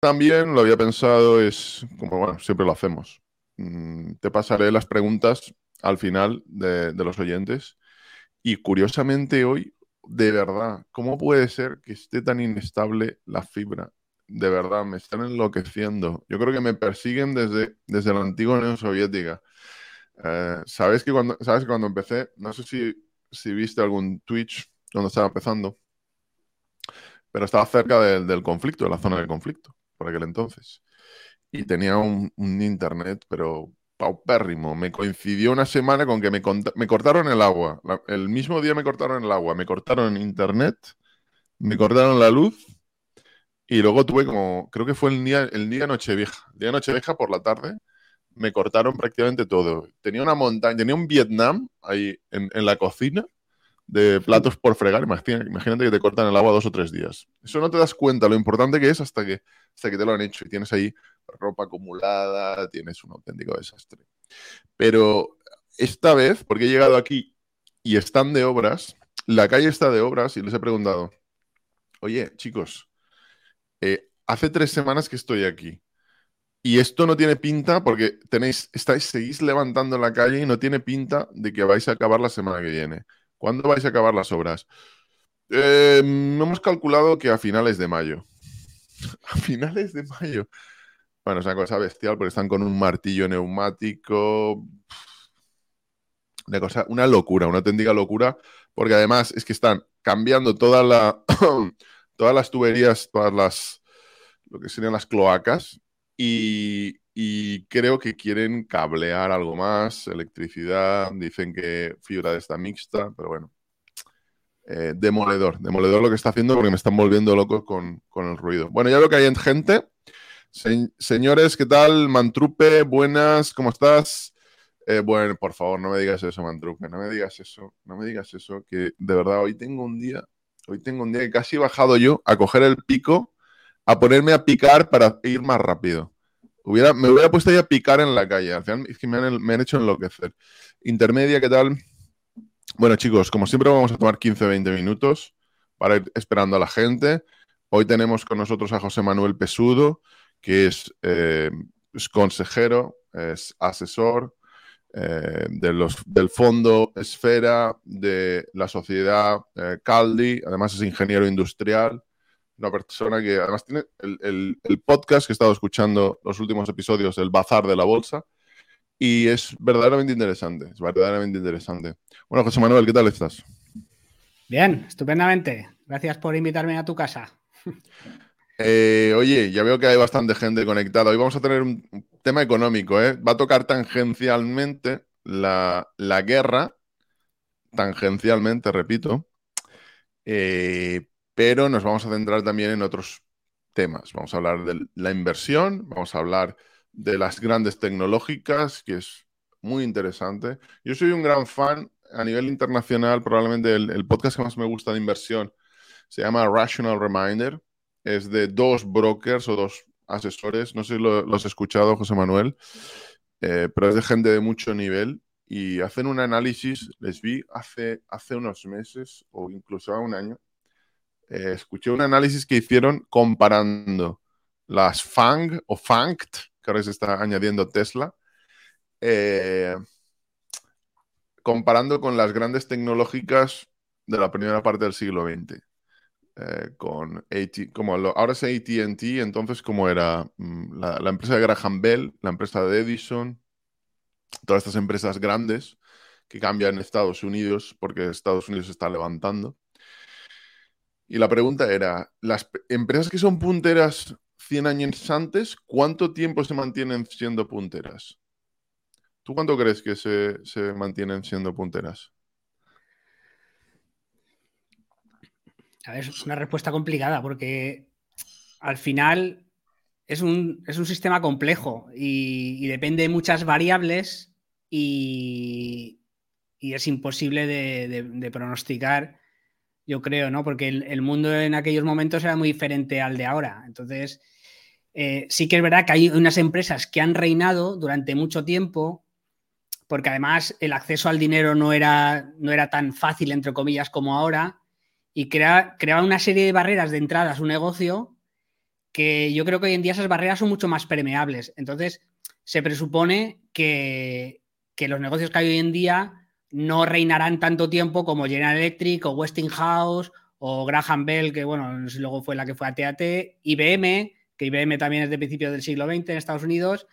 también lo había pensado, es como, bueno, siempre lo hacemos. Te pasaré las preguntas al final de los oyentes. Y curiosamente hoy, de verdad, ¿cómo puede ser que esté tan inestable la fibra? De verdad, me están enloqueciendo. Yo creo que me persiguen desde la antigua Unión Soviética. Sabes que cuando empecé, no sé si viste algún Twitch cuando estaba empezando, pero estaba cerca del conflicto, de la zona del conflicto, por aquel entonces. Y tenía un internet, pero paupérrimo. Me coincidió una semana con que me cortaron el agua. El mismo día me cortaron el agua, me cortaron internet, me cortaron la luz y luego tuve como, creo que fue el día Nochevieja. El día Nochevieja por la tarde me cortaron prácticamente todo. Tenía una montaña, tenía un Vietnam ahí en la cocina de platos por fregar. Imagínate que te cortan el agua 2 o 3 días. Eso no te das cuenta lo importante que es hasta que te lo han hecho y tienes ahí ropa acumulada, tienes un auténtico desastre. Pero esta vez, porque he llegado aquí y están de obras, la calle está de obras y les he preguntado, oye, chicos, hace 3 semanas que estoy aquí. Y esto no tiene pinta porque seguís levantando la calle y no tiene pinta de que vais a acabar la semana que viene. ¿Cuándo vais a acabar las obras? Hemos calculado que a finales de mayo. A finales de mayo. Bueno, es una cosa bestial porque están con un martillo neumático. Una locura, una auténtica locura. Porque además es que están cambiando todas las tuberías, lo que serían las cloacas. Y creo que quieren cablear algo más, electricidad. Dicen que fibra de esta mixta, pero bueno. Demoledor lo que está haciendo porque me están volviendo loco con el ruido. Bueno, ya veo que hay gente. Señores, ¿qué tal? Mantrupe, buenas, ¿cómo estás? Bueno, por favor, no me digas eso, Mantrupe, no me digas eso, no me digas eso, que de verdad hoy tengo un día que casi he bajado yo a coger el pico, a ponerme a picar para ir más rápido. Me hubiera puesto ahí a picar en la calle, al final es que me han hecho enloquecer. Intermedia, ¿qué tal? Bueno, chicos, como siempre vamos a tomar 15-20 minutos para ir esperando a la gente. Hoy tenemos con nosotros a José Manuel Pesudo, que es consejero, es asesor del Fondo Esfera, de la sociedad Caldi, además es ingeniero industrial, una persona que además tiene el podcast que he estado escuchando los últimos episodios, El Bazar de la Bolsa, y es verdaderamente interesante, es verdaderamente interesante. Bueno, José Manuel, ¿qué tal estás? Bien, estupendamente. Gracias por invitarme a tu casa. Oye, ya veo que hay bastante gente conectada. Hoy vamos a tener un tema económico, ¿eh? Va a tocar tangencialmente la guerra, tangencialmente, repito, pero nos vamos a centrar también en otros temas. Vamos a hablar de la inversión, vamos a hablar de las grandes tecnológicas, que es muy interesante. Yo soy un gran fan a nivel internacional, probablemente el podcast que más me gusta de inversión se llama Rational Reminder. Es de dos brokers o dos asesores. No sé si lo has escuchado, José Manuel, pero es de gente de mucho nivel y hacen un análisis. Les vi hace unos meses o incluso un año. Escuché un análisis que hicieron comparando las FANG o FANGT, que ahora se está añadiendo Tesla, eh, comparando con las grandes tecnológicas de la primera parte del siglo XX. Con ahora es AT&T, entonces como era la empresa de Graham Bell, la empresa de Edison, todas estas empresas grandes que cambian en Estados Unidos porque Estados Unidos se está levantando. Y la pregunta era, las empresas que son punteras 100 años antes, ¿cuánto tiempo se mantienen siendo punteras? ¿Tú cuánto crees que se mantienen siendo punteras? A ver, es una respuesta complicada porque al final es un sistema complejo y depende de muchas variables y es imposible de pronosticar, yo creo, ¿no? Porque el mundo en aquellos momentos era muy diferente al de ahora. Entonces, sí que es verdad que hay unas empresas que han reinado durante mucho tiempo porque además el acceso al dinero no era tan fácil, entre comillas, como ahora, y creaba una serie de barreras de entrada a su negocio que yo creo que hoy en día esas barreras son mucho más permeables. Entonces, se presupone que los negocios que hay hoy en día no reinarán tanto tiempo como General Electric o Westinghouse o Graham Bell, que bueno, luego fue la que fue a TAT, IBM, que IBM también es de principios del siglo XX en Estados Unidos.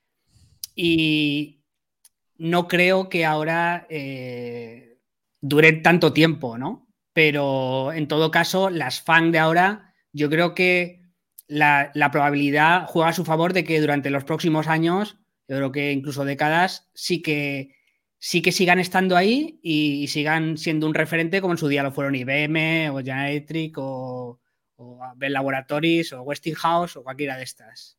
Y no creo que ahora dure tanto tiempo, ¿no? Pero en todo caso, las FANG de ahora, yo creo que la probabilidad juega a su favor de que durante los próximos años, yo creo que incluso décadas, sí que sigan estando ahí y sigan siendo un referente como en su día lo fueron IBM o General Electric o Bell Laboratories o Westinghouse o cualquiera de estas.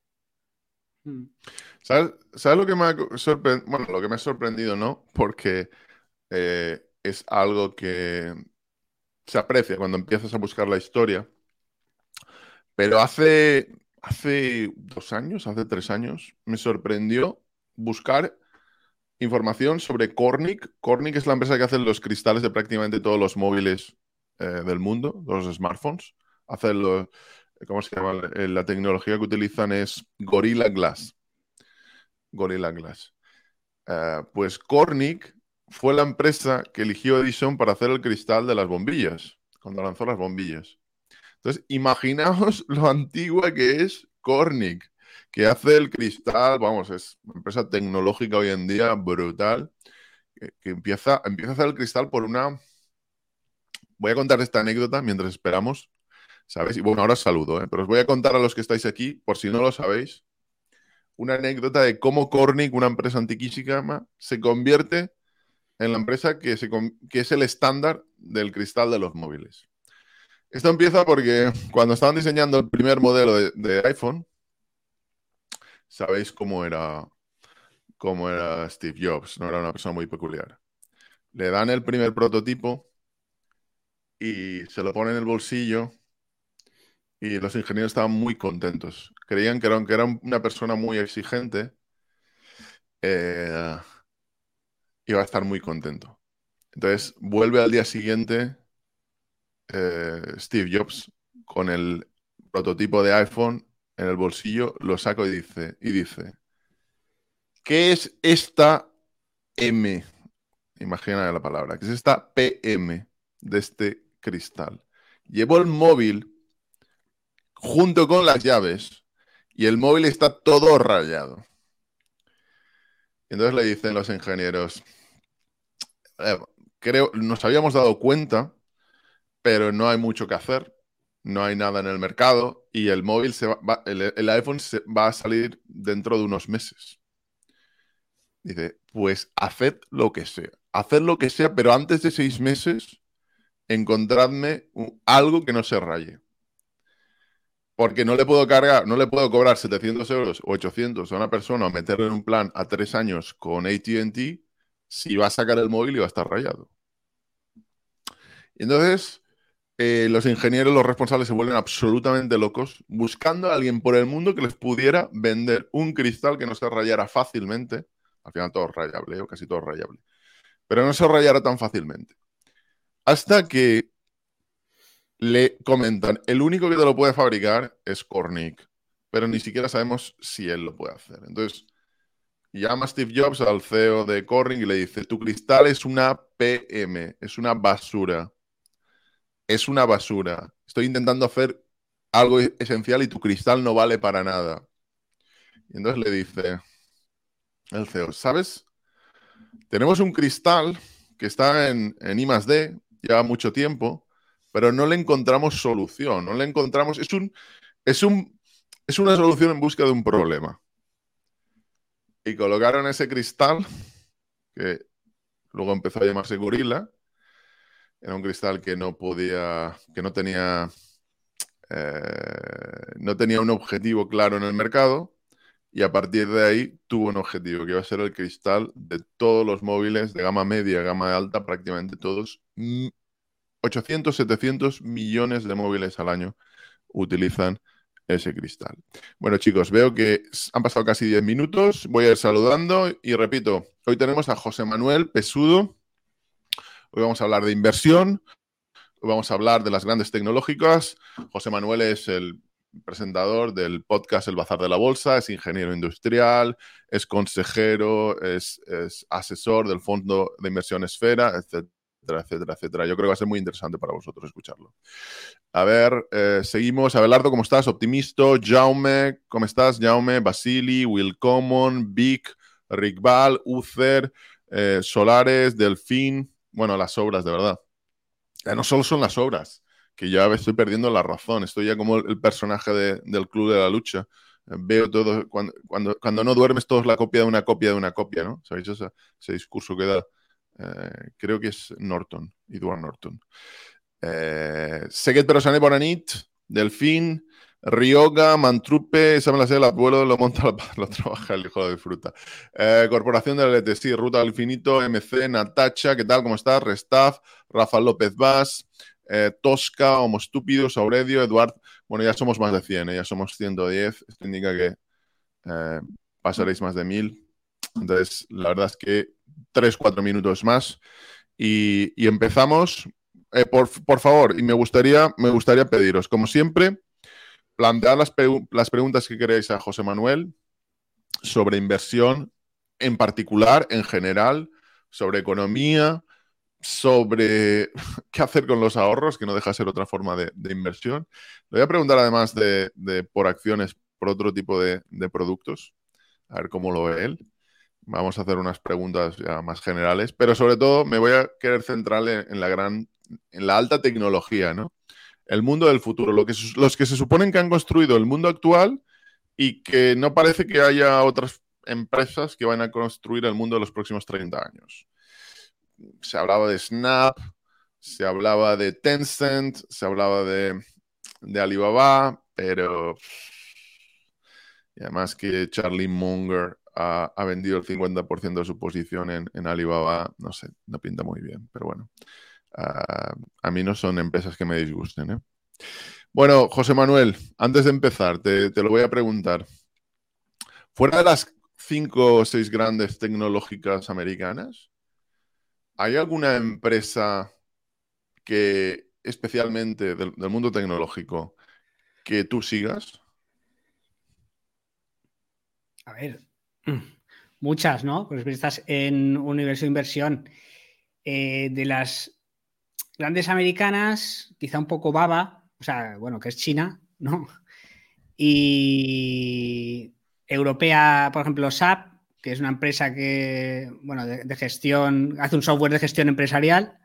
¿Sabes lo que me ha sorprendido? Bueno, lo que me ha sorprendido, ¿no? Porque es algo que se aprecia cuando empiezas a buscar la historia. Pero hace 2 años, hace 3 años, me sorprendió buscar información sobre Corning. Corning es la empresa que hace los cristales de prácticamente todos los móviles del mundo, los smartphones. Hace ¿cómo se llama? La tecnología que utilizan es Gorilla Glass. Gorilla Glass. Pues Corning fue la empresa que eligió Edison para hacer el cristal de las bombillas, cuando lanzó las bombillas. Entonces, imaginaos lo antigua que es Corning, que hace el cristal, vamos, es una empresa tecnológica hoy en día brutal, que empieza a hacer el cristal por una... Voy a contar esta anécdota mientras esperamos, ¿sabéis? Y bueno, ahora os saludo, pero os voy a contar a los que estáis aquí, por si no lo sabéis, una anécdota de cómo Corning, una empresa antiquísima, se convierte en la empresa que es el estándar del cristal de los móviles. Esto empieza porque cuando estaban diseñando el primer modelo de iPhone, sabéis cómo era Steve Jobs, no era una persona muy peculiar. Le dan el primer prototipo y se lo ponen en el bolsillo y los ingenieros estaban muy contentos. Creían que era una persona muy exigente, eh, iba a estar muy contento. Entonces vuelve al día siguiente Steve Jobs con el prototipo de iPhone en el bolsillo, lo saco y dice, ¿qué es esta M? Imagina la palabra, ¿qué es esta PM de este cristal? Llevo el móvil junto con las llaves y el móvil está todo rayado. Entonces le dicen los ingenieros, creo, nos habíamos dado cuenta, pero no hay mucho que hacer, no hay nada en el mercado y el móvil el iPhone va a salir dentro de unos meses. Dice, pues haced lo que sea, pero antes de 6 meses encontradme algo que no se raye. Porque no le puedo cobrar 700 euros o 800 a una persona a meterle en un plan a 3 años con AT&T si va a sacar el móvil y va a estar rayado. Y entonces, los ingenieros, los responsables se vuelven absolutamente locos buscando a alguien por el mundo que les pudiera vender un cristal que no se rayara fácilmente. Al final todo es rayable, o casi todo es rayable. Pero no se rayara tan fácilmente. Hasta que le comentan, el único que te lo puede fabricar es Corning, pero ni siquiera sabemos si él lo puede hacer. Entonces, llama Steve Jobs al CEO de Corning y le dice, tu cristal es una PM, es una basura. Es una basura. Estoy intentando hacer algo esencial y tu cristal no vale para nada. Y entonces le dice el CEO, ¿sabes? Tenemos un cristal que está en I+D, lleva mucho tiempo, pero no le encontramos solución, no le encontramos... Es una solución en busca de un problema. Y colocaron ese cristal, que luego empezó a llamarse Gorilla, era un cristal que no tenía un objetivo claro en el mercado, y a partir de ahí tuvo un objetivo, que iba a ser el cristal de todos los móviles de gama media, gama alta, prácticamente todos. 800, 700 millones de móviles al año utilizan ese cristal. Bueno, chicos, veo que han pasado casi 10 minutos. Voy a ir saludando y repito, hoy tenemos a José Manuel Pesudo. Hoy vamos a hablar de inversión. Hoy vamos a hablar de las grandes tecnológicas. José Manuel es el presentador del podcast El Bazar de la Bolsa, es ingeniero industrial, es consejero, es asesor del fondo de inversión Esfera, etcétera, etcétera, etcétera. Yo creo que va a ser muy interesante para vosotros escucharlo. A ver, seguimos. Abelardo, ¿cómo estás? Optimisto. Jaume, ¿cómo estás? Jaume, Basili, Will Common, Vic, Rickval, Uther, Solares, Delfín. Bueno, las obras, de verdad. Ya no solo son las obras, que ya estoy perdiendo la razón. Estoy ya como el personaje del Club de la Lucha. Veo todo, cuando no duermes, todo es la copia de una copia de una copia, ¿no? ¿Sabéis ese discurso que da? Creo que es Norton, Edward Norton. Seguet Perosane Bonanit, Delfín, Ryoga, Mantrupe, esa me la sé, el abuelo lo monta, lo trabaja el hijo de fruta. Corporación de la LTC, Ruta al Infinito, MC, Natacha, ¿qué tal? ¿Cómo estás? Restaf, Rafa López Vaz, Tosca, Homo Estúpidos, Aurelio, Eduard. Bueno, ya somos más de 100, ya somos 110. Esto indica que pasaréis más de 1000. Entonces, la verdad es que 3-4 minutos más y empezamos. Por favor, y me gustaría pediros, como siempre, plantear las preguntas que queréis a José Manuel sobre inversión, en particular, en general, sobre economía, sobre qué hacer con los ahorros, que no deja de ser otra forma de inversión. Le voy a preguntar además de por acciones, por otro tipo de productos, a ver cómo lo ve él. Vamos a hacer unas preguntas ya más generales, pero sobre todo me voy a querer centrar en la alta tecnología, ¿no? El mundo del futuro, los que se suponen que han construido el mundo actual y que no parece que haya otras empresas que van a construir el mundo de los próximos 30 años. Se hablaba de Snap, se hablaba de Tencent, se hablaba de Alibaba, pero... Y además que Charlie Munger ha vendido el 50% de su posición en Alibaba, no sé, no pinta muy bien, pero bueno. A mí no son empresas que me disgusten, ¿eh? Bueno, José Manuel, antes de empezar, te lo voy a preguntar. Fuera de las 5 o 6 grandes tecnológicas americanas, ¿hay alguna empresa que, especialmente del mundo tecnológico, que tú sigas? A ver, muchas, ¿no? Pues estás en un universo de inversión. De las grandes americanas, quizá un poco baba, o sea, bueno, que es China, ¿no? Y europea, por ejemplo, SAP, que es una empresa que, bueno, de gestión, hace un software de gestión empresarial.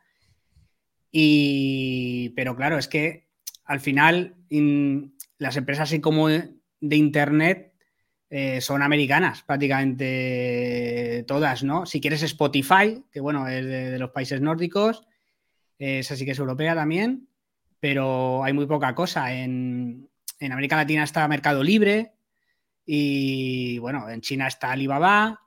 Pero claro, es que al final las empresas así como de Internet son americanas prácticamente todas, ¿no? Si quieres Spotify, que bueno, es de los países nórdicos, esa sí que es europea también, pero hay muy poca cosa. En América Latina está Mercado Libre y bueno, en China está Alibaba,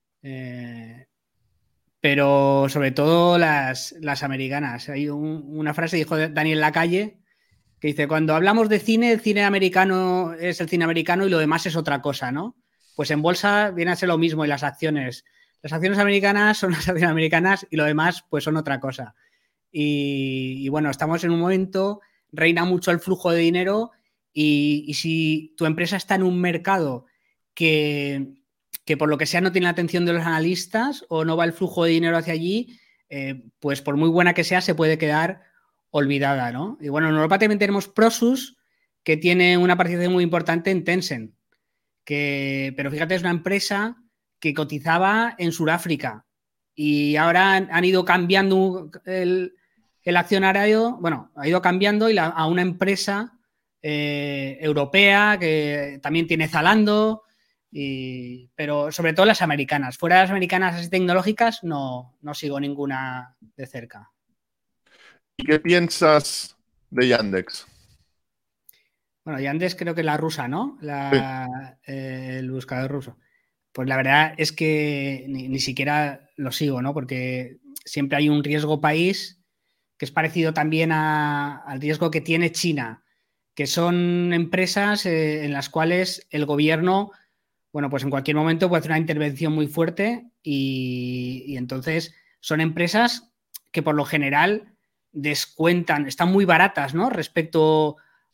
pero sobre todo las americanas. Hay una frase, dijo Daniel Lacalle, que dice, cuando hablamos de cine, el cine americano es el cine americano y lo demás es otra cosa, ¿no? Pues en bolsa viene a ser lo mismo y las acciones. Las acciones americanas son las acciones americanas y lo demás pues son otra cosa. Y bueno, estamos en un momento, reina mucho el flujo de dinero y si tu empresa está en un mercado que por lo que sea no tiene la atención de los analistas o no va el flujo de dinero hacia allí, pues por muy buena que sea se puede quedar olvidada, ¿no? Y bueno, en Europa también tenemos Prosus, que tiene una participación muy importante en Tencent, pero fíjate, es una empresa que cotizaba en Sudáfrica y ahora han ido cambiando el accionario, bueno, ha ido cambiando a una empresa europea que también tiene Zalando, pero sobre todo las americanas. Fuera de las americanas así tecnológicas no sigo ninguna de cerca. ¿Y qué piensas de Yandex? Bueno, Yandex creo que es la rusa, ¿no? Sí. El buscador ruso. Pues la verdad es que ni siquiera lo sigo, ¿no? Porque siempre hay un riesgo país que es parecido también al riesgo que tiene China, que son empresas en las cuales el gobierno, bueno, pues en cualquier momento puede hacer una intervención muy fuerte y entonces son empresas que por lo general descuentan, están muy baratas, ¿no? Respecto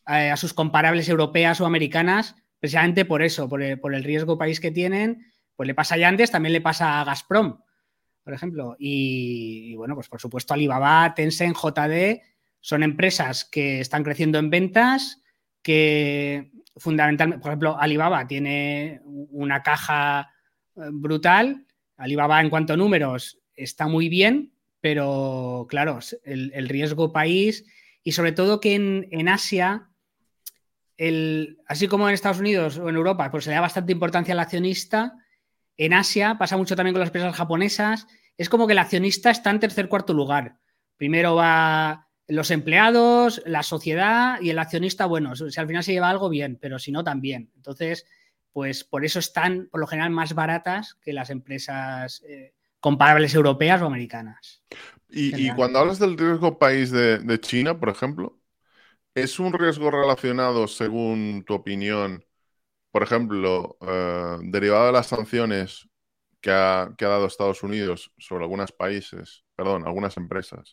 a sus comparables europeas o americanas, precisamente por eso, por el riesgo país que tienen. Pues le pasa a Yandex, también le pasa a Gazprom, por ejemplo. Y bueno, pues por supuesto Alibaba, Tencent, JD son empresas que están creciendo en ventas, que fundamentalmente, por ejemplo, Alibaba tiene una caja brutal. Alibaba en cuanto a números está muy bien, pero claro, el riesgo país y sobre todo que en Asia, así como en Estados Unidos o en Europa, pues se le da bastante importancia al accionista. En Asia pasa mucho también con las empresas japonesas. Es como que el accionista está en tercer, cuarto lugar. Primero va los empleados, la sociedad y el accionista, bueno, si al final se lleva algo bien, pero si no, también. Entonces, pues por eso están, por lo general, más baratas que las empresas comparables europeas o americanas. Y cuando hablas del riesgo país de China, por ejemplo, ¿es un riesgo relacionado, según tu opinión, por ejemplo, derivado de las sanciones que ha dado Estados Unidos sobre algunos países, perdón, algunas empresas?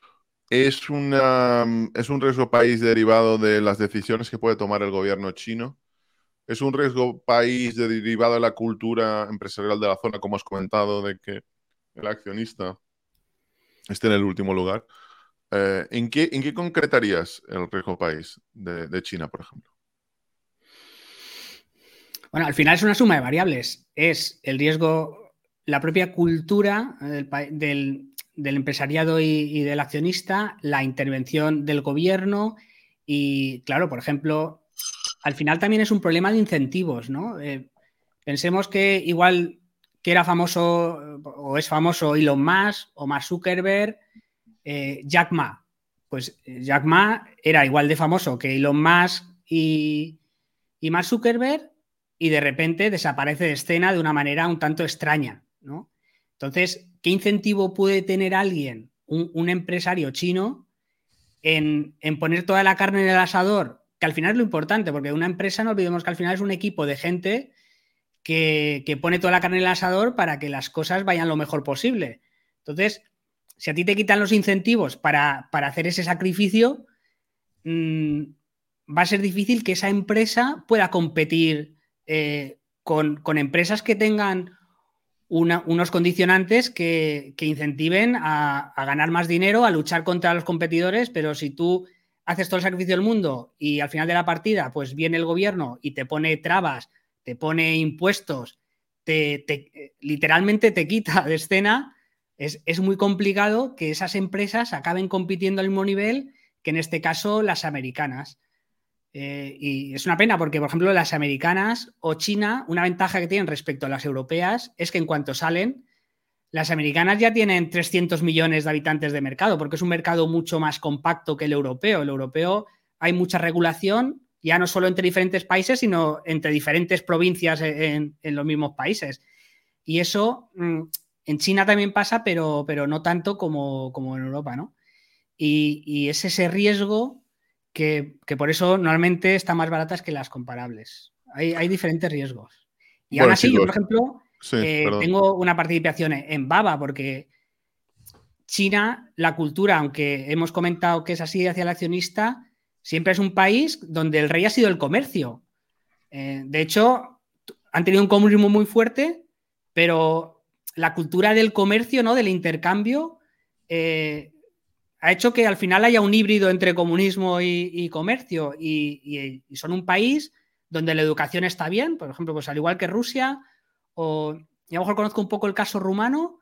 ¿Es un riesgo país derivado de las decisiones que puede tomar el gobierno chino? ¿Es un riesgo país derivado de la cultura empresarial de la zona, como has comentado, de que el accionista esté en el último lugar? ¿En qué concretarías el riesgo país de China, por ejemplo? Bueno, al final es una suma de variables. Es el riesgo, la propia cultura del empresariado y del accionista, la intervención del gobierno y, claro, por ejemplo, al final también es un problema de incentivos, ¿no? Pensemos que igual que era famoso o es famoso Elon Musk o Mark Zuckerberg, Jack Ma. Pues Jack Ma era igual de famoso que Elon Musk y Mark Zuckerberg y de repente desaparece de escena de una manera un tanto extraña, ¿no? Entonces, ¿qué incentivo puede tener alguien, un empresario chino, en poner toda la carne en el asador? Que al final es lo importante, porque una empresa, no olvidemos que al final es un equipo de gente que pone toda la carne en el asador para que las cosas vayan lo mejor posible. Entonces, si a ti te quitan los incentivos para hacer ese sacrificio, va a ser difícil que esa empresa pueda competir con empresas que tengan unos condicionantes que incentiven a ganar más dinero, a luchar contra los competidores, pero si tú haces todo el sacrificio del mundo y al final de la partida pues viene el gobierno y te pone trabas, te pone impuestos, literalmente te quita de escena, es muy complicado que esas empresas acaben compitiendo al mismo nivel que en este caso las americanas. Y es una pena porque, por ejemplo, las americanas o China, una ventaja que tienen respecto a las europeas es que en cuanto salen, las americanas ya tienen 300 millones de habitantes de mercado, porque es un mercado mucho más compacto que el europeo. El europeo hay mucha regulación, ya no solo entre diferentes países, sino entre diferentes provincias en los mismos países. Y eso en China también pasa, pero no tanto como en Europa, ¿no? Y es ese riesgo que por eso normalmente están más baratas que las comparables. Hay diferentes riesgos. Y aún Bueno, así, yo, por chicos, ejemplo, sí, perdón. tengo una participación en Baba, porque China, la cultura, aunque hemos comentado que es así hacia el accionista, siempre es un país donde el rey ha sido el comercio. De hecho, han tenido un comunismo muy fuerte, pero la cultura del comercio, ¿no? Del intercambio, ha hecho que al final haya un híbrido entre comunismo y comercio y son un país donde la educación está bien, por ejemplo, pues al igual que Rusia, o y a lo mejor conozco un poco el caso rumano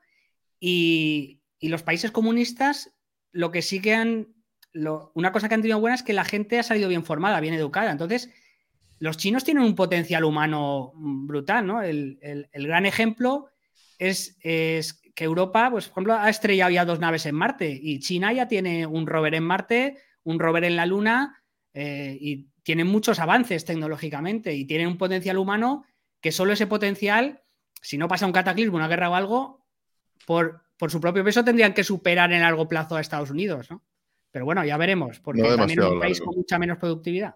y los países comunistas, lo que sí que una cosa que han tenido buena es que la gente ha salido bien formada, bien educada. Entonces, los chinos tienen un potencial humano brutal, ¿no? El gran ejemplo es que Europa, pues, por ejemplo, ha estrellado ya 2 naves en Marte y China ya tiene un rover en Marte, un rover en la Luna y tienen muchos avances tecnológicamente y tienen un potencial humano que solo ese potencial, si no pasa un cataclismo, una guerra o algo, por su propio peso tendrían que superar en largo plazo a Estados Unidos, ¿no? Pero bueno, ya veremos, No porque también es demasiado un país largo. con mucha menos productividad.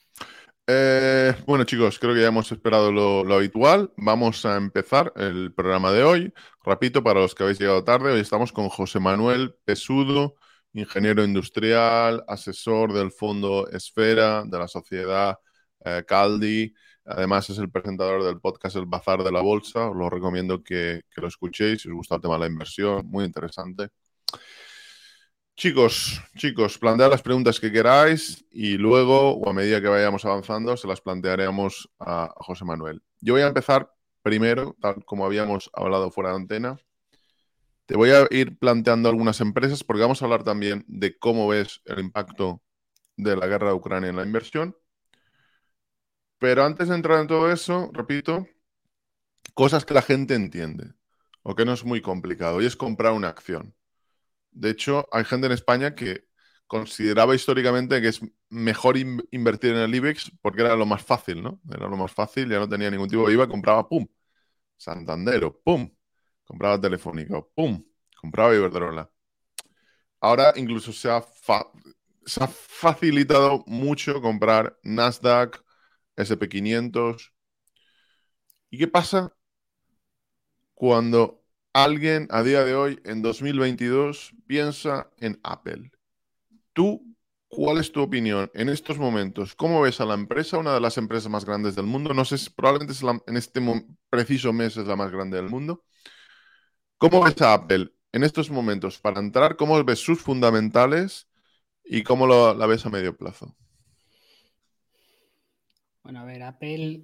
Bueno, chicos, creo que ya hemos esperado lo habitual. Vamos a empezar el programa de hoy. Repito, para los que habéis llegado tarde, hoy estamos con José Manuel Pesudo ingeniero industrial, asesor del fondo Esfera, de la sociedad Caldi. Además, es el presentador del podcast El Bazar de la Bolsa. Os lo recomiendo que lo escuchéis si os gusta el tema de la inversión. Muy interesante. Chicos, plantead las preguntas que queráis y luego, o a medida que vayamos avanzando, se las plantearemos a José Manuel. Yo voy a empezar primero, tal como habíamos hablado fuera de antena. Te voy a ir planteando algunas empresas porque vamos a hablar también de cómo ves el impacto de la guerra de Ucrania en la inversión. Pero antes de entrar en todo eso, repito, cosas que la gente entiende o que no es muy complicado y es comprar una acción. De hecho, hay gente en España que consideraba históricamente que es mejor invertir en el IBEX porque era lo más fácil, ¿no? Era lo más fácil, ya no tenía ningún tipo de IVA, compraba, ¡pum! Santander, ¡pum! Compraba Telefónica, ¡pum! Compraba Iberdrola. Ahora incluso se ha facilitado mucho comprar Nasdaq, SP500. ¿Y qué pasa cuando alguien a día de hoy, en 2022, piensa en Apple? ¿Tú cuál es tu opinión en estos momentos? ¿Cómo ves a la empresa, una de las empresas más grandes del mundo? No sé si probablemente en este preciso mes es la más grande del mundo. ¿Cómo ves a Apple en estos momentos para entrar? ¿Cómo ves sus fundamentales y cómo la ves a medio plazo? Bueno, a ver, Apple...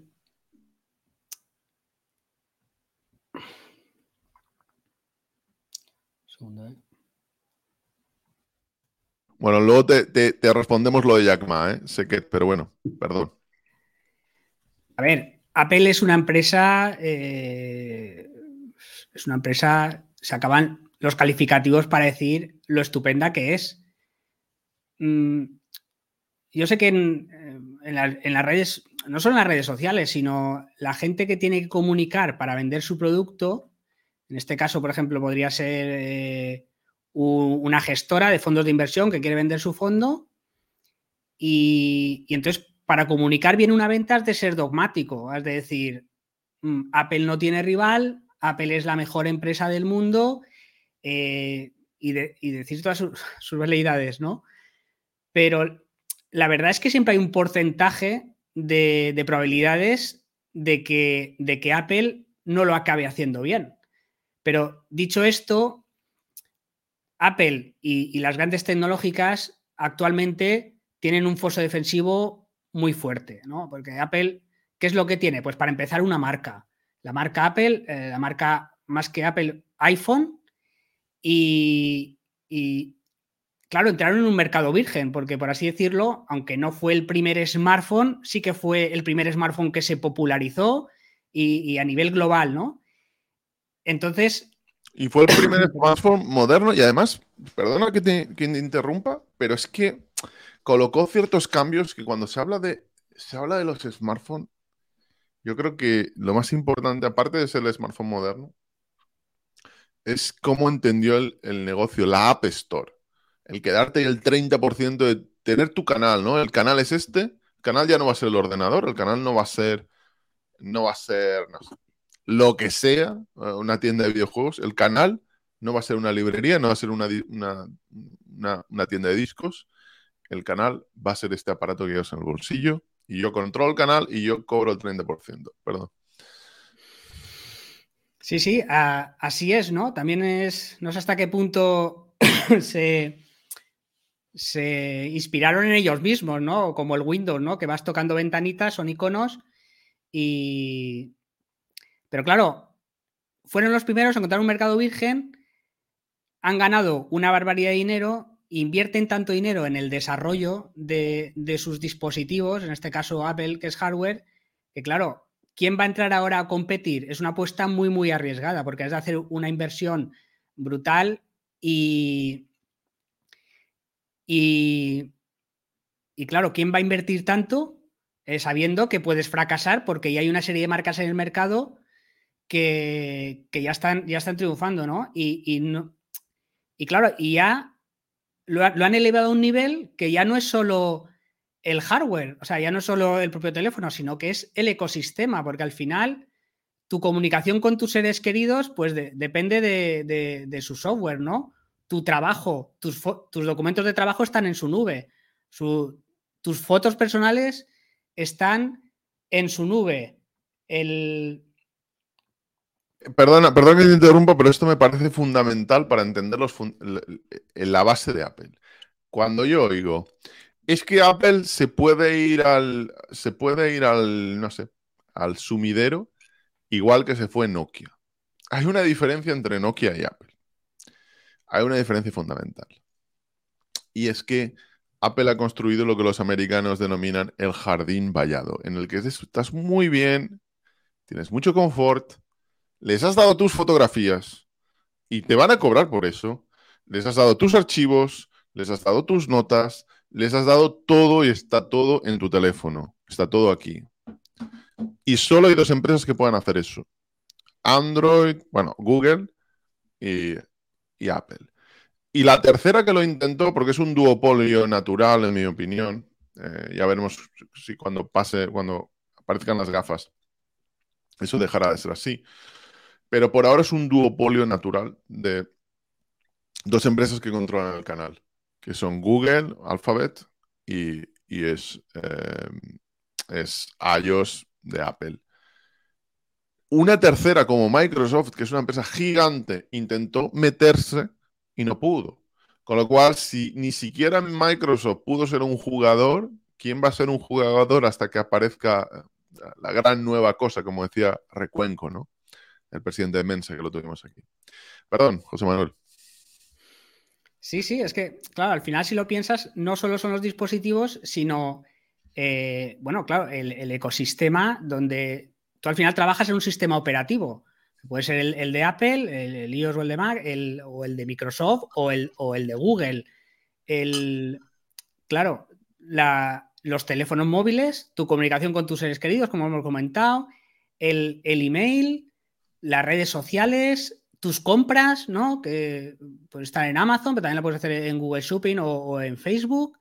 Segundo, ¿eh? Bueno, luego te respondemos lo de Jack Ma, ¿eh? Sé que, pero bueno, perdón. A ver, Apple es una empresa... se acaban los calificativos para decir lo estupenda que es. Yo sé que en las redes, no solo en las redes sociales, sino la gente que tiene que comunicar para vender su producto, en este caso, por ejemplo, podría ser una gestora de fondos de inversión que quiere vender su fondo y entonces para comunicar bien una venta has de ser dogmático, has de decir, Apple no tiene rival, Apple es la mejor empresa del mundo y decir todas sus veleidades, ¿no? Pero la verdad es que siempre hay un porcentaje de probabilidades de que Apple no lo acabe haciendo bien. Pero dicho esto, Apple y las grandes tecnológicas actualmente tienen un foso defensivo muy fuerte, ¿no? Porque Apple, ¿qué es lo que tiene? Pues para empezar, una marca. La marca Apple, la marca más que Apple, iPhone, y claro, entraron en un mercado virgen, porque por así decirlo, aunque no fue el primer smartphone, sí que fue el primer smartphone que se popularizó y a nivel global, ¿no? Entonces... Y fue el primer smartphone moderno y además, perdona que te interrumpa, pero es que colocó ciertos cambios que cuando se habla de los smartphones, yo creo que lo más importante, aparte de ser el smartphone moderno, es cómo entendió el negocio, la App Store. El quedarte el 30% de tener tu canal, ¿no? El canal es este, el canal ya no va a ser el ordenador, el canal no va a ser, no sé, lo que sea, una tienda de videojuegos, el canal no va a ser una librería, no va a ser una tienda de discos, el canal va a ser este aparato que llevas en el bolsillo y yo controlo el canal y yo cobro el 30%, perdón. Sí, así es, ¿no? También no sé hasta qué punto se inspiraron en ellos mismos, ¿no? Como el Windows, ¿no? Que vas tocando ventanitas, son iconos Pero claro, fueron los primeros a encontrar un mercado virgen, han ganado una barbaridad de dinero, invierten tanto dinero en el desarrollo de sus dispositivos, en este caso Apple, que es hardware, que claro, ¿quién va a entrar ahora a competir? Es una apuesta muy, muy arriesgada, porque has de hacer una inversión brutal y claro, ¿quién va a invertir tanto sabiendo que puedes fracasar porque ya hay una serie de marcas en el mercado que ya están triunfando, ¿no? Y claro, y ya lo han elevado a un nivel que ya no es solo el hardware, o sea, ya no es solo el propio teléfono, sino que es el ecosistema, porque al final tu comunicación con tus seres queridos pues depende de su software, ¿no? tu trabajo, tus documentos de trabajo están en su nube. Tus fotos personales están en su nube. Perdona que te interrumpa, pero esto me parece fundamental para entender la base de Apple. Cuando yo oigo, es que Apple se puede ir no sé, al sumidero, igual que se fue Nokia. Hay una diferencia entre Nokia y Apple. Hay una diferencia fundamental. Y es que Apple ha construido lo que los americanos denominan el jardín vallado, en el que estás muy bien, tienes mucho confort, les has dado tus fotografías y te van a cobrar por eso, les has dado tus archivos, les has dado tus notas, les has dado todo y está todo en tu teléfono, está todo aquí. Y solo hay dos empresas que puedan hacer eso. Android, bueno, Google y Apple. Y la tercera que lo intentó, porque es un duopolio natural, en mi opinión, ya veremos si cuando aparezcan las gafas, eso dejará de ser así. Pero por ahora es un duopolio natural de dos empresas que controlan el canal, que son Google, Alphabet y es iOS de Apple. Una tercera, como Microsoft, que es una empresa gigante, intentó meterse y no pudo. Con lo cual, si ni siquiera Microsoft pudo ser un jugador, ¿quién va a ser un jugador hasta que aparezca la gran nueva cosa, como decía Recuenco, ¿no? El presidente de Mensa, que lo tuvimos aquí. Perdón, José Manuel. Sí, es que, claro, al final si lo piensas, no solo son los dispositivos, sino, bueno, claro, el ecosistema donde tú al final trabajas en un sistema operativo. Puede ser el de Apple, el iOS o el de Mac, o el de Microsoft o el de Google. Claro, los teléfonos móviles, tu comunicación con tus seres queridos, como hemos comentado, el email, las redes sociales, tus compras, ¿no? Que puedes estar en Amazon, pero también la puedes hacer en Google Shopping o en Facebook.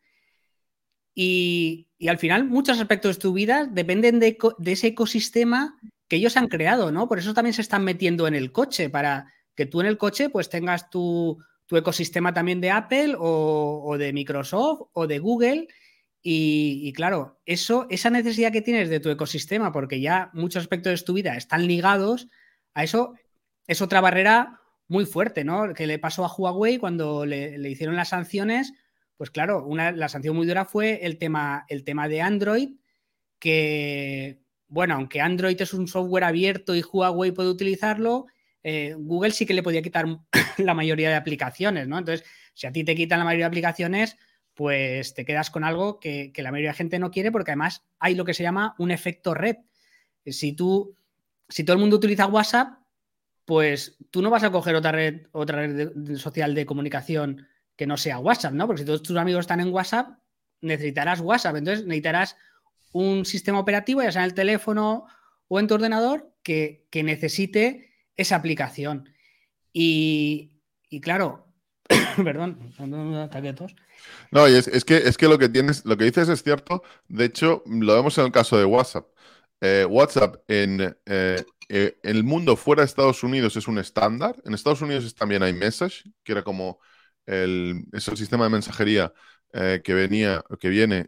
Y al final, muchos aspectos de tu vida dependen de ese ecosistema que ellos han creado, ¿no? Por eso también se están metiendo en el coche, para que tú en el coche pues tengas tu ecosistema también de Apple o de Microsoft o de Google. Y claro, esa necesidad que tienes de tu ecosistema, porque ya muchos aspectos de tu vida están ligados a eso, es otra barrera muy fuerte, ¿no? Que le pasó a Huawei cuando le hicieron las sanciones. Pues claro, la sanción muy dura fue el tema de Android, que, bueno, aunque Android es un software abierto y Huawei puede utilizarlo, Google sí que le podía quitar la mayoría de aplicaciones, ¿no? Entonces, si a ti te quitan la mayoría de aplicaciones, pues te quedas con algo que la mayoría de gente no quiere, porque además hay lo que se llama un efecto red. Si todo el mundo utiliza WhatsApp, pues tú no vas a coger otra red social de comunicación que no sea WhatsApp, ¿no? Porque si todos tus amigos están en WhatsApp, necesitarás WhatsApp. Entonces necesitarás un sistema operativo, ya sea en el teléfono o en tu ordenador, que necesite esa aplicación. Y claro, perdón, un ataque de tos. No, y es que lo que dices es cierto. De hecho, lo vemos en el caso de WhatsApp. WhatsApp en el mundo fuera de Estados Unidos es un estándar. En Estados Unidos también hay Message, que era como es el sistema de mensajería que viene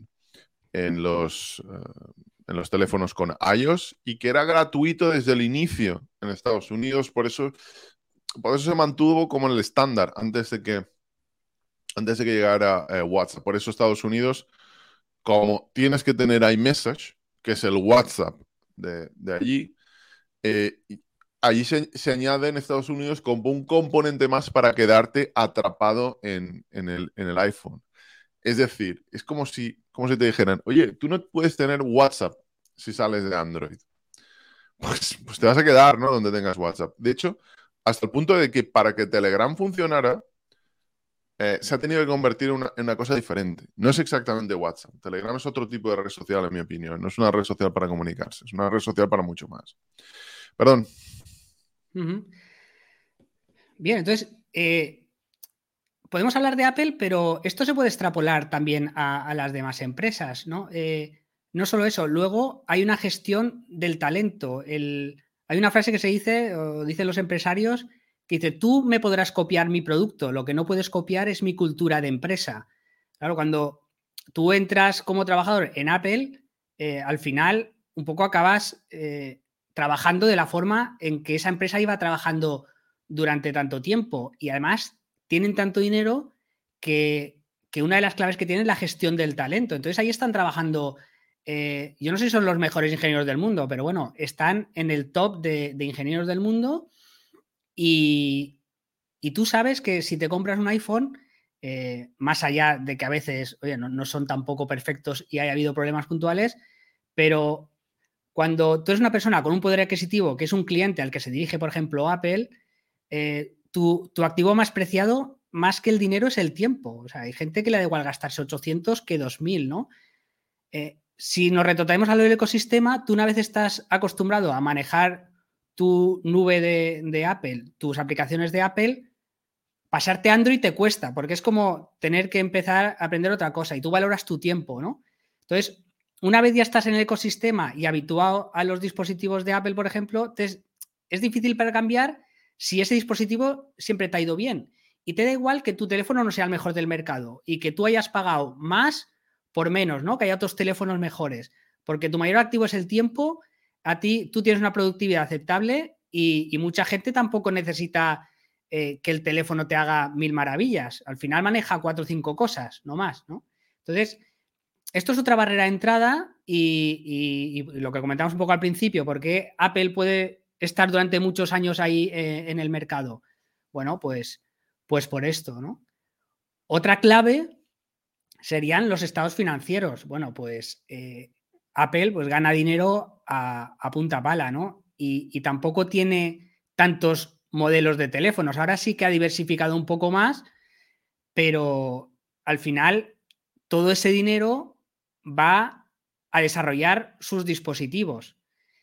en los teléfonos con iOS y que era gratuito desde el inicio en Estados Unidos. Por eso se mantuvo como el estándar antes de que llegara WhatsApp. Por eso Estados Unidos, como tienes que tener iMessage, que es el WhatsApp de allí, allí se añade en Estados Unidos como un componente más para quedarte atrapado en el iPhone. Es decir, es como si te dijeran, oye, tú no puedes tener WhatsApp si sales de Android. Pues te vas a quedar, ¿no? Donde tengas WhatsApp. De hecho, hasta el punto de que para que Telegram funcionara, se ha tenido que convertir en una cosa diferente. No es exactamente WhatsApp. Telegram es otro tipo de red social, en mi opinión. No es una red social para comunicarse, es una red social para mucho más. Perdón. Bien, entonces, podemos hablar de Apple, pero esto se puede extrapolar también a las demás empresas, ¿no? No solo eso, luego hay una gestión del talento. Hay una frase que se dice, o dicen los empresarios, que dice, tú me podrás copiar mi producto, lo que no puedes copiar es mi cultura de empresa. Claro, cuando tú entras como trabajador en Apple, al final un poco acabas trabajando de la forma en que esa empresa iba trabajando durante tanto tiempo, y además tienen tanto dinero que una de las claves que tienen es la gestión del talento. Entonces ahí están trabajando, yo no sé si son los mejores ingenieros del mundo, pero bueno, están en el top de ingenieros del mundo, y tú sabes que si te compras un iPhone, más allá de que a veces, oye, no son tampoco perfectos y haya habido problemas puntuales, pero cuando tú eres una persona con un poder adquisitivo que es un cliente al que se dirige, por ejemplo, Apple, tu activo más preciado, más que el dinero, es el tiempo. O sea, hay gente que le da igual gastarse 800 que 2000, ¿no? Si nos retrotraemos a lo del ecosistema, tú una vez estás acostumbrado a manejar tu nube de Apple, tus aplicaciones de Apple, pasarte a Android te cuesta, porque es como tener que empezar a aprender otra cosa y tú valoras tu tiempo, ¿no? Entonces, una vez ya estás en el ecosistema y habituado a los dispositivos de Apple, por ejemplo, es difícil para cambiar si ese dispositivo siempre te ha ido bien. Y te da igual que tu teléfono no sea el mejor del mercado y que tú hayas pagado más por menos, ¿no? Que haya otros teléfonos mejores. Porque tu mayor activo es el tiempo, tú tienes una productividad aceptable y mucha gente tampoco necesita que el teléfono te haga mil maravillas. Al final maneja 4 o 5 cosas, no más, ¿no? Entonces, esto es otra barrera de entrada y lo que comentamos un poco al principio, porque Apple puede estar durante muchos años ahí en el mercado. Bueno, pues por esto, ¿no? Otra clave serían los estados financieros. Bueno, pues Apple pues gana dinero a punta pala, ¿no? Y tampoco tiene tantos modelos de teléfonos. Ahora sí que ha diversificado un poco más, pero al final todo ese dinero va a desarrollar sus dispositivos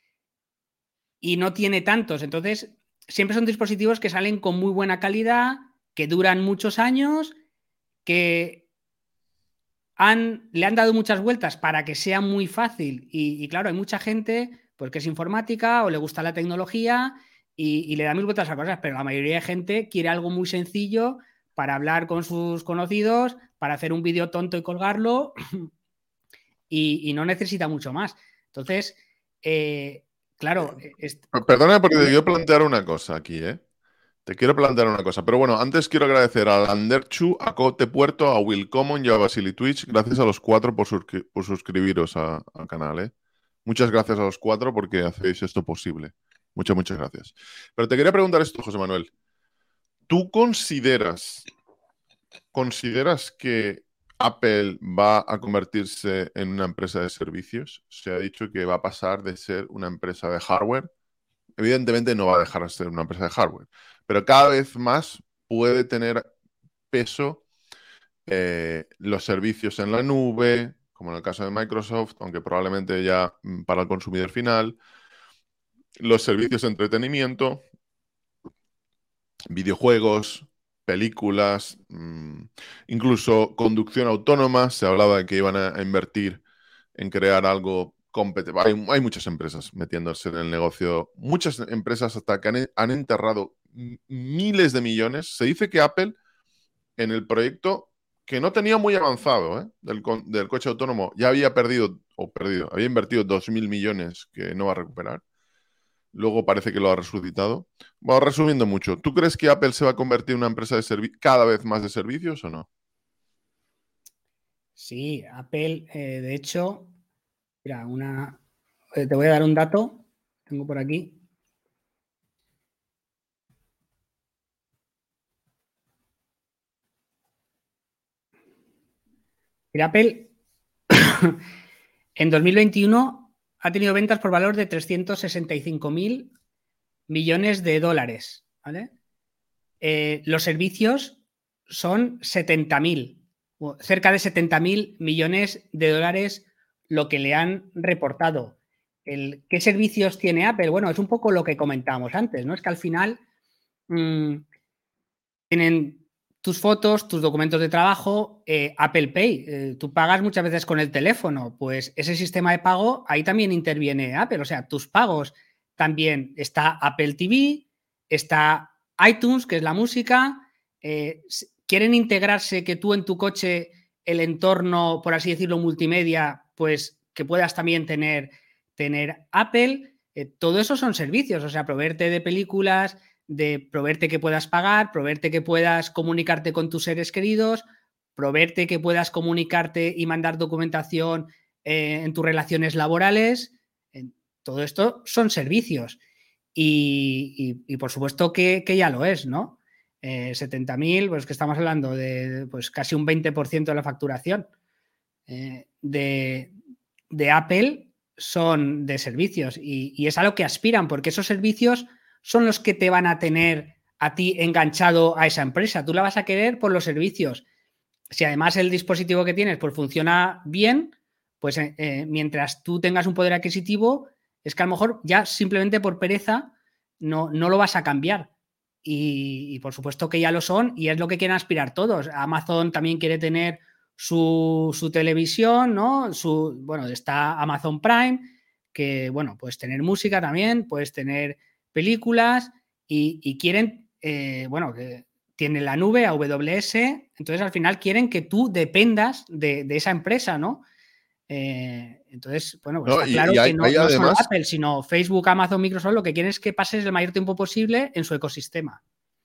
y no tiene tantos. Entonces, siempre son dispositivos que salen con muy buena calidad, que duran muchos años, que le han dado muchas vueltas para que sea muy fácil. Y claro, hay mucha gente pues, que es informática o le gusta la tecnología y le da mil vueltas a cosas, pero la mayoría de gente quiere algo muy sencillo para hablar con sus conocidos, para hacer un vídeo tonto y colgarlo y no necesita mucho más. Entonces, claro. Perdona, porque te quiero plantear una cosa aquí, ¿eh? Te quiero plantear una cosa. Pero bueno, antes quiero agradecer a Landerchu, a Cote Puerto, a Will Common y a Basili Twitch. Gracias a los 4 por suscribiros al canal, ¿eh? Muchas gracias a los 4 porque hacéis esto posible. Muchas gracias. Pero te quería preguntar esto, José Manuel. ¿Tú consideras que Apple va a convertirse en una empresa de servicios? Se ha dicho que va a pasar de ser una empresa de hardware. Evidentemente no va a dejar de ser una empresa de hardware, pero cada vez más puede tener peso los servicios en la nube, como en el caso de Microsoft, aunque probablemente ya para el consumidor final, los servicios de entretenimiento, videojuegos, películas, incluso conducción autónoma. Se hablaba de que iban a invertir en crear algo competitivo. Hay muchas empresas metiéndose en el negocio, muchas empresas hasta que han enterrado miles de millones. Se dice que Apple, en el proyecto que no tenía muy avanzado, del coche autónomo, ya había había invertido 2.000 millones que no va a recuperar. Luego parece que lo ha resucitado. Bueno, resumiendo mucho, ¿tú crees que Apple se va a convertir en una empresa cada vez más de servicios o no? Sí, Apple, de hecho, mira, te voy a dar un dato, tengo por aquí. Mira, Apple en 2021 ha tenido ventas por valor de 365.000 millones de dólares, ¿vale? Los servicios son 70.000, cerca de 70.000 millones de dólares lo que le han reportado. ¿Qué servicios tiene Apple? Bueno, es un poco lo que comentábamos antes, ¿no? Es que al final tienen tus fotos, tus documentos de trabajo, Apple Pay. Tú pagas muchas veces con el teléfono, pues ese sistema de pago, ahí también interviene Apple. O sea, tus pagos también está Apple TV, está iTunes, que es la música, quieren integrarse que tú en tu coche, el entorno, por así decirlo, multimedia, pues que puedas también tener Apple. Todo eso son servicios, o sea, proveerte de películas, de proveerte que puedas pagar, proveerte que puedas comunicarte con tus seres queridos, proveerte que puedas comunicarte y mandar documentación en tus relaciones laborales. Todo esto son servicios. Y por supuesto que ya lo es, ¿no? 70.000, pues que estamos hablando de pues casi un 20% de la facturación de Apple son de servicios y es a lo que aspiran, porque esos servicios son los que te van a tener a ti enganchado a esa empresa. Tú la vas a querer por los servicios. Si además el dispositivo que tienes pues funciona bien, pues mientras tú tengas un poder adquisitivo, es que a lo mejor ya simplemente por pereza no lo vas a cambiar. Y por supuesto que ya lo son y es lo que quieren aspirar todos. Amazon también quiere tener su televisión, ¿no? Bueno, está Amazon Prime, que, bueno, puedes tener música también, puedes tener películas y quieren, bueno, que tiene la nube, AWS, entonces al final quieren que tú dependas de esa empresa, ¿no? Entonces, bueno, pues No, está claro y que no solo además, Apple, sino Facebook, Amazon, Microsoft, lo que quieren es que pases el mayor tiempo posible en su ecosistema.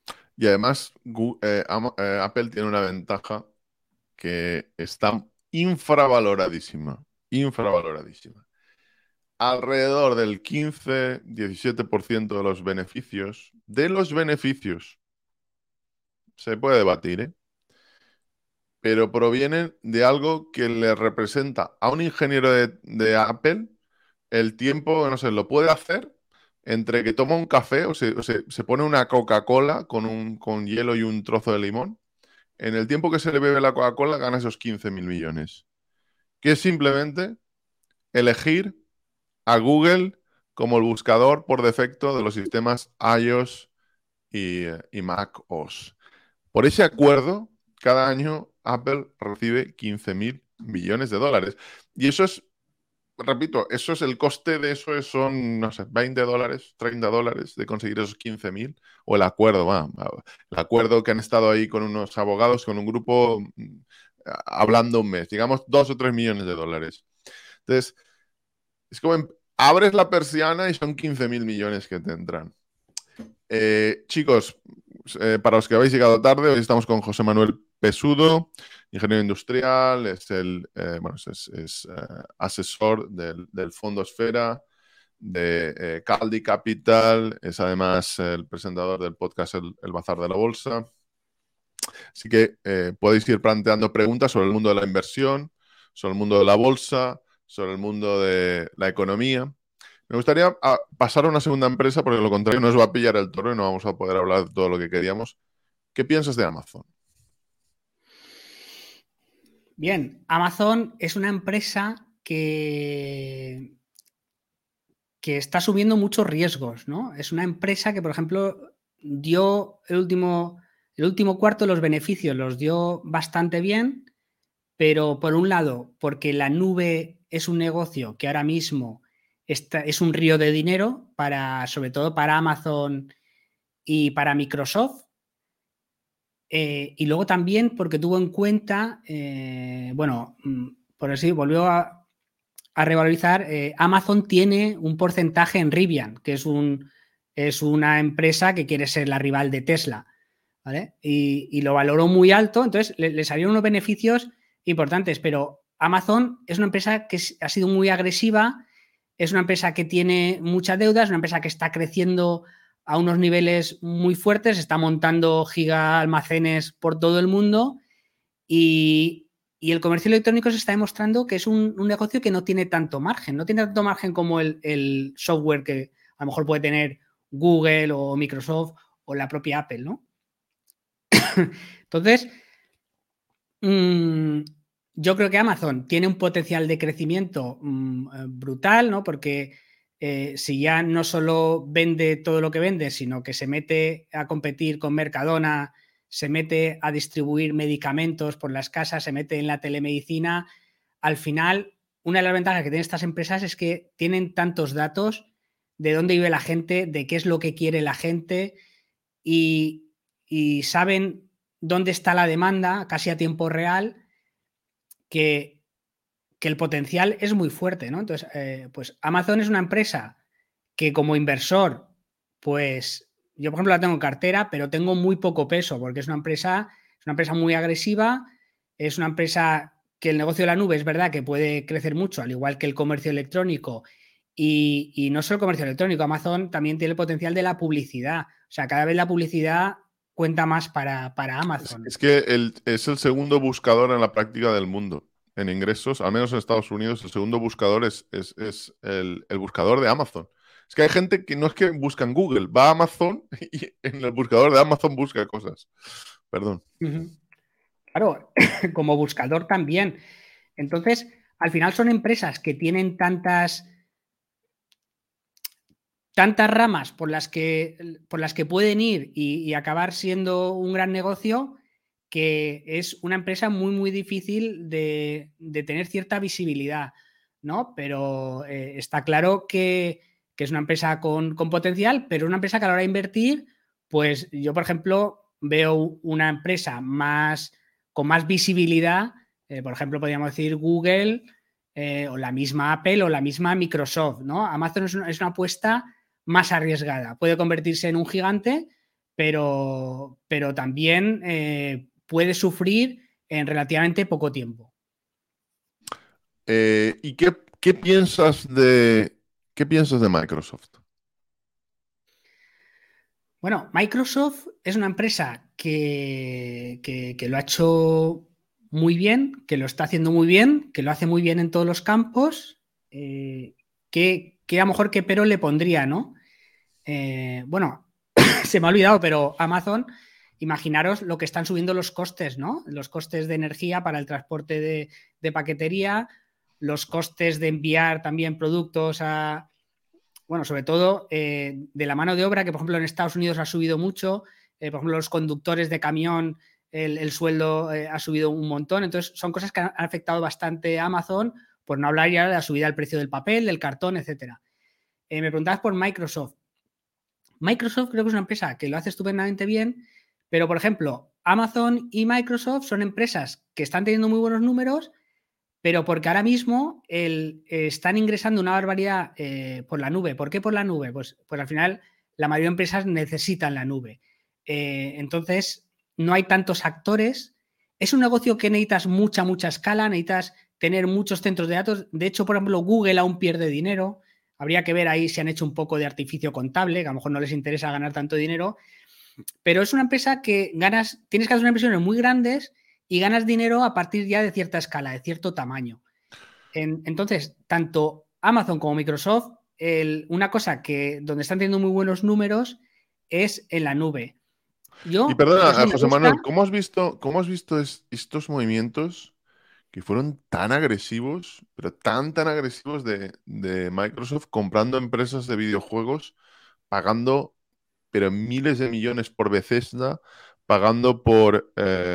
Apple tiene una ventaja que está infravaloradísima, infravaloradísima. Alrededor del 15-17% de los beneficios, se puede debatir, ¿eh? Pero provienen de algo que le representa a un ingeniero de Apple el tiempo, no sé, lo puede hacer entre que toma un café se pone una Coca-Cola con hielo y un trozo de limón. En el tiempo que se le bebe la Coca-Cola gana esos 15.000 millones. Que es simplemente elegir a Google como el buscador por defecto de los sistemas iOS y Mac OS. Por ese acuerdo, cada año Apple recibe 15.000 millones de dólares. Y eso es, repito, eso es el coste de eso, son, no sé, $20, $30 de conseguir esos 15.000, o el acuerdo, el acuerdo que han estado ahí con unos abogados, con un grupo hablando un mes, digamos 2 o 3 millones de dólares. Entonces, es como abres la persiana y son 15.000 millones que te entran. Chicos, para los que habéis llegado tarde, hoy estamos con José Manuel Pesudo, ingeniero industrial, es asesor del Fondo Esfera, de Caldi Capital, es además el presentador del podcast El Bazar de la Bolsa. Así que podéis ir planteando preguntas sobre el mundo de la inversión, sobre el mundo de la bolsa, sobre el mundo de la economía. Me gustaría pasar a una segunda empresa porque de lo contrario nos va a pillar el toro y no vamos a poder hablar de todo lo que queríamos. ¿Qué piensas de Amazon? Bien, Amazon es una empresa que está asumiendo muchos riesgos, ¿no? Es una empresa que, por ejemplo, dio el último cuarto los beneficios, los dio bastante bien, pero por un lado, porque la nube es un negocio que ahora mismo es un río de dinero, sobre todo para Amazon y para Microsoft. Y luego también porque tuvo en cuenta, bueno, por así volvió a revalorizar, Amazon tiene un porcentaje en Rivian, que es una empresa que quiere ser la rival de Tesla, ¿vale? Y lo valoró muy alto, entonces le salieron unos beneficios importantes, pero Amazon es una empresa que ha sido muy agresiva, es una empresa que tiene mucha deuda, es una empresa que está creciendo a unos niveles muy fuertes, está montando giga almacenes por todo el mundo y el comercio electrónico se está demostrando que es un negocio que no tiene tanto margen, no tiene tanto margen como el software que a lo mejor puede tener Google o Microsoft o la propia Apple, ¿no? Entonces, yo creo que Amazon tiene un potencial de crecimiento brutal, ¿no? Porque si ya no solo vende todo lo que vende, sino que se mete a competir con Mercadona, se mete a distribuir medicamentos por las casas, se mete en la telemedicina, al final, una de las ventajas que tienen estas empresas es que tienen tantos datos de dónde vive la gente, de qué es lo que quiere la gente, y saben dónde está la demanda casi a tiempo real, que el potencial es muy fuerte, ¿no? Entonces, pues Amazon es una empresa que como inversor, pues yo por ejemplo la tengo en cartera, pero tengo muy poco peso porque es una empresa muy agresiva, es una empresa que el negocio de la nube es verdad que puede crecer mucho, al igual que el comercio electrónico. Y no solo el comercio electrónico, Amazon también tiene el potencial de la publicidad. O sea, cada vez la publicidad cuenta más para Amazon. Es que es el segundo buscador en la práctica del mundo. En ingresos, al menos en Estados Unidos, el segundo buscador es el buscador de Amazon. Es que hay gente que no es que busca en Google, va a Amazon y en el buscador de Amazon busca cosas. Perdón. Claro, como buscador también. Entonces, al final son empresas que tienen tantas ramas por las que pueden ir y acabar siendo un gran negocio, que es una empresa muy, muy difícil de tener cierta visibilidad, ¿no? Pero está claro que es una empresa con potencial, pero una empresa que a la hora de invertir, pues yo, por ejemplo, veo una empresa con más visibilidad, por ejemplo, podríamos decir Google, o la misma Apple o la misma Microsoft, ¿no? Amazon es una apuesta más arriesgada. Puede convertirse en un gigante, pero también puede sufrir en relativamente poco tiempo. ¿Y qué qué piensas de Microsoft? Bueno, Microsoft es una empresa que lo ha hecho muy bien, que lo está haciendo muy bien, que lo hace muy bien en todos los campos, que a lo mejor qué pero le pondría, ¿no? Bueno, se me ha olvidado, pero Amazon, imaginaros lo que están subiendo los costes, ¿no? Los costes de energía para el transporte de paquetería, los costes de enviar también productos bueno, sobre todo de la mano de obra, que por ejemplo en Estados Unidos ha subido mucho, por ejemplo los conductores de camión, el sueldo ha subido un montón, entonces son cosas que han afectado bastante a Amazon, por no hablar ya de la subida del precio del papel, del cartón, etcétera. Me preguntabas por Microsoft. Microsoft creo que es una empresa que lo hace estupendamente bien, pero por ejemplo, Amazon y Microsoft son empresas que están teniendo muy buenos números, pero porque ahora mismo están ingresando una barbaridad por la nube. ¿Por qué por la nube? Pues al final la mayoría de empresas necesitan la nube. Entonces, no hay tantos actores. Es un negocio que necesitas mucha escala, necesitas tener muchos centros de datos. De hecho, por ejemplo, Google aún pierde dinero. Habría que ver ahí si han hecho un poco de artificio contable, que a lo mejor no les interesa ganar tanto dinero, pero es una empresa que tienes que hacer unas inversiones muy grandes y ganas dinero a partir ya de cierta escala, de cierto tamaño. Entonces, tanto Amazon como Microsoft, una cosa que donde están teniendo muy buenos números es en la nube. Y Eso perdona, sí, me José gusta. Manuel, cómo has visto estos movimientos que fueron tan agresivos, pero tan agresivos de Microsoft comprando empresas de videojuegos, pagando, pero miles de millones por Bethesda, pagando por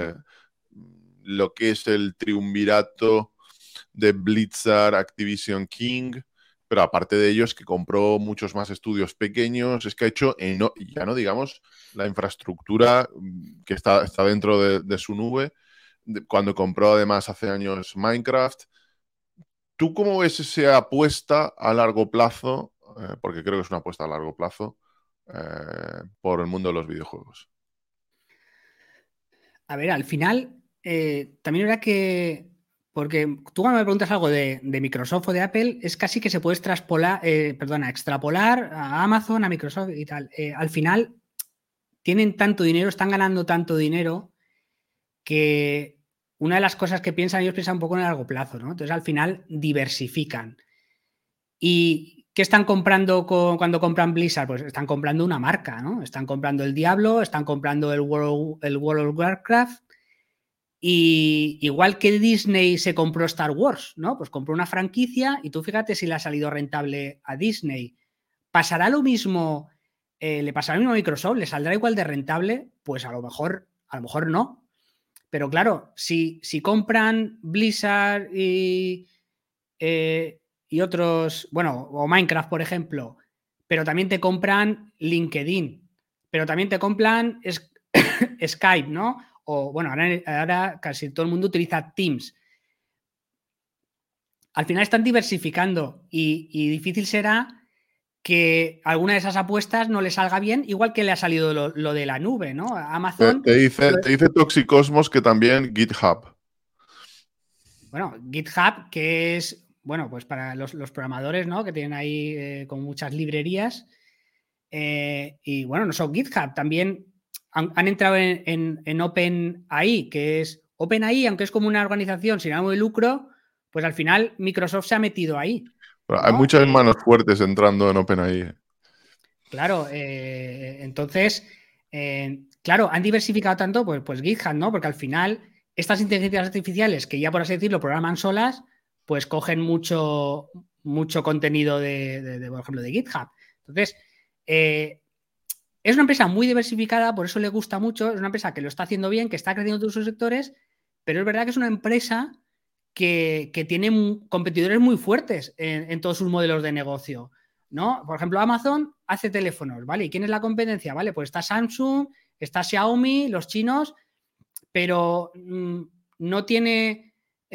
lo que es el triunvirato de Blizzard, Activision King, pero aparte de ello es que compró muchos más estudios pequeños, es que ha hecho, ya no digamos, la infraestructura que está dentro de su nube, cuando compró además hace años Minecraft. ¿Tú cómo ves esa apuesta a largo plazo? Porque creo que es una apuesta a largo plazo por el mundo de los videojuegos. A ver, al final, también era que, porque tú cuando me preguntas algo de Microsoft o de Apple, es casi que se puede extrapolar a Amazon, a Microsoft y tal. Al final, tienen tanto dinero, están ganando tanto dinero, que una de las cosas que ellos piensan un poco en el largo plazo, ¿no? Entonces, al final, diversifican. ¿Y qué están comprando cuando compran Blizzard? Pues están comprando una marca, ¿no? Están comprando el Diablo, están comprando el World of Warcraft. Y igual que Disney se compró Star Wars, ¿no? Pues compró una franquicia y tú fíjate si le ha salido rentable a Disney. ¿Pasará lo mismo? ¿Le pasará lo mismo a Microsoft? ¿Le saldrá igual de rentable? Pues a lo mejor no. Pero claro, si compran Blizzard y otros, bueno, o Minecraft, por ejemplo, pero también te compran LinkedIn, pero también te compran Skype, ¿no? O bueno, ahora casi todo el mundo utiliza Teams. Al final están diversificando y difícil será que alguna de esas apuestas no le salga bien, igual que le ha salido lo de la nube, ¿no? Amazon. Te dice Toxicosmos que también GitHub. Bueno, GitHub, que es, bueno, pues para los programadores, ¿no? Que tienen ahí con muchas librerías. Y bueno, no solo GitHub, también han entrado en OpenAI, que es OpenAI, aunque es como una organización sin ánimo de lucro, pues al final Microsoft se ha metido ahí. Pero ¿no? hay muchas manos fuertes entrando en OpenAI. Claro, entonces, claro, han diversificado tanto, pues GitHub, ¿no? Porque al final estas inteligencias artificiales que ya por así decirlo programan solas, pues cogen mucho contenido por ejemplo, de GitHub. Entonces, es una empresa muy diversificada, por eso le gusta mucho, es una empresa que lo está haciendo bien, que está creciendo en todos sus sectores, pero es verdad que es una empresa que tiene competidores muy fuertes en todos sus modelos de negocio, ¿no? Por ejemplo, Amazon hace teléfonos, ¿vale? ¿Y quién es la competencia? ¿Vale? Pues está Samsung, está Xiaomi, los chinos, pero no tiene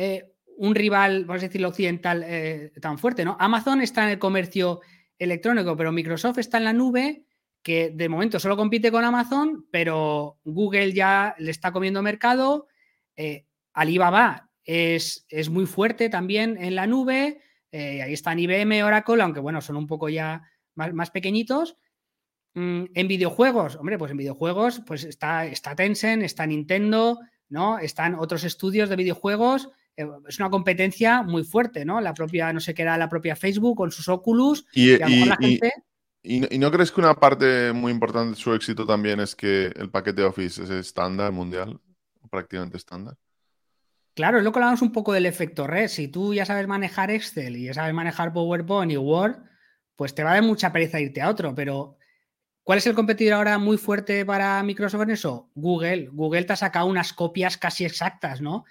un rival, vamos a decirlo, occidental tan fuerte, ¿no? Amazon está en el comercio electrónico, pero Microsoft está en la nube, que de momento solo compite con Amazon, pero Google ya le está comiendo mercado, Alibaba es muy fuerte también en la nube, ahí están IBM, Oracle, aunque bueno, son un poco ya más pequeñitos. En videojuegos, hombre, pues en videojuegos pues está Tencent, está Nintendo, ¿no? Están otros estudios de videojuegos, es una competencia muy fuerte, ¿no? La propia, no sé qué era, la propia Facebook con sus Oculus, y a lo mejor la gente... ¿Y no crees que una parte muy importante de su éxito también es que el paquete Office es estándar mundial, prácticamente estándar? Claro, es lo que hablamos un poco del efecto red. Si tú ya sabes manejar Excel y ya sabes manejar PowerPoint y Word, pues te va a dar mucha pereza irte a otro. Pero, ¿cuál es el competidor ahora muy fuerte para Microsoft en eso? Google. Google te ha sacado unas copias casi exactas, ¿no?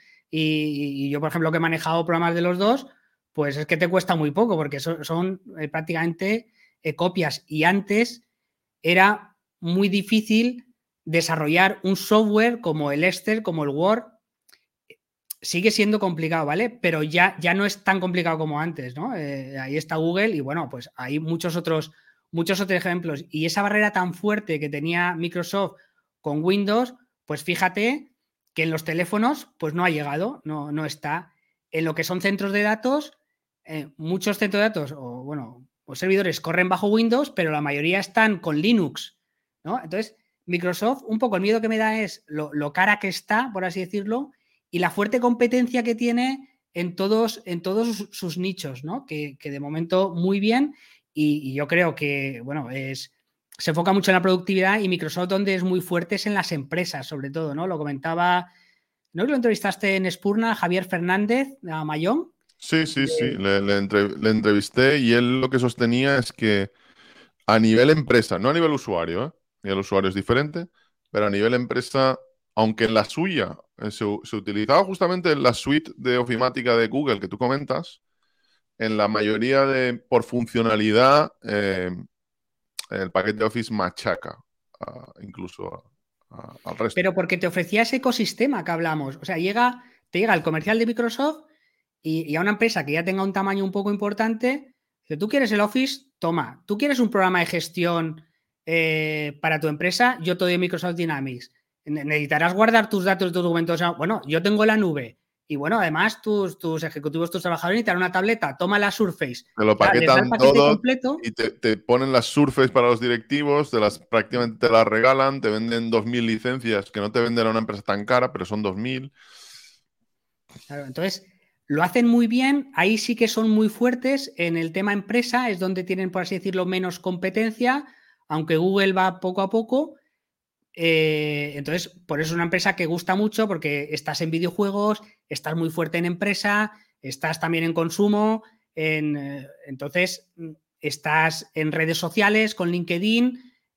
Y yo, por ejemplo, que he manejado programas de los dos, pues es que te cuesta muy poco porque son prácticamente copias. Y antes era muy difícil desarrollar un software como el Excel, como el Word. Sigue siendo complicado, ¿vale? Pero ya no es tan complicado como antes, ¿no? Ahí está Google y bueno, pues hay muchos otros ejemplos. Y esa barrera tan fuerte que tenía Microsoft con Windows, pues fíjate que en los teléfonos pues no ha llegado, no está. En lo que son centros de datos, muchos centros de datos o bueno, los servidores corren bajo Windows, pero la mayoría están con Linux, ¿no? Entonces, Microsoft, un poco el miedo que me da es lo cara que está, por así decirlo, y la fuerte competencia que tiene en todos sus nichos, ¿no? Que de momento muy bien y yo creo que, bueno, se enfoca mucho en la productividad y Microsoft donde es muy fuerte es en las empresas, sobre todo, ¿no? Lo comentaba, ¿no? Lo entrevistaste en Spurna, Javier Fernández, a Mayón. Sí, sí, sí, le entrevisté y él lo que sostenía es que a nivel empresa, no a nivel usuario, ¿eh? Y el usuario es diferente, pero a nivel empresa, aunque en la suya se utilizaba justamente la suite de ofimática de Google que tú comentas, en la mayoría por funcionalidad, el paquete Office machaca incluso al resto. Pero porque te ofrecía ese ecosistema que hablamos. O sea, te llega el comercial de Microsoft y a una empresa que ya tenga un tamaño un poco importante, si tú quieres el Office, toma. Tú quieres un programa de gestión para tu empresa, yo te doy Microsoft Dynamics. Necesitarás guardar tus datos, tus documentos. Bueno, yo tengo la nube. Y bueno, además tus ejecutivos, tus trabajadores necesitan una tableta, toma la Surface. Te lo O sea, les da el paquetan paquete todo completo. y te ponen las Surface para los directivos, prácticamente te las regalan, te venden 2.000 licencias que no te venden a una empresa tan cara, pero son 2.000. Claro, entonces, lo hacen muy bien, ahí sí que son muy fuertes. En el tema empresa es donde tienen, por así decirlo, menos competencia, aunque Google va poco a poco. Entonces, por eso es una empresa que gusta mucho porque estás en videojuegos, estás muy fuerte en empresa, estás también en consumo, entonces estás en redes sociales con LinkedIn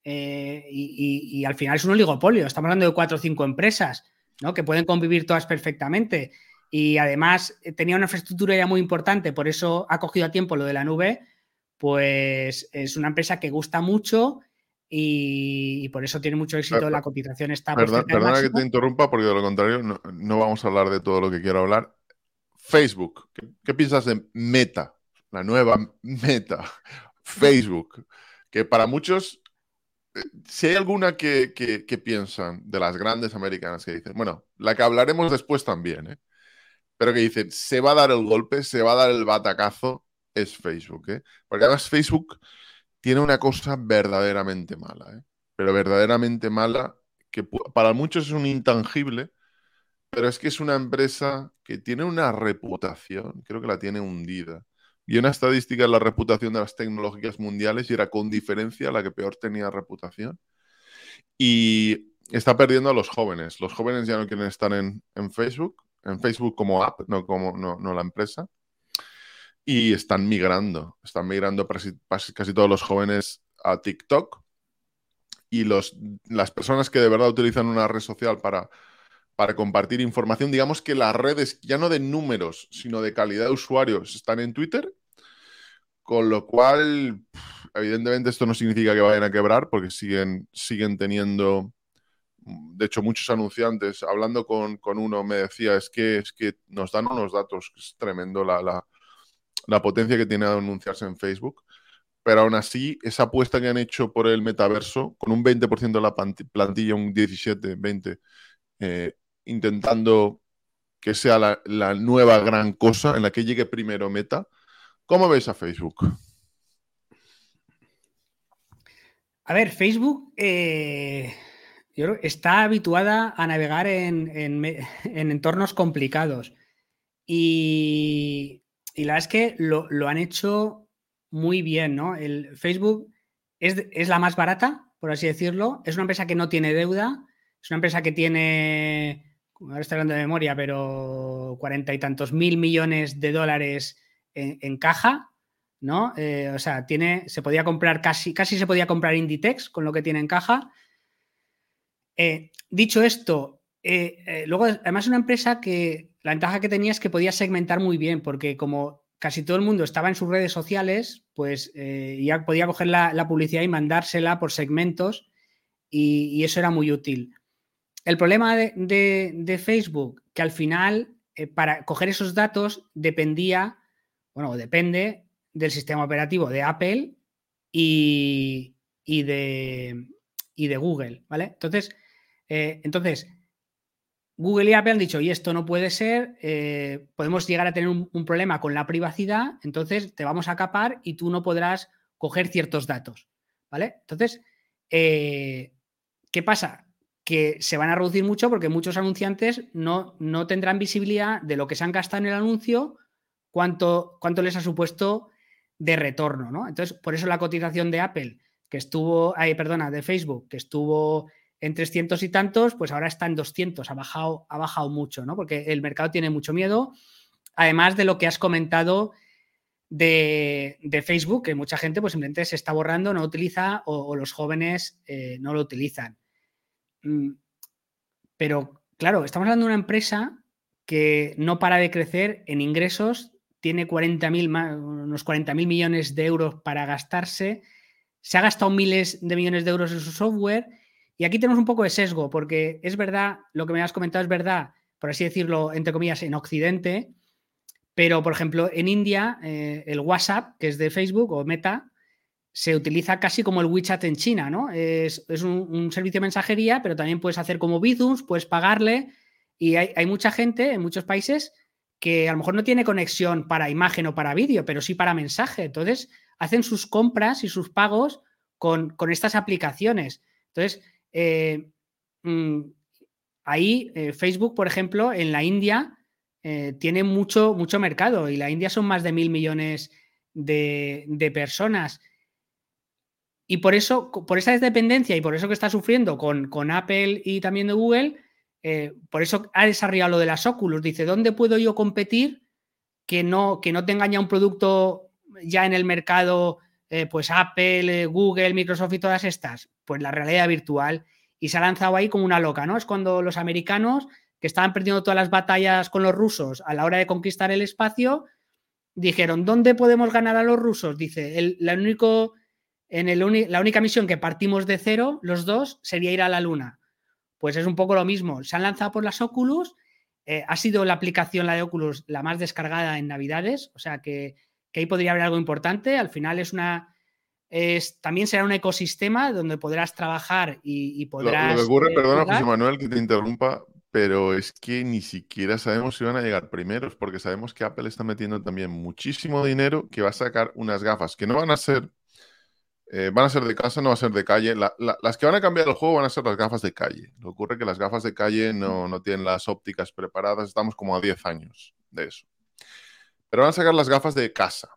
y al final es un oligopolio. Estamos hablando de 4 o 5 empresas, ¿no? Que pueden convivir todas perfectamente. Y además tenía una infraestructura ya muy importante, por eso ha cogido a tiempo lo de la nube. Pues es una empresa que gusta mucho y por eso tiene mucho éxito. La cotización está por cerca del Perdona que máximo. te interrumpa, porque de lo contrario no vamos a hablar de todo lo que quiero hablar. Facebook, ¿qué piensas de Meta? La nueva Meta, Facebook, que para muchos, si hay alguna que piensan de las grandes americanas que dicen, bueno, la que hablaremos después también, ¿eh? Pero que dicen, se va a dar el golpe, se va a dar el batacazo, es Facebook, ¿eh? Porque además Facebook tiene una cosa verdaderamente mala, ¿eh? Pero verdaderamente mala, que para muchos es un intangible, pero es que es una empresa que tiene una reputación, creo que la tiene hundida. Y una estadística de la reputación de las tecnológicas mundiales y era con diferencia la que peor tenía reputación. Y está perdiendo a los jóvenes. Los jóvenes ya no quieren estar en Facebook como app, no la empresa. Y están migrando casi todos los jóvenes a TikTok. Y las personas que de verdad utilizan una red social para compartir información, digamos que las redes, ya no de números, sino de calidad de usuarios, están en Twitter, con lo cual, evidentemente esto no significa que vayan a quebrar, porque siguen teniendo, de hecho, muchos anunciantes, hablando con uno me decía, es que nos dan unos datos, es tremendo la potencia que tiene de anunciarse en Facebook. Pero aún así, esa apuesta que han hecho por el metaverso, con un 20% de la plantilla, un 17, 20, intentando que sea la nueva gran cosa en la que llegue primero Meta. ¿Cómo ves a Facebook? A ver, Facebook yo creo que está habituada a navegar en entornos complicados y la verdad es que lo han hecho muy bien, ¿no? El Facebook es la más barata, por así decirlo. Es una empresa que no tiene deuda, es una empresa que tiene, ahora estoy hablando de memoria, pero 40 y tantos mil millones de dólares en caja, ¿no? O sea, se podía comprar casi se podía comprar Inditex con lo que tiene en caja. Dicho esto, luego además una empresa que la ventaja que tenía es que podía segmentar muy bien, porque como casi todo el mundo estaba en sus redes sociales, pues ya podía coger la publicidad y mandársela por segmentos y eso era muy útil. El problema de Facebook, que al final para coger esos datos depende del sistema operativo de Apple y de Google, ¿vale? Entonces, Google y Apple han dicho, y esto no puede ser, podemos llegar a tener un problema con la privacidad, entonces te vamos a capar y tú no podrás coger ciertos datos, ¿vale? Entonces, ¿qué pasa? Que se van a reducir mucho porque muchos anunciantes no tendrán visibilidad de lo que se han gastado en el anuncio, cuánto les ha supuesto de retorno, ¿no? Entonces, por eso la cotización de Apple, de Facebook, que estuvo en 300 y tantos, pues ahora está en 200, ha bajado mucho, ¿no? Porque el mercado tiene mucho miedo, además de lo que has comentado de Facebook, que mucha gente pues simplemente se está borrando, no lo utiliza o los jóvenes no lo utilizan. Pero claro, estamos hablando de una empresa que no para de crecer en ingresos, tiene unos 40.000 millones de euros para gastarse, se ha gastado miles de millones de euros en su software y aquí tenemos un poco de sesgo porque es verdad, lo que me has comentado es verdad, por así decirlo, entre comillas, en Occidente, pero por ejemplo en India el WhatsApp, que es de Facebook o Meta, se utiliza casi como el WeChat en China, ¿no? Es un servicio de mensajería, pero también puedes hacer como Bizums, puedes pagarle y hay mucha gente en muchos países que a lo mejor no tiene conexión para imagen o para vídeo, pero sí para mensaje. Entonces, hacen sus compras y sus pagos con estas aplicaciones. Entonces, ahí Facebook, por ejemplo, en la India tiene mucho mercado y la India son más de 1.000 millones de personas. Y por eso, por esa dependencia y por eso que está sufriendo con Apple y también de Google, por eso ha desarrollado lo de las Oculus. Dice, ¿dónde puedo yo competir que no tenga ya un producto ya en el mercado, pues Apple, Google, Microsoft y todas estas? Pues la realidad virtual. Y se ha lanzado ahí como una loca, ¿no? Es cuando los americanos, que estaban perdiendo todas las batallas con los rusos a la hora de conquistar el espacio, dijeron, ¿dónde podemos ganar a los rusos? Dice, el único la única misión que partimos de cero, los dos, sería ir a la Luna. Pues es un poco lo mismo. Se han lanzado por las Oculus, ha sido la aplicación, la de Oculus, la más descargada en Navidades, o sea que ahí podría haber algo importante. Al final también será un ecosistema donde podrás trabajar y Lo que podrás ocurre, perdona José jugar. Manuel que te interrumpa, pero es que ni siquiera sabemos si van a llegar primeros, porque sabemos que Apple está metiendo también muchísimo dinero, que va a sacar unas gafas que no van a ser de casa, no van a ser de calle. Las que van a cambiar el juego van a ser las gafas de calle. Lo que ocurre es que las gafas de calle no tienen las ópticas preparadas, estamos como a 10 años de eso. Pero van a sacar las gafas de casa.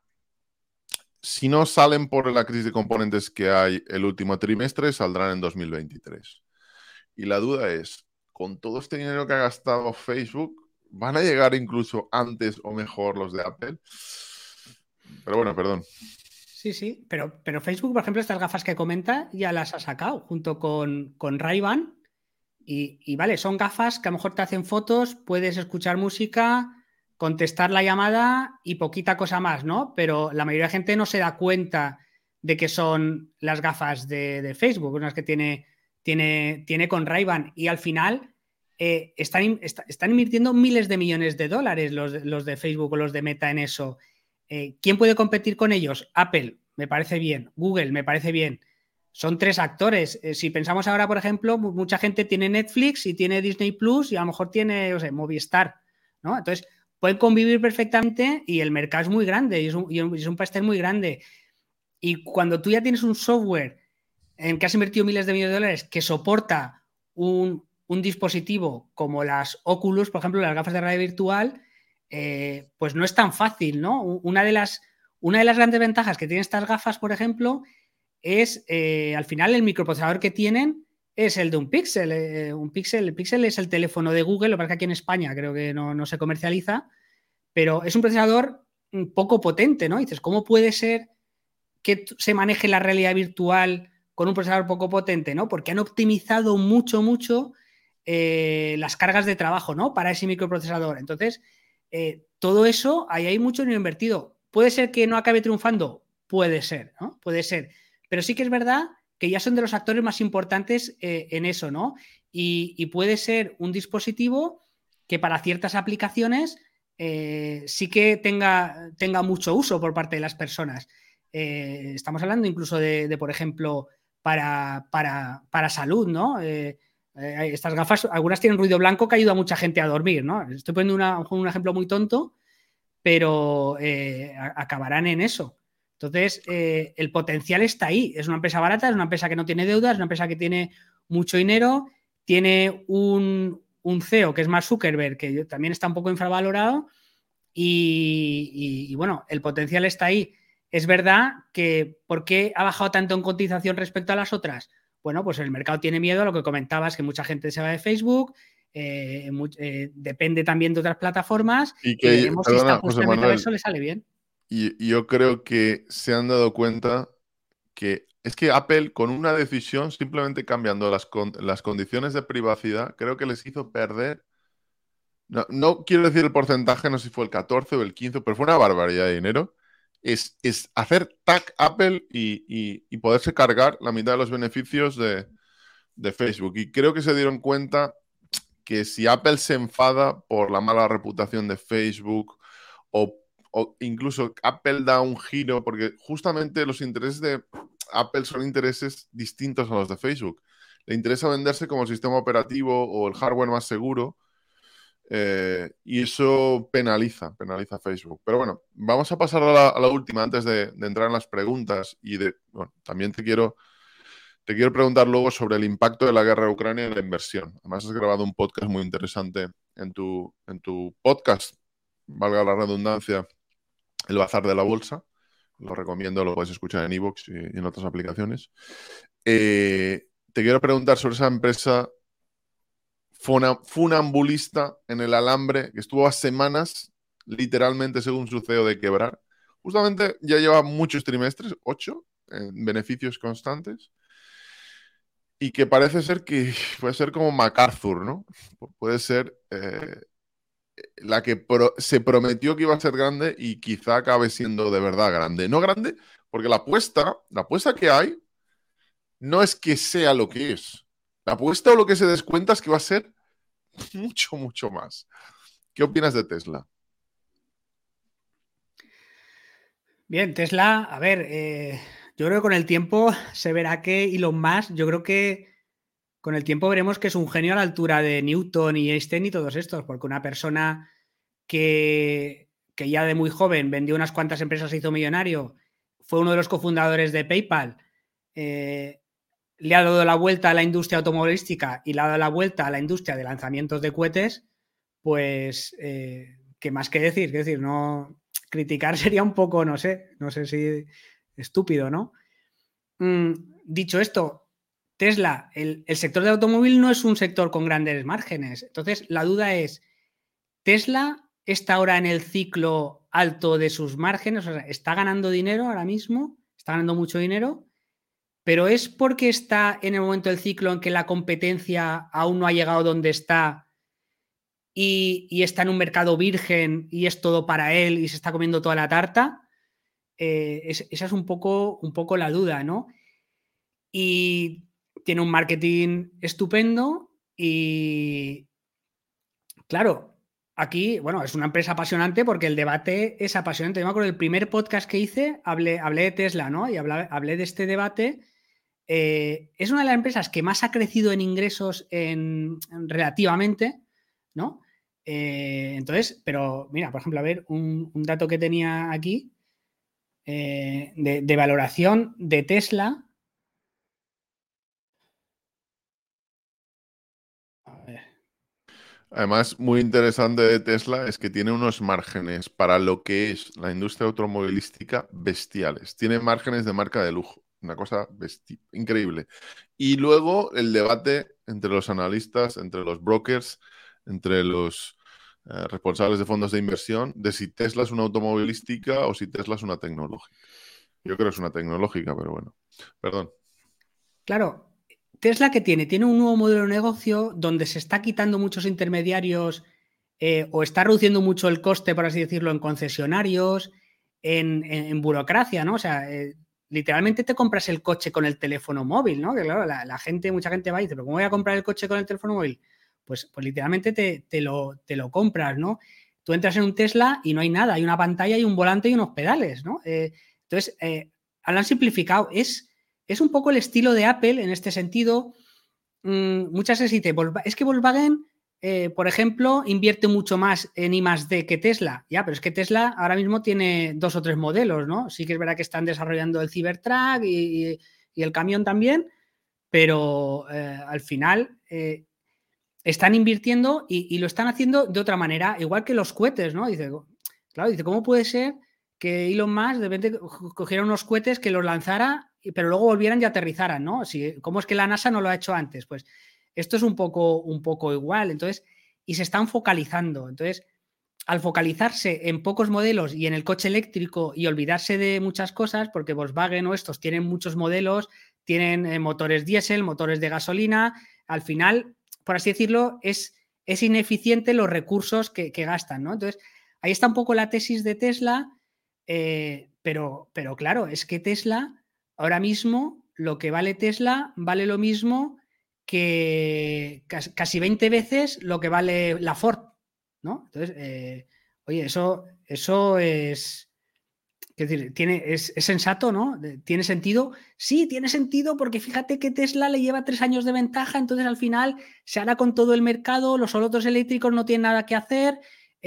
Si no salen por la crisis de componentes que hay el último trimestre, saldrán en 2023. Y la duda es, con todo este dinero que ha gastado Facebook, ¿van a llegar incluso antes o mejor los de Apple? Pero bueno, perdón. Sí, sí, pero Facebook, por ejemplo, estas gafas que comenta ya las ha sacado junto con Ray-Ban y vale, son gafas que a lo mejor te hacen fotos, puedes escuchar música, contestar la llamada y poquita cosa más, ¿no? Pero la mayoría de gente no se da cuenta de que son las gafas de Facebook, unas que tiene con Ray-Ban y al final están invirtiendo miles de millones de dólares los de Facebook o los de Meta en eso. ¿Quién puede competir con ellos? Apple, me parece bien. Google, me parece bien. Son tres actores. Si pensamos ahora, por ejemplo, mucha gente tiene Netflix y tiene Disney Plus y a lo mejor tiene, no sé, Movistar, ¿no? Entonces, pueden convivir perfectamente y el mercado es muy grande y es un pastel muy grande. Y cuando tú ya tienes un software en que has invertido miles de millones de dólares que soporta un dispositivo como las Oculus, por ejemplo, las gafas de realidad virtual, pues no es tan fácil, ¿no? Una de las grandes ventajas que tienen estas gafas, por ejemplo, es al final el microprocesador que tienen es el de un Pixel. El Pixel es el teléfono de Google, lo que pasa es que aquí en España creo que no se comercializa, pero es un procesador un poco potente, ¿no? Y dices, ¿cómo puede ser que se maneje la realidad virtual con un procesador poco potente, ¿no? Porque han optimizado mucho las cargas de trabajo, ¿no? Para ese microprocesador. Entonces, todo eso, ahí hay mucho dinero invertido. ¿Puede ser que no acabe triunfando? Puede ser, ¿no? Puede ser. Pero sí que es verdad que ya son de los actores más importantes en eso, ¿no? Y puede ser un dispositivo que para ciertas aplicaciones sí que tenga mucho uso por parte de las personas. Estamos hablando incluso por ejemplo, para salud, ¿no? Estas gafas, algunas tienen ruido blanco que ayuda a mucha gente a dormir, ¿no? Estoy poniendo un ejemplo muy tonto, pero acabarán en eso. Entonces, el potencial está ahí. Es una empresa barata, es una empresa que no tiene deudas, es una empresa que tiene mucho dinero, tiene un CEO que es Mark Zuckerberg, que también está un poco infravalorado, y bueno, el potencial está ahí. Es verdad que ¿por qué ha bajado tanto en cotización respecto a las otras? Bueno, pues el mercado tiene miedo a lo que comentabas, que mucha gente se va de Facebook, depende también de otras plataformas Y y que, veremos si esta perdona, apuesta José de Manuel, metaverso le sale bien. y yo creo que se han dado cuenta que es que Apple, con una decisión, simplemente cambiando las condiciones de privacidad, creo que les hizo perder. No quiero decir el porcentaje, no sé si fue el 14 o el 15, pero fue una barbaridad de dinero. Es hacer tag Apple y poderse cargar la mitad de los beneficios de Facebook. Y creo que se dieron cuenta que si Apple se enfada por la mala reputación de Facebook o, o incluso Apple da un giro, porque justamente los intereses de Apple son intereses distintos a los de Facebook. Le interesa venderse como el sistema operativo o el hardware más seguro, y eso penaliza a Facebook. Pero bueno, vamos a pasar a la última antes de entrar en las preguntas bueno, también te quiero preguntar luego sobre el impacto de la guerra de Ucrania en la inversión. Además, has grabado un podcast muy interesante en tu podcast, valga la redundancia, El Bazar de la Bolsa. Lo recomiendo, lo puedes escuchar en iVoox y en otras aplicaciones. Te quiero preguntar sobre esa empresa funambulista en el alambre que estuvo a semanas, literalmente, según su CEO, de quebrar. Justamente ya lleva muchos trimestres, 8, en beneficios constantes. Y que parece ser que puede ser como MacArthur, ¿no? Puede ser la que se prometió que iba a ser grande y quizá acabe siendo de verdad grande. No grande Porque la apuesta que hay no es que sea lo que es. La apuesta o lo que se descuenta es que va a ser mucho, mucho más. ¿Qué opinas de Tesla? Bien, Tesla, a ver, yo creo que con el tiempo se verá que Elon Musk, yo creo que con el tiempo veremos que es un genio a la altura de Newton y Einstein y todos estos, porque una persona que ya de muy joven vendió unas cuantas empresas, se hizo millonario, fue uno de los cofundadores de PayPal, eh, le ha dado la vuelta a la industria automovilística y le ha dado la vuelta a la industria de lanzamientos de cohetes, pues, ¿qué más que decir? Es decir, no criticar sería un poco, no sé si estúpido, ¿no? Dicho esto, Tesla, el sector del automóvil no es un sector con grandes márgenes. Entonces, la duda es, ¿Tesla está ahora en el ciclo alto de sus márgenes? O sea, ¿está ganando dinero ahora mismo? ¿Está ganando mucho dinero? ¿Pero es porque está en el momento del ciclo en que la competencia aún no ha llegado donde está y está en un mercado virgen y es todo para él y se está comiendo toda la tarta? Esa es un poco la duda, ¿no? Y tiene un marketing estupendo y, claro, aquí, bueno, es una empresa apasionante porque el debate es apasionante. Yo me acuerdo del primer podcast que hice, hablé de Tesla, ¿no? Y hablé de este debate. Es una de las empresas que más ha crecido en ingresos relativamente, ¿no? Entonces, pero mira, por ejemplo, a ver, un dato que tenía aquí de valoración de Tesla. A ver. Además, muy interesante de Tesla es que tiene unos márgenes para lo que es la industria automovilística bestiales. Tiene márgenes de marca de lujo, una cosa increíble. Y luego el debate entre los analistas, entre los brokers, entre los responsables de fondos de inversión, de si Tesla es una automovilística o si Tesla es una tecnológica. Yo creo que es una tecnológica, pero bueno. Perdón. Claro, Tesla que tiene un nuevo modelo de negocio donde se está quitando muchos intermediarios o está reduciendo mucho el coste, por así decirlo, en concesionarios, en burocracia, ¿no? O sea, literalmente te compras el coche con el teléfono móvil, ¿no? Que claro, la gente, mucha gente va y dice, ¿pero cómo voy a comprar el coche con el teléfono móvil? Pues literalmente te lo compras, ¿no? Tú entras en un Tesla y no hay nada, hay una pantalla y un volante y unos pedales, ¿no? Entonces, lo han simplificado. Es un poco el estilo de Apple en este sentido. Muchas veces dice, es que Volkswagen, por ejemplo, invierte mucho más en I+D que Tesla. Ya, pero es que Tesla ahora mismo tiene 2 o 3 modelos, ¿no? Sí que es verdad que están desarrollando el Cybertruck y el camión también, pero al final están invirtiendo y lo están haciendo de otra manera, igual que los cohetes, ¿no? Dice, claro, dice, ¿cómo puede ser que Elon Musk de repente cogiera unos cohetes que los lanzara, pero luego volvieran y aterrizaran, ¿no? ¿Cómo es que la NASA no lo ha hecho antes? Pues esto es un poco igual. Entonces, y se están focalizando. Entonces, al focalizarse en pocos modelos y en el coche eléctrico y olvidarse de muchas cosas, porque Volkswagen o estos tienen muchos modelos, tienen motores diésel, motores de gasolina, al final, por así decirlo, es ineficiente los recursos que gastan, ¿no? Entonces, ahí está un poco la tesis de Tesla, pero claro, es que Tesla, ahora mismo, lo que vale Tesla vale lo mismo que casi 20 veces lo que vale la Ford, ¿no? Entonces, oye, eso es decir, es sensato, ¿no? ¿Tiene sentido? Sí, tiene sentido porque fíjate que Tesla le lleva 3 años de ventaja, entonces al final se hará con todo el mercado, los otros eléctricos no tienen nada que hacer.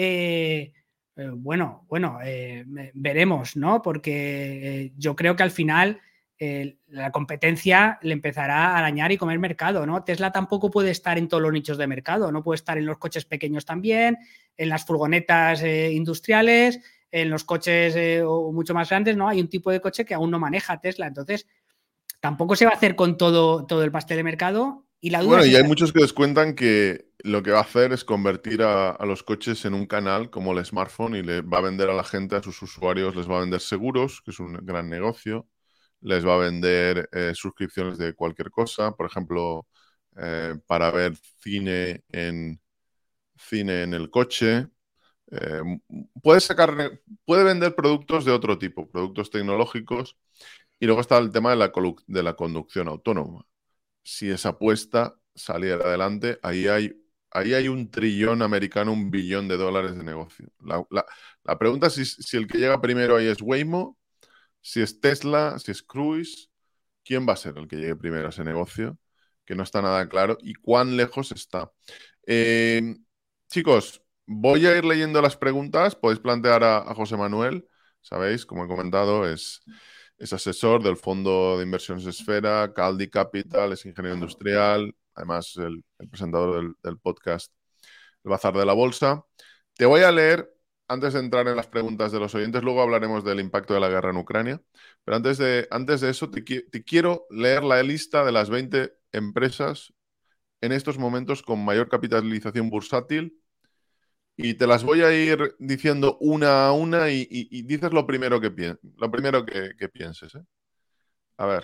Bueno, veremos, ¿no? Porque yo creo que al final la competencia le empezará a arañar y comer mercado, ¿no? Tesla tampoco puede estar en todos los nichos de mercado, no puede estar en los coches pequeños también, en las furgonetas industriales, en los coches o mucho más grandes, ¿no? Hay un tipo de coche que aún no maneja Tesla, entonces tampoco se va a hacer con todo el pastel de mercado y la duda Bueno, es y hay esa. muchos que descuentan que lo que va a hacer es convertir a los coches en un canal como el smartphone y le va a vender a la gente, a sus usuarios, les va a vender seguros, que es un gran negocio, les va a vender suscripciones de cualquier cosa, por ejemplo, para ver cine en el coche, Puede vender productos de otro tipo, productos tecnológicos, y luego está el tema de la conducción autónoma. Si esa apuesta saliera adelante, ahí hay un trillón americano, $1 billón de negocio. La pregunta es si el que llega primero ahí es Waymo, si es Tesla, si es Cruise, ¿quién va a ser el que llegue primero a ese negocio? Que no está nada claro y cuán lejos está. Chicos, voy a ir leyendo las preguntas. Podéis plantear a José Manuel. Sabéis, como he comentado, es asesor del fondo de inversiones Esfera, Caldi Capital, es ingeniero industrial, además el presentador del podcast El Bazar de la Bolsa. Te voy a leer, antes de entrar en las preguntas de los oyentes, luego hablaremos del impacto de la guerra en Ucrania, pero antes de eso te quiero leer la lista de las 20 empresas en estos momentos con mayor capitalización bursátil y te las voy a ir diciendo una a una y dices lo primero que pienses, ¿eh? A ver,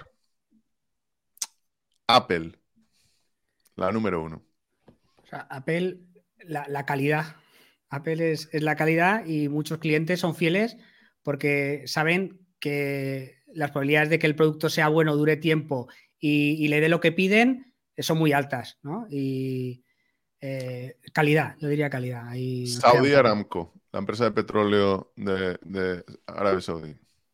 Apple, la número uno. O sea, Apple, la calidad. Apple es la calidad y muchos clientes son fieles porque saben que las probabilidades de que el producto sea bueno, dure tiempo y le dé lo que piden son muy altas, ¿no? Y calidad, yo diría calidad. Ahí nos Saudi quedamos ahí. Aramco, la empresa de petróleo de Arabia Saudí.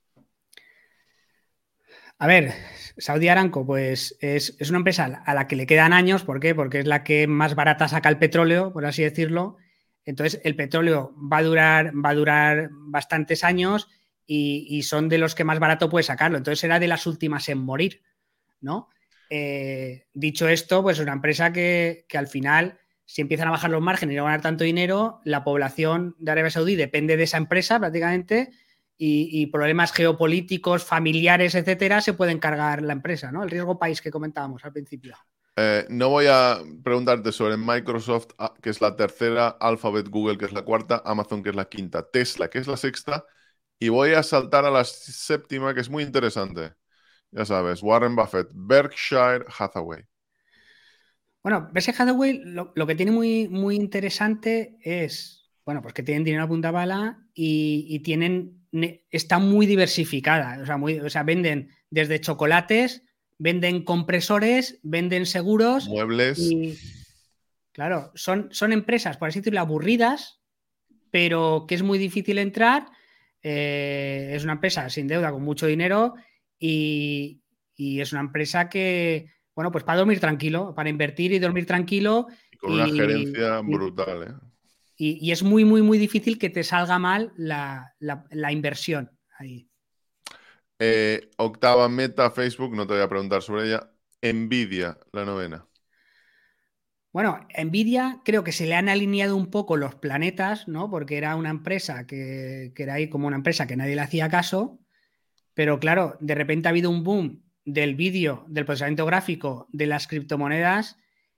A ver, Saudi Aramco, pues es una empresa a la que le quedan años. ¿Por qué? Porque es la que más barata saca el petróleo, por así decirlo. Entonces, el petróleo va a durar bastantes años y son de los que más barato puede sacarlo. Entonces, será de las últimas en morir, ¿no? Dicho esto, pues es una empresa que al final, si empiezan a bajar los márgenes y no ganar tanto dinero, la población de Arabia Saudí depende de esa empresa prácticamente y problemas geopolíticos, familiares, etcétera, se pueden cargar la empresa, ¿no? El riesgo país que comentábamos al principio. No voy a preguntarte sobre Microsoft, que es la tercera, Alphabet, Google, que es la cuarta, Amazon, que es la quinta, Tesla, que es la sexta, y voy a saltar a la séptima, que es muy interesante. Ya sabes, Warren Buffett, Berkshire Hathaway. Bueno, Berkshire Hathaway lo que tiene muy interesante es, bueno, pues que tienen dinero a punta bala y está muy diversificada. O sea, venden desde chocolates, venden compresores, venden seguros Muebles. y, claro, son empresas, por así decirlo, aburridas, pero que es muy difícil entrar. Es una empresa sin deuda, con mucho dinero y, y es una empresa que, bueno, pues para dormir tranquilo, para invertir y dormir tranquilo Y con una y, gerencia y- brutal, ¿eh? y es muy difícil que te salga mal la inversión ahí. Octava, Meta, Facebook, no te voy a preguntar sobre ella. Nvidia, la novena. Bueno, Nvidia creo que se le han alineado un poco los planetas, ¿no? Porque era una empresa que era ahí como una empresa que nadie le hacía caso. Pero claro, de repente ha habido un boom del vídeo, del procesamiento gráfico, de las criptomonedas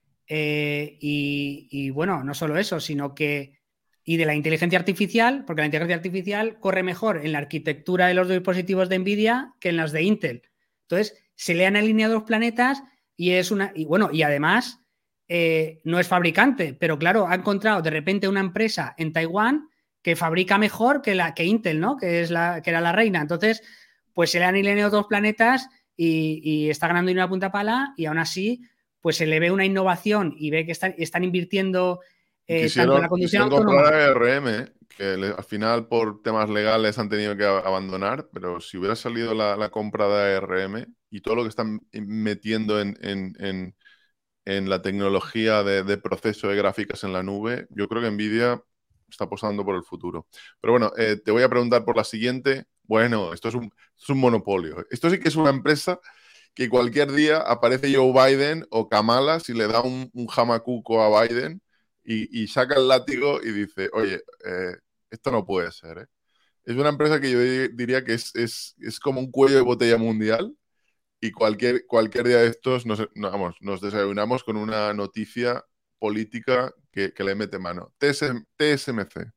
bueno, no solo eso, sino que y de la inteligencia artificial, porque la inteligencia artificial corre mejor en la arquitectura de los dispositivos de Nvidia que en las de Intel. Entonces, se le han alineado los planetas y bueno, y además no es fabricante, pero claro, ha encontrado de repente una empresa en Taiwán que fabrica mejor que Intel, ¿no? Que era la reina. Entonces, pues se le han alineado dos planetas y está ganando una punta pala y aún así pues se le ve una innovación y ve que están invirtiendo tanto en la conducción Quisieron comprar autónoma. a ARM, que al final por temas legales han tenido que abandonar, pero si hubiera salido la compra de ARM y todo lo que están metiendo en la tecnología de proceso de gráficas en la nube, yo creo que Nvidia está apostando por el futuro. Pero bueno, te voy a preguntar por la siguiente. Bueno, esto es un monopolio. Esto sí que es una empresa que cualquier día aparece Joe Biden o Kamala si le da un jamacuco a Biden y saca el látigo y dice, oye, esto no puede ser, ¿eh? Es una empresa que yo diría que es como un cuello de botella mundial y cualquier día de estos nos desayunamos con una noticia política que le mete mano. TSMC.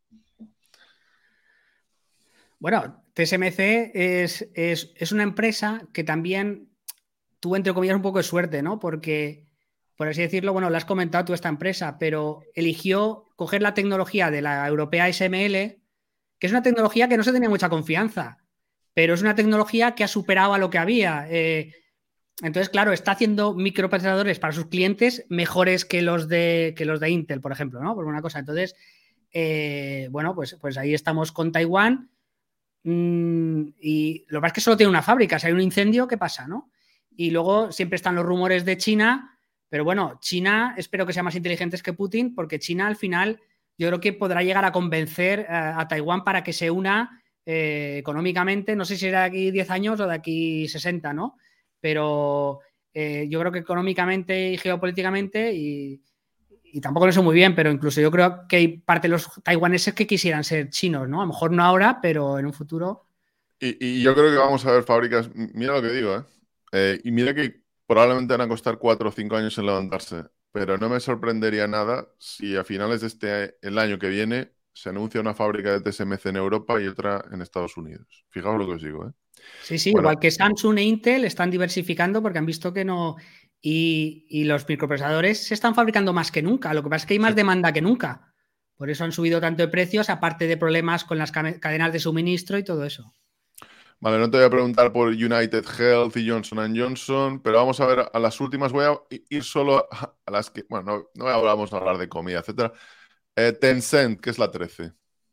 Bueno, TSMC es una empresa que también tuvo, entre comillas, un poco de suerte, ¿no? Porque por así decirlo, bueno, lo has comentado tú esta empresa, pero eligió coger la tecnología de la europea SML, que es una tecnología que no se tenía mucha confianza, pero es una tecnología que ha superado a lo que había. Entonces, claro, está haciendo microprocesadores para sus clientes mejores que los de Intel, por ejemplo, ¿no? Por una cosa. Entonces, bueno, pues ahí estamos con Taiwán. Y lo que pasa es que solo tiene una fábrica. Si hay un incendio, ¿qué pasa, no? Y luego siempre están los rumores de China, pero bueno, China espero que sea más inteligentes que Putin, porque China al final yo creo que podrá llegar a convencer a Taiwán para que se una económicamente. No sé si será de aquí 10 años o de aquí 60, ¿no? Pero yo creo que económicamente y geopolíticamente y tampoco lo sé muy bien, pero incluso yo creo que hay parte de los taiwaneses que quisieran ser chinos, ¿no? A lo mejor no ahora, pero en un futuro. Y yo creo que vamos a ver fábricas, mira lo que digo, ¿eh? Y mira que probablemente van a costar 4 o 5 años en levantarse, pero no me sorprendería nada si a finales de el año que viene se anuncia una fábrica de TSMC en Europa y otra en Estados Unidos. Fijaos lo que os digo, ¿eh? Sí, sí, Bueno, igual que Samsung e Intel están diversificando porque han visto que no. Y los microprocesadores se están fabricando más que nunca. Lo que pasa es que hay sí. más demanda que nunca. Por eso han subido tanto de precios, aparte de problemas con las cadenas de suministro y todo eso. Vale, no te voy a preguntar por United Health y Johnson Johnson, pero vamos a ver a las últimas. Voy a ir solo a las que, bueno, no vamos a hablar de comida, etcétera. Tencent, que es la 13.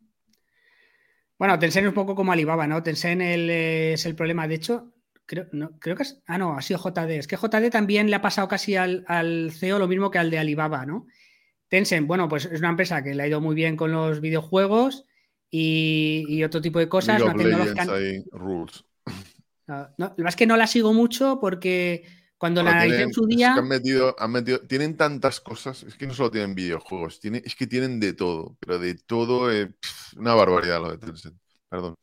Bueno, Tencent es un poco como Alibaba, ¿no? Tencent es el problema. De hecho, creo que es. Ah, no, ha sido JD. Es que JD también le ha pasado casi al CEO lo mismo que al de Alibaba, ¿no? Tencent, bueno, pues es una empresa que le ha ido muy bien con los videojuegos y otro tipo de League cosas, of una Legends tecnológica. ahí, rules. No, la verdad es que no la sigo mucho porque cuando la Bueno, analicé en su es que día, tienen tantas cosas, es que no solo tienen videojuegos, es que tienen de todo, pero de todo, una barbaridad lo de Tencent. Perdón.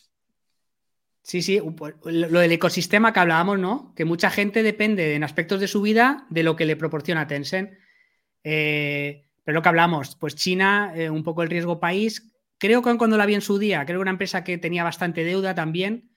sí, sí, pues, lo del ecosistema que hablábamos, ¿no? Que mucha gente depende en aspectos de su vida de lo que le proporciona Tencent. Pero lo que hablamos, pues China, un poco el riesgo país. Creo que cuando la vi en su día, creo que una empresa que tenía bastante deuda también.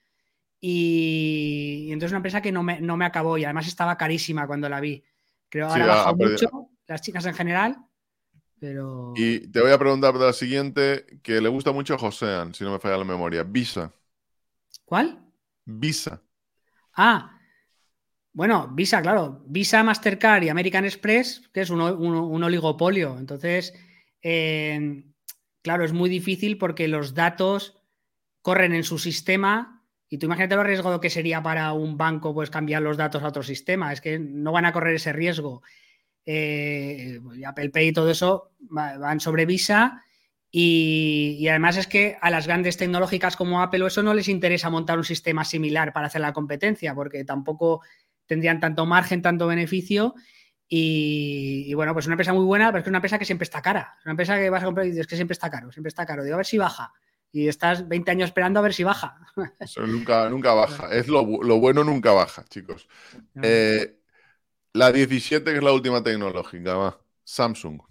Y entonces una empresa que no me acabó y además estaba carísima cuando la vi. Creo que Sí, ahora ha ha bajado mucho, perdido. las chicas en general, pero. Y te voy a preguntar de la siguiente, que le gusta mucho a Josean, si no me falla la memoria. Visa. ¿Cuál? Visa. Ah, bueno, Visa, claro. Visa, Mastercard y American Express, que es un oligopolio. Entonces, eh, claro, es muy difícil porque los datos corren en su sistema y tú imagínate lo arriesgado que sería para un banco pues cambiar los datos a otro sistema. Es que no van a correr ese riesgo. Apple Pay y todo eso van sobre Visa y además es que a las grandes tecnológicas como Apple o eso no les interesa montar un sistema similar para hacer la competencia porque tampoco tendrían tanto margen, tanto beneficio y bueno, pues una empresa muy buena, pero es que es una empresa que siempre está cara. Es una empresa que vas a comprar y dices que siempre está caro, siempre está caro. Digo, a ver si baja. Y estás 20 años esperando a ver si baja. Eso nunca baja. Es lo bueno nunca baja, chicos. Eh, la 17, que es la última tecnológica, va. Samsung.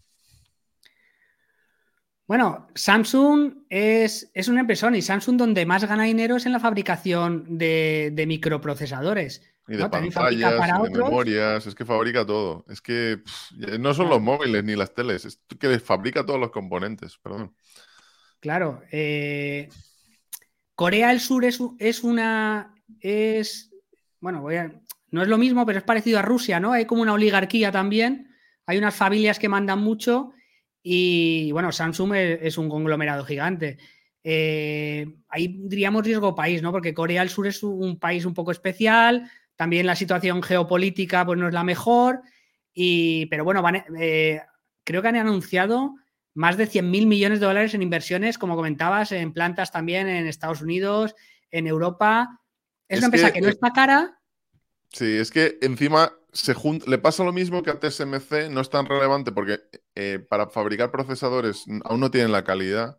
Bueno, Samsung es una empresa y Samsung donde más gana dinero es en la fabricación de microprocesadores, Y de ¿no? También fabrica pantallas, y para de otros. memorias, es que fabrica todo. Es que no son los Claro, móviles ni las teles, es que les fabrica todos los componentes, perdón. claro. Corea del Sur bueno, no es lo mismo, pero es parecido a Rusia, ¿no? Hay como una oligarquía también, hay unas familias que mandan mucho y, bueno, Samsung es un conglomerado gigante. Ahí diríamos riesgo país, ¿no? Porque Corea del Sur es un país un poco especial, también la situación geopolítica pues no es la mejor, pero bueno, creo que han anunciado más de 100.000 millones de dólares en inversiones, como comentabas, en plantas también en Estados Unidos, en Europa. Es una Es empresa que, que no está cara. sí, es que encima le pasa lo mismo que a TSMC, no es tan relevante porque para fabricar procesadores aún no tienen la calidad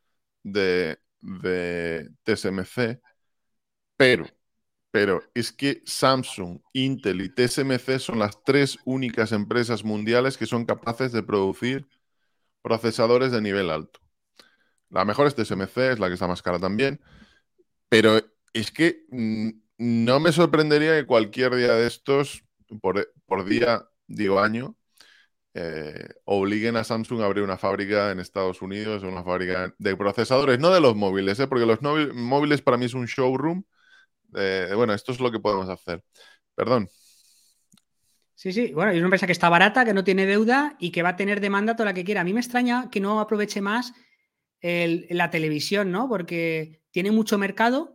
de TSMC, pero, pero es que Samsung, Intel y TSMC son las tres únicas empresas mundiales que son capaces de producir procesadores de nivel alto. La mejor es TSMC, es la que está más cara también, pero es que no me sorprendería que cualquier día de estos, por día digo año, obliguen a Samsung a abrir una fábrica en Estados Unidos, una fábrica de procesadores, no de los móviles, porque los móviles para mí es un showroom. Bueno, esto es lo que podemos hacer. Perdón. Sí, sí. Bueno, es una empresa que está barata, que no tiene deuda y que va a tener demanda toda la que quiera. A mí me extraña que no aproveche más la televisión, ¿no? Porque tiene mucho mercado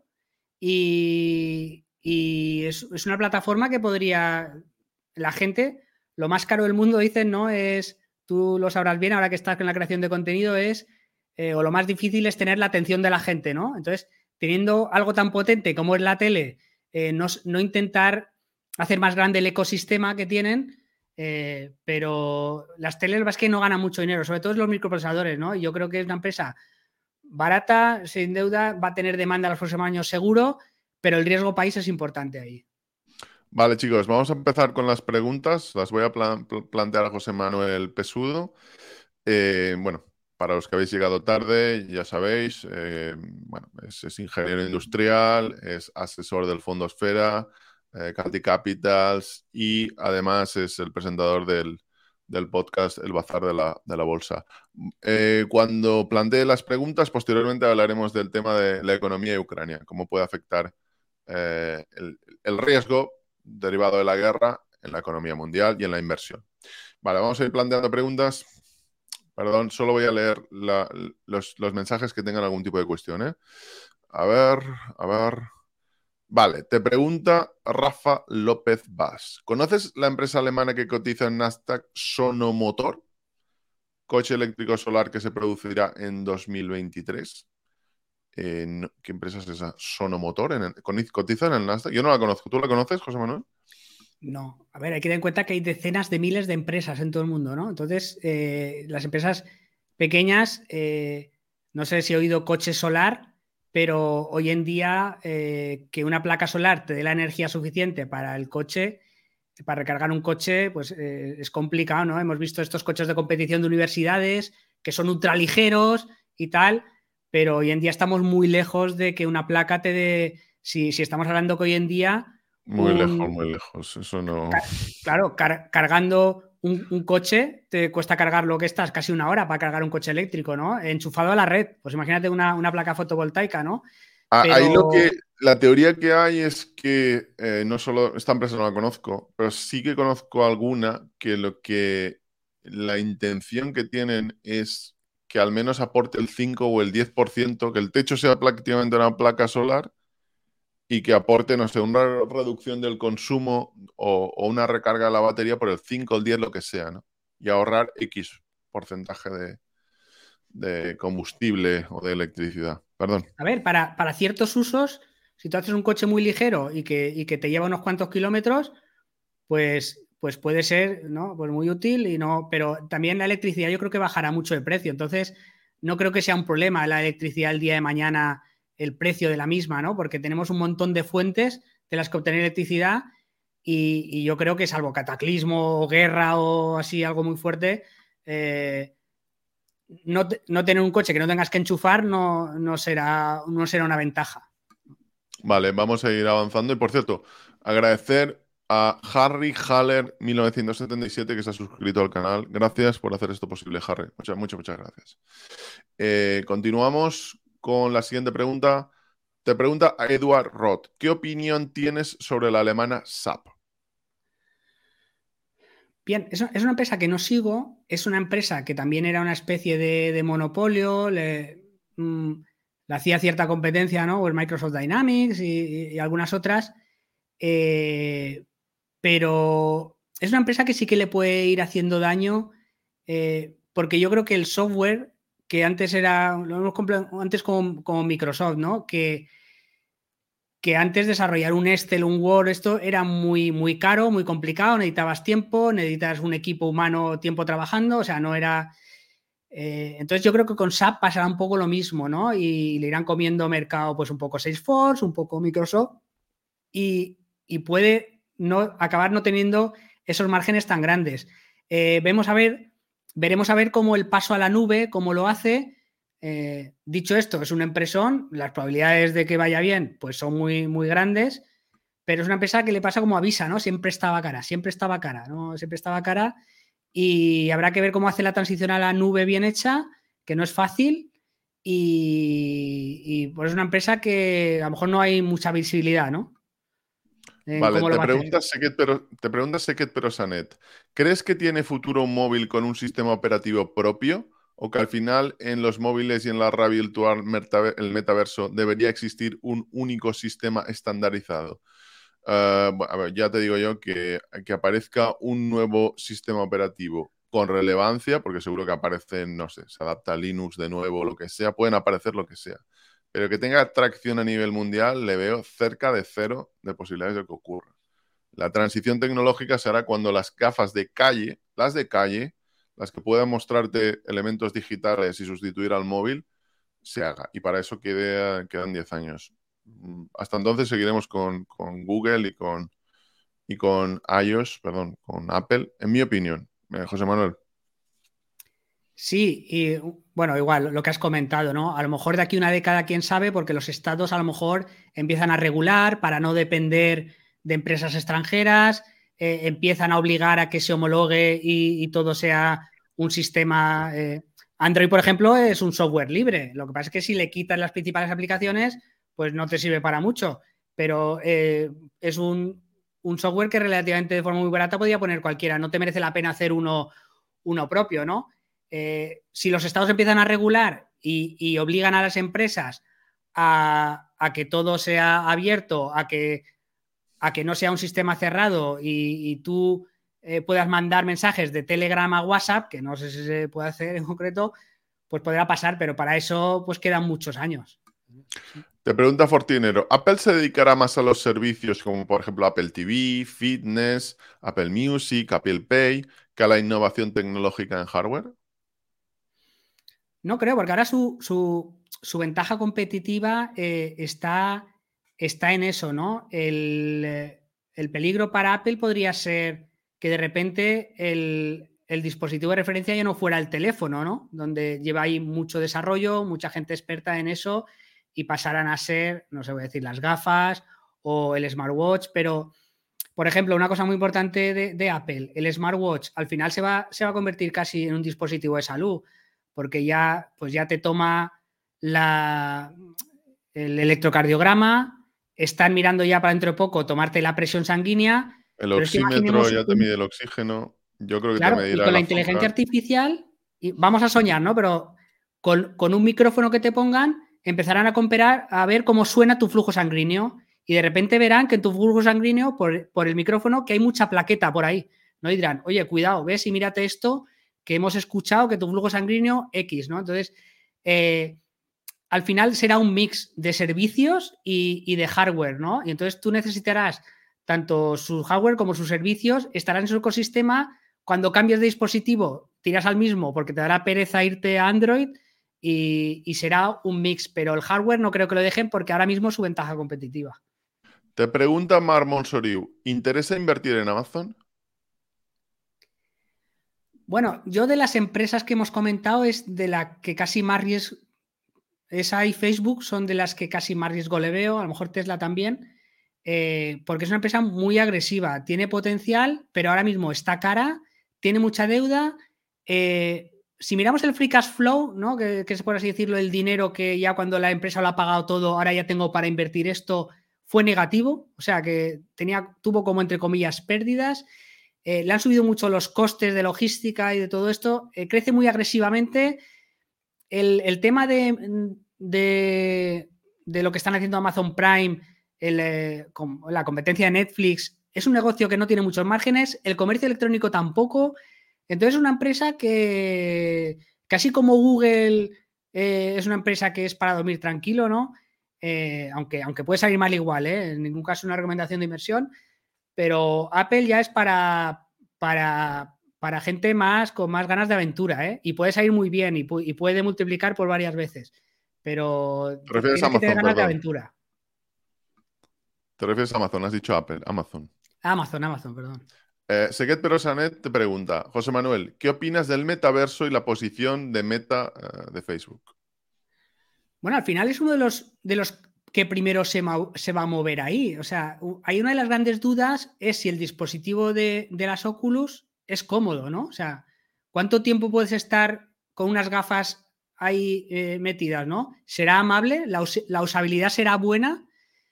y es una plataforma que podría. La gente, lo más caro del mundo, dicen, ¿no? Es, tú lo sabrás bien ahora que estás con la creación de contenido, o lo más difícil es tener la atención de la gente, ¿no? Entonces, teniendo algo tan potente como es la tele, no intentar hacer más grande el ecosistema que tienen, pero las teles es que no ganan mucho dinero, sobre todo los microprocesadores, ¿no? Y yo creo que es una empresa barata, sin deuda, va a tener demanda en los próximos años seguro, pero el riesgo país es importante ahí. Vale, chicos, vamos a empezar con las preguntas. Las voy a plantear a José Manuel Pesudo. Bueno, para los que habéis llegado tarde, ya sabéis, bueno, es ingeniero industrial, es asesor del Fondo Esfera, Caldi Capitals y además es el presentador del podcast El Bazar de la Bolsa. Cuando plantee las preguntas, posteriormente hablaremos del tema de la economía de Ucrania, cómo puede afectar el riesgo derivado de la guerra en la economía mundial y en la inversión. Vale, vamos a ir planteando preguntas. Perdón, solo voy a leer los mensajes que tengan algún tipo de cuestión, ¿eh? A ver, a ver. Vale, te pregunta Rafa López Vaz. ¿Conoces la empresa alemana que cotiza en Nasdaq Sonomotor? Coche eléctrico solar que se producirá en 2023. ¿Qué empresa es esa? Sonomotor. ¿Cotiza en el Nasdaq? Yo no la conozco. ¿Tú la conoces, José Manuel? No, a ver, hay que tener en cuenta que hay decenas de miles de empresas en todo el mundo, ¿no? Entonces, las empresas pequeñas, no sé si he oído coche solar, pero hoy en día que una placa solar te dé la energía suficiente para el coche, para recargar un coche, pues es complicado, ¿no? Hemos visto estos coches de competición de universidades que son ultraligeros y tal, pero hoy en día estamos muy lejos de que una placa te dé, si estamos hablando que hoy en día Muy lejos, un, muy lejos. Eso no. claro, cargando un coche te cuesta cargar lo que estás casi una hora para cargar un coche eléctrico, ¿no? Enchufado a la red. Pues imagínate una placa fotovoltaica, ¿no? Ahí Pero, la teoría que hay es que no solo, esta empresa no la conozco, pero sí que conozco alguna que la intención que tienen es que al menos aporte el 5 o el 10%, que el techo sea prácticamente una placa solar y que aporte, no sé, una reducción del consumo o una recarga de la batería por el 5 el 10, lo que sea, ¿no? Y ahorrar X porcentaje de combustible o de electricidad. Perdón. a ver, para ciertos usos, si tú haces un coche muy ligero y que te lleva unos cuantos kilómetros, pues puede ser, ¿no? Pues muy útil y no, pero también la electricidad yo creo que bajará mucho de precio. Entonces, no creo que sea un problema la electricidad el día de mañana, el precio de la misma, ¿no? Porque tenemos un montón de fuentes de las que obtener electricidad y yo creo que salvo cataclismo o guerra o así algo muy fuerte, no tener un coche que no tengas que enchufar no será una ventaja. Vale, vamos a ir avanzando. Y por cierto, agradecer a Harry Haller 1977 que se ha suscrito al canal. Gracias por hacer esto posible, Harry. Muchas, muchas, muchas gracias. Continuamos con la siguiente pregunta. Te pregunta a Edward Roth. ¿Qué opinión tienes sobre la alemana SAP? Bien, es una empresa que no sigo, es una empresa que también era una especie de monopolio, le hacía cierta competencia, ¿no? O el Microsoft Dynamics y algunas otras, pero es una empresa que sí que le puede ir haciendo daño, porque yo creo que el software, que antes era, lo hemos antes como Microsoft, ¿no? Que antes desarrollar un Excel, un Word, esto era muy, muy caro, muy complicado, necesitabas tiempo, necesitas un equipo humano tiempo trabajando, o sea, no era... entonces yo creo que con SAP pasará un poco lo mismo, ¿no? Y le irán comiendo mercado pues un poco Salesforce, un poco Microsoft y puede acabar no teniendo esos márgenes tan grandes. Veremos a ver cómo el paso a la nube, cómo lo hace. Dicho esto, es una empresón, las probabilidades de que vaya bien pues son muy, muy grandes, pero es una empresa que le pasa como a Visa, ¿no? Siempre estaba cara, ¿no? Siempre estaba cara y habrá que ver cómo hace la transición a la nube bien hecha, que no es fácil y pues es una empresa que a lo mejor no hay mucha visibilidad, ¿no? En Vale, cómo lo va a hacer. te pregunta Seket Perosanet, ¿crees que tiene futuro un móvil con un sistema operativo propio? ¿O que al final en los móviles y en la realidad virtual, el metaverso, debería existir un único sistema estandarizado? Bueno, a ver, ya te digo yo que aparezca un nuevo sistema operativo con relevancia, porque seguro que aparecen, no sé, se adapta a Linux de nuevo, lo que sea, pueden aparecer lo que sea. Pero que tenga tracción a nivel mundial, le veo cerca de cero de posibilidades de que ocurra. La transición tecnológica se hará cuando las gafas de calle, las que puedan mostrarte elementos digitales y sustituir al móvil, se haga. Y para eso quedan 10 años. Hasta entonces seguiremos con Google y con iOS, perdón, con Apple, en mi opinión. José Manuel. Sí, y bueno, igual lo que has comentado, ¿no? A lo mejor de aquí a una década, quién sabe, porque los estados a lo mejor empiezan a regular para no depender de empresas extranjeras, empiezan a obligar a que se homologue y todo sea un sistema. Android, por ejemplo, es un software libre. Lo que pasa es que si le quitas las principales aplicaciones, pues no te sirve para mucho. Pero es un software que relativamente de forma muy barata podría poner cualquiera. No te merece la pena hacer uno propio, ¿no? Si los estados empiezan a regular y obligan a las empresas a que todo sea abierto, a que no sea un sistema cerrado y tú puedas mandar mensajes de Telegram a WhatsApp, que no sé si se puede hacer en concreto, pues podrá pasar, pero para eso pues quedan muchos años. Te pregunta Fortinero, ¿Apple se dedicará más a los servicios como por ejemplo Apple TV, Fitness, Apple Music, Apple Pay, que a la innovación tecnológica en hardware? No creo, porque ahora su ventaja competitiva está en eso, ¿no? El peligro para Apple podría ser que de repente el dispositivo de referencia ya no fuera el teléfono, ¿no? Donde lleva ahí mucho desarrollo, mucha gente experta en eso y pasaran a ser, no sé, voy a decir, las gafas o el smartwatch, pero, por ejemplo, una cosa muy importante de Apple, el smartwatch al final se va a convertir casi en un dispositivo de salud, porque ya, pues ya te toma el electrocardiograma, están mirando ya para dentro de poco tomarte la presión sanguínea, El pero es que oxímetro imaginemos ya te mide el oxígeno. Yo creo que te claro, y medirá con el la inteligencia azúcar. artificial, y vamos a soñar, ¿no? Pero con un micrófono que te pongan, empezarán a comparar, a ver cómo suena tu flujo sanguíneo y de repente verán que en tu flujo sanguíneo, por el micrófono, que hay mucha plaqueta por ahí, ¿no? Y dirán, oye, cuidado, ves y mírate esto, que hemos escuchado que tu flujo sanguíneo X, ¿no? Entonces, al final será un mix de servicios y de hardware, ¿no? Y entonces tú necesitarás tanto su hardware como sus servicios, estarán en su ecosistema. Cuando cambies de dispositivo, tiras al mismo porque te dará pereza irte a Android y será un mix, pero el hardware no creo que lo dejen porque ahora mismo es su ventaja competitiva. Te pregunta Mar Monsoriu, ¿interesa invertir en Amazon? Bueno, yo de las empresas que hemos comentado es de la que casi más riesgo, esa y Facebook son de las que casi más riesgo le veo, a lo mejor Tesla también, porque es una empresa muy agresiva, tiene potencial, pero ahora mismo está cara, tiene mucha deuda. Si miramos el free cash flow, ¿no? que es por así decirlo, el dinero que ya cuando la empresa lo ha pagado todo, ahora ya tengo para invertir esto, fue negativo, o sea que tuvo como entre comillas pérdidas. Le han subido mucho los costes de logística y de todo esto, crece muy agresivamente. El tema de lo que están haciendo Amazon Prime, la competencia de Netflix, es un negocio que no tiene muchos márgenes, el comercio electrónico tampoco. Entonces es una empresa que, casi como Google, es una empresa que es para dormir tranquilo, ¿no? Aunque puede salir mal igual, ¿eh? En ningún caso una recomendación de inversión, pero Apple ya es para gente con más ganas de aventura, ¿eh? Y puede salir muy bien y puede multiplicar por varias veces, pero ¿Te refieres a tienes que tener Amazon, ganas de perdón? aventura. ¿Te refieres a Amazon? Has dicho Apple, Amazon. Amazon, perdón. Seguet Perosanet te pregunta, José Manuel, ¿qué opinas del metaverso y la posición de Meta de Facebook? Bueno, al final es uno de los qué primero se va a mover ahí. O sea, hay una de las grandes dudas es si el dispositivo de las Oculus es cómodo, ¿no? O sea, ¿cuánto tiempo puedes estar con unas gafas ahí metidas, ¿no? ¿Será amable? ¿La usabilidad será buena?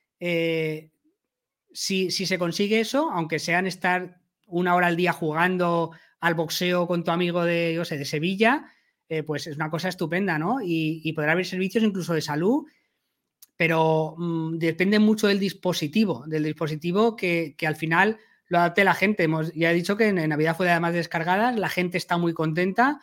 Si se consigue eso, aunque sean estar 1 hora al día jugando al boxeo con tu amigo de, yo sé, de Sevilla, pues es una cosa estupenda, ¿no? Y podrá haber servicios incluso de salud, pero depende mucho del dispositivo que al final lo adapte la gente. Ya he dicho que en Navidad fue además de descargadas, la gente está muy contenta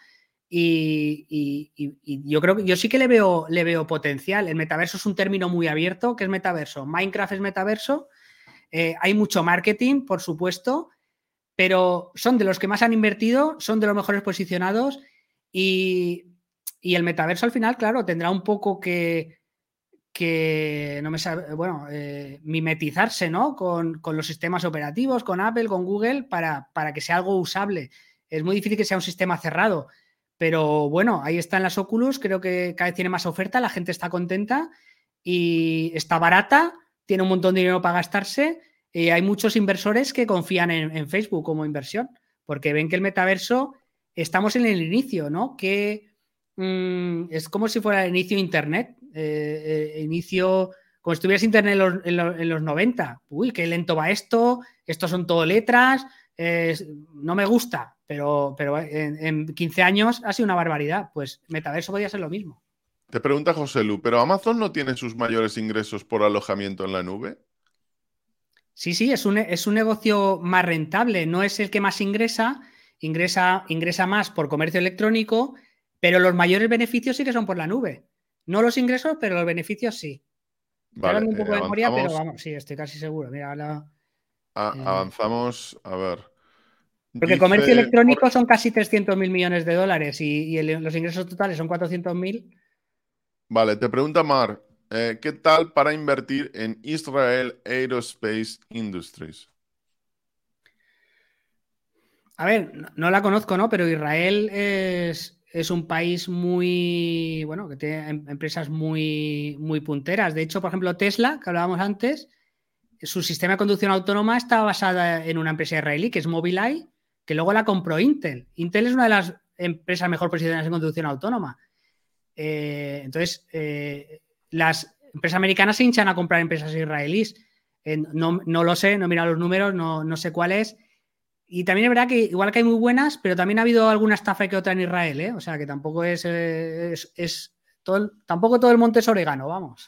y yo creo que yo sí que le veo potencial. El metaverso es un término muy abierto. ¿Qué es metaverso? Minecraft es metaverso. Hay mucho marketing, por supuesto, pero son de los que más han invertido, son de los mejores posicionados y el metaverso al final, claro, tendrá un poco que no me sabe, bueno, mimetizarse, ¿no? Con los sistemas operativos, con Apple, con Google, para que sea algo usable. Es muy difícil que sea un sistema cerrado, pero bueno, ahí están las Oculus, creo que cada vez tiene más oferta, la gente está contenta y está barata, tiene un montón de dinero para gastarse. Hay muchos inversores que confían en Facebook como inversión, porque ven que el metaverso, estamos en el inicio, ¿no? Que es como si fuera el inicio de Internet, inicio, como si estuvieras Internet en los 90. Uy, qué lento va esto, estos son todo letras, no me gusta, pero en 15 años ha sido una barbaridad. Pues metaverso podría ser lo mismo. Te pregunta José Lu, ¿pero Amazon no tiene sus mayores ingresos por alojamiento en la nube? Sí, es un negocio más rentable, no es el que más ingresa más por comercio electrónico, pero los mayores beneficios sí que son por la nube. No los ingresos, pero los beneficios sí. Estoy Vale, hablando un poco de memoria, pero avanzamos. vamos, sí, estoy casi seguro. Mira, Avanzamos, a ver. porque el comercio Dice, electrónico son casi 300.000 millones de dólares y los ingresos totales son 400.000. vale, te pregunta Mar, ¿qué tal para invertir en Israel Aerospace Industries? A ver, no la conozco, ¿no? Pero Israel es un país muy, bueno, que tiene empresas muy punteras. De hecho, por ejemplo, Tesla, que hablábamos antes, su sistema de conducción autónoma está basada en una empresa israelí que es Mobileye, que luego la compró Intel. Intel es una de las empresas mejor posicionadas en conducción autónoma. Entonces, las empresas americanas se hinchan a comprar empresas israelíes. No lo sé, no he mirado los números, no sé cuál es. Y también es verdad que igual que hay muy buenas, pero también ha habido alguna estafa que otra en Israel, ¿eh? O sea que tampoco es todo tampoco todo el monte es orégano, vamos.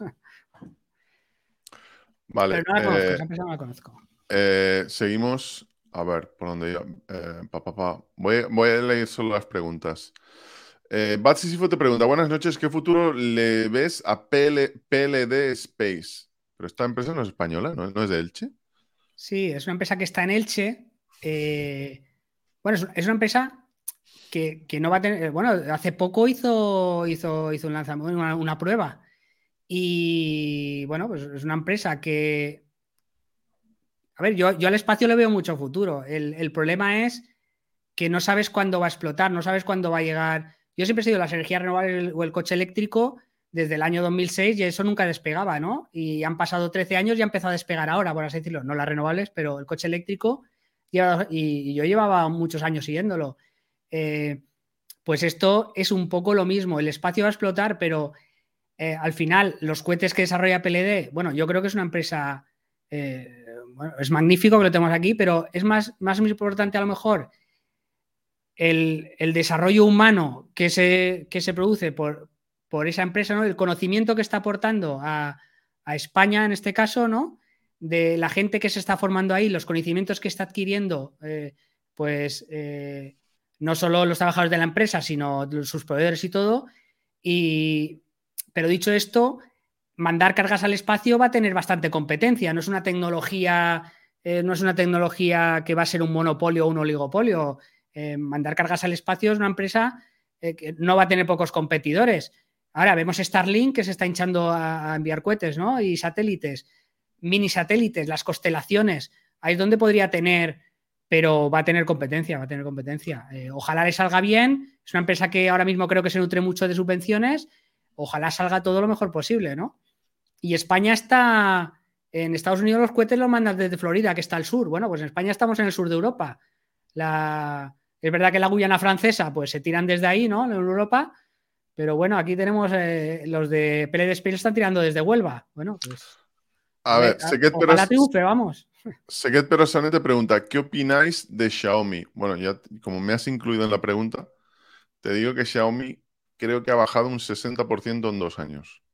Pero Vale, no la conozco, esa empresa no la conozco. seguimos. A ver, por dónde iba. Voy a leer solo las preguntas. Bat Sisifo te pregunta, buenas noches, ¿qué futuro le ves a PLD Space? Pero esta empresa no es española, ¿no es de Elche? Sí, es una empresa que está en Elche. Bueno, es una empresa que no va a tener. Bueno, hace poco hizo un lanzamiento, una prueba. Y bueno, pues es una empresa que. A ver, yo al espacio le veo mucho futuro. El problema es que no sabes cuándo va a explotar, no sabes cuándo va a llegar. Yo siempre he sido las energías renovables o el coche eléctrico desde el año 2006 y eso nunca despegaba, ¿no? Y han pasado 13 años y ha empezado a despegar ahora, por así decirlo. No las renovables, pero el coche eléctrico. Y yo llevaba muchos años siguiéndolo. Pues esto es un poco lo mismo. El espacio va a explotar, pero al final los cohetes que desarrolla PLD, bueno, yo creo que es una empresa, bueno, es magnífico que lo tenemos aquí, pero es más importante a lo mejor el desarrollo humano que se produce por esa empresa, ¿no? El conocimiento que está aportando a España en este caso, ¿no? De la gente que se está formando ahí, los conocimientos que está adquiriendo, pues no solo los trabajadores de la empresa, sino sus proveedores y todo. Pero dicho esto, mandar cargas al espacio va a tener bastante competencia. No es una tecnología que va a ser un monopolio o un oligopolio. Mandar cargas al espacio es una empresa que no va a tener pocos competidores. Ahora vemos Starlink que se está hinchando a enviar cohetes, ¿no? Y satélites, mini satélites, las constelaciones. Ahí es donde podría tener, pero va a tener competencia, ojalá le salga bien. Es una empresa que ahora mismo creo que se nutre mucho de subvenciones. Ojalá salga todo lo mejor posible, ¿no? Y España está... En Estados Unidos los cohetes los mandan desde Florida, que está al sur. Bueno, pues en España estamos en el sur de Europa. Es verdad que la Guyana francesa, pues se tiran desde ahí, ¿no? En Europa. Pero bueno, aquí tenemos los de Pele de Spiel están tirando desde Huelva. Bueno, pues A ver, ojalá triunfe, vamos. Seket Perosane te pregunta, ¿qué opináis de Xiaomi? Bueno, ya como me has incluido en la pregunta, te digo que Xiaomi creo que ha bajado un 60% en 2 años.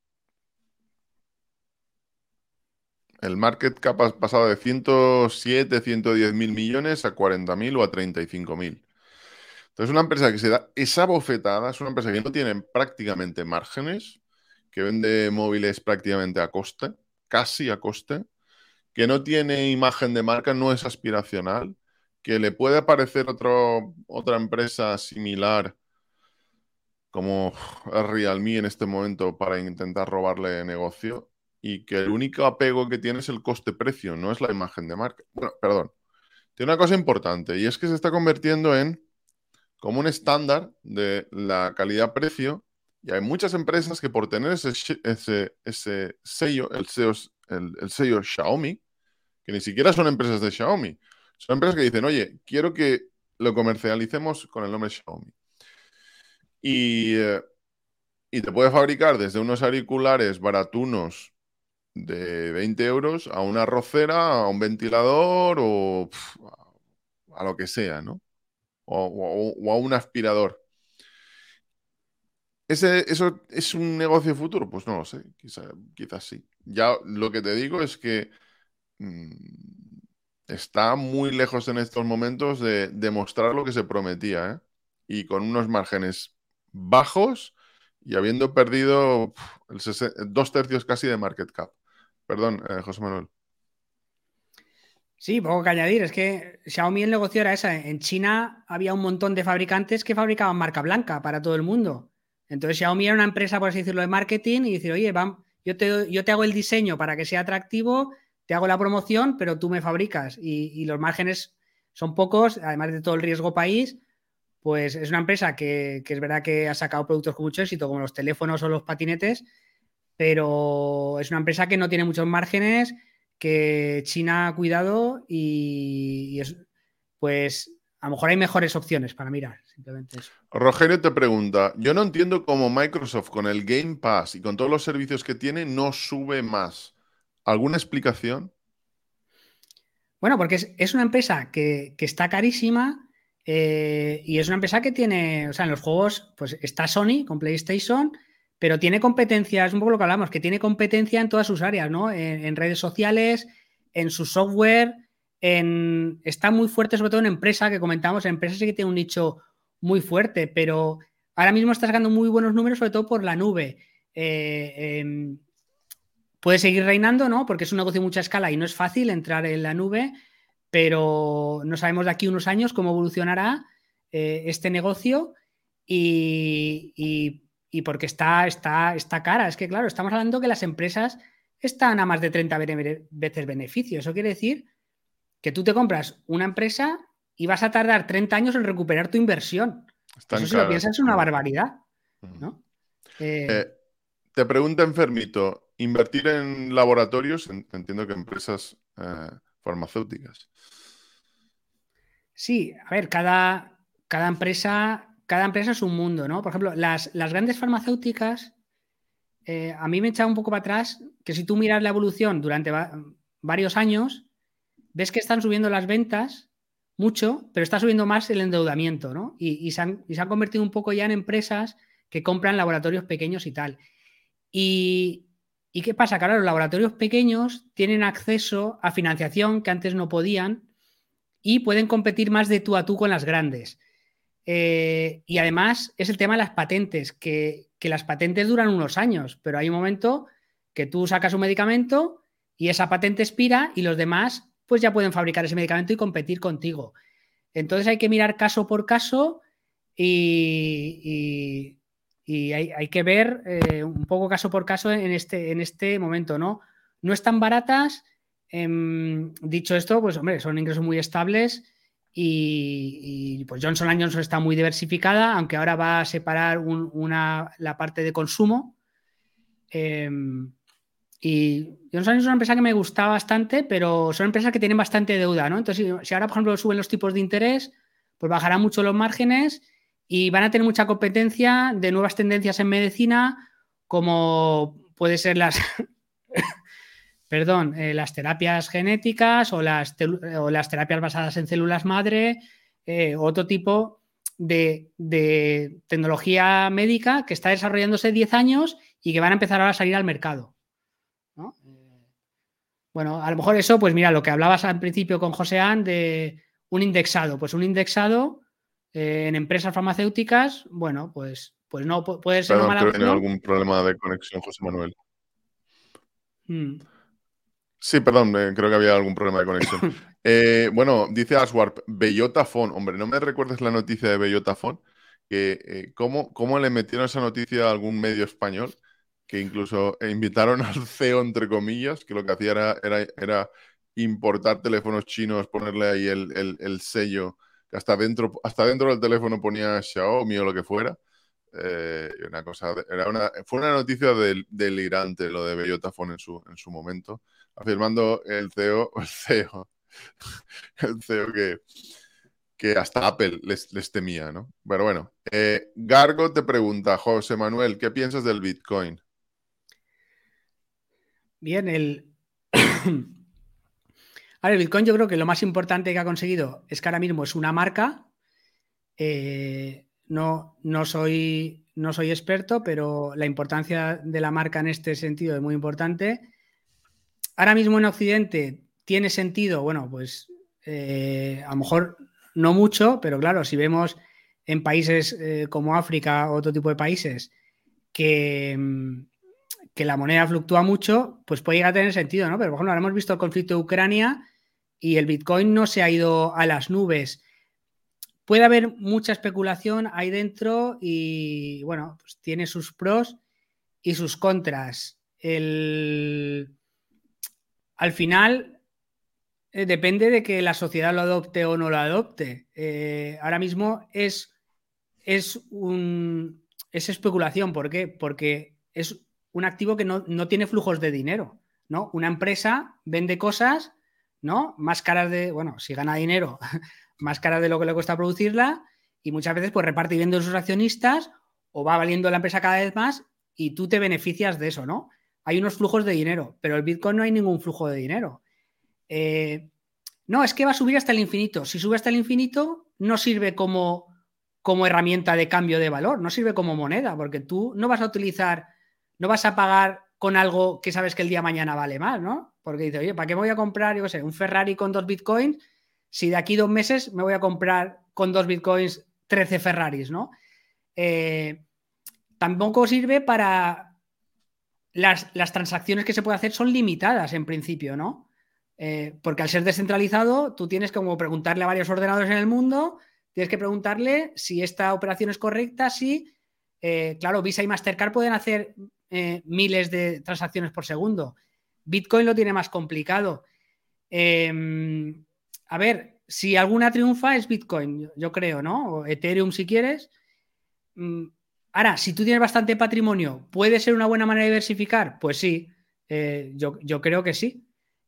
El market cap ha pasado de 107, 110 mil millones a 40.000 o a 35.000. Entonces, una empresa que se da esa bofetada es una empresa que no tiene prácticamente márgenes, que vende móviles prácticamente a coste, casi a coste, que no tiene imagen de marca, no es aspiracional, que le puede aparecer otra empresa similar como es Realme en este momento para intentar robarle negocio y que el único apego que tiene es el coste-precio, no es la imagen de marca. Bueno, perdón. Tiene una cosa importante y es que se está convirtiendo en como un estándar de la calidad-precio y hay muchas empresas que por tener ese sello, el sello Xiaomi, que ni siquiera son empresas de Xiaomi, son empresas que dicen, oye, quiero que lo comercialicemos con el nombre Xiaomi. Y te puede fabricar desde unos auriculares baratunos de 20 euros a una arrocera, a un ventilador o a lo que sea, ¿no? O a un aspirador. ¿Eso es un negocio futuro? Pues no lo sé, quizás sí. Ya lo que te digo es que mm, está muy lejos en estos momentos de demostrar lo que se prometía, ¿eh? Y con unos márgenes bajos y habiendo perdido 2/3 casi de market cap. Perdón, José Manuel. Sí, poco que añadir. Es que Xiaomi el negocio era esa. En China había un montón de fabricantes que fabricaban marca blanca para todo el mundo. Entonces Xiaomi era una empresa, por así decirlo, de marketing y decir, oye, yo te hago el diseño para que sea atractivo, te hago la promoción, pero tú me fabricas. Y los márgenes son pocos, además de todo el riesgo país. Pues es una empresa que es verdad que ha sacado productos con mucho éxito, como los teléfonos o los patinetes, pero es una empresa que no tiene muchos márgenes, que China ha cuidado pues a lo mejor hay mejores opciones para mirar, simplemente eso. Rogelio te pregunta, yo no entiendo cómo Microsoft con el Game Pass y con todos los servicios que tiene no sube más. ¿Alguna explicación? Bueno, porque es una empresa que está carísima y es una empresa que tiene, o sea, en los juegos, pues está Sony con PlayStation, pero tiene competencia, es un poco lo que hablamos, que tiene competencia en todas sus áreas, ¿no? En redes sociales, en su software, está muy fuerte, sobre todo en empresa, que comentamos, en empresa sí que tiene un nicho muy fuerte, pero ahora mismo está sacando muy buenos números, sobre todo por la nube. Puede seguir reinando, ¿no? Porque es un negocio de mucha escala y no es fácil entrar en la nube, pero no sabemos de aquí a unos años cómo evolucionará este negocio y porque está cara. Es que, claro, estamos hablando que las empresas están a más de 30 veces beneficio. Eso quiere decir que tú te compras una empresa y vas a tardar 30 años en recuperar tu inversión. Están Eso, si lo caras. piensas, es una barbaridad, ¿no? Eh, Te pregunta Enfermito, ¿invertir en laboratorios? Entiendo que empresas farmacéuticas. Sí, a ver, cada empresa es un mundo, ¿no? Por ejemplo, las grandes farmacéuticas, a mí me echa un poco para atrás que si tú miras la evolución durante varios años, ves que están subiendo las ventas mucho, pero está subiendo más el endeudamiento, ¿no? Y se han convertido un poco ya en empresas que compran laboratorios pequeños y tal. Y, ¿Y qué pasa? Que ahora los laboratorios pequeños tienen acceso a financiación que antes no podían y pueden competir más de tú a tú con las grandes. Y además es el tema de las patentes, que las patentes duran unos años, pero hay un momento que tú sacas un medicamento y esa patente expira y los demás pues ya pueden fabricar ese medicamento y competir contigo. Entonces hay que mirar caso por caso y hay que ver un poco caso por caso en este momento, ¿no? No están baratas. Dicho esto, pues hombre, son ingresos muy estables y pues Johnson Johnson está muy diversificada, aunque ahora va a separar la parte de consumo. Y Johnson es una empresa que me gusta bastante, pero son empresas que tienen bastante deuda, ¿no? Entonces, si ahora, por ejemplo, suben los tipos de interés, pues bajarán mucho los márgenes y van a tener mucha competencia de nuevas tendencias en medicina, como puede ser las terapias genéticas o las terapias basadas en células madre, otro tipo de tecnología médica que está desarrollándose 10 años y que van a empezar ahora a salir al mercado, ¿no? Bueno, a lo mejor eso, pues mira, lo que hablabas al principio con Joseán de un indexado, pues un indexado en empresas farmacéuticas, bueno, pues no, puede ser una Perdón, mala creo que tiene opción. algún problema de conexión, José Manuel. Mm. Sí, perdón, creo que había algún problema de conexión. Bueno, dice Aswarp, Bellota Phone. Hombre, no me recuerdes la noticia de Bellota Phone, que ¿cómo le metieron esa noticia a algún medio español? Que incluso invitaron al CEO, entre comillas, que lo que hacía era importar teléfonos chinos, ponerle ahí el sello, que hasta dentro del teléfono ponía Xiaomi o lo que fuera. Fue una noticia delirante lo de Bellota Phone en su momento, afirmando el CEO que hasta Apple les temía, ¿no? Pero bueno, Gargo te pregunta, José Manuel, ¿qué piensas del Bitcoin? Bien, ahora, el Bitcoin yo creo que lo más importante que ha conseguido es que ahora mismo es una marca. No soy experto, pero la importancia de la marca en este sentido es muy importante. Ahora mismo en Occidente tiene sentido, bueno, pues a lo mejor no mucho, pero claro, si vemos en países como África o otro tipo de países que, que la moneda fluctúa mucho, pues puede llegar a tener sentido, ¿no? Pero por ejemplo, ahora hemos visto el conflicto de Ucrania y el Bitcoin no se ha ido a las nubes. Puede haber mucha especulación ahí dentro y bueno, pues tiene sus pros y sus contras. Al final depende de que la sociedad lo adopte o no lo adopte. Ahora mismo es, un, es especulación. ¿Por qué? Porque es un activo que no tiene flujos de dinero, ¿no? Una empresa vende cosas, ¿no? Más caras bueno, si gana dinero, más caras de lo que le cuesta producirla y muchas veces pues reparte dividendos a sus accionistas o va valiendo la empresa cada vez más y tú te beneficias de eso, ¿no? Hay unos flujos de dinero, pero el Bitcoin no hay ningún flujo de dinero. No, es que va a subir hasta el infinito. Si sube hasta el infinito, no sirve como herramienta de cambio de valor, no sirve como moneda, porque tú no vas a pagar con algo que sabes que el día de mañana vale más, ¿no? Porque dices, oye, ¿para qué me voy a comprar, yo qué sé, un Ferrari con 2 bitcoins si de aquí 2 meses me voy a comprar con 2 bitcoins 13 Ferraris, ¿no? Tampoco sirve para las transacciones que se puede hacer son limitadas en principio, ¿no? Porque al ser descentralizado, tú tienes como preguntarle a varios ordenadores en el mundo, tienes que preguntarle si esta operación es correcta, si, claro, Visa y Mastercard pueden hacer miles de transacciones por segundo. Bitcoin lo tiene más complicado. A ver, si alguna triunfa es Bitcoin, yo creo, ¿no? O Ethereum si quieres. Ahora, si tú tienes bastante patrimonio, ¿puede ser una buena manera de diversificar? Pues sí, yo creo que sí.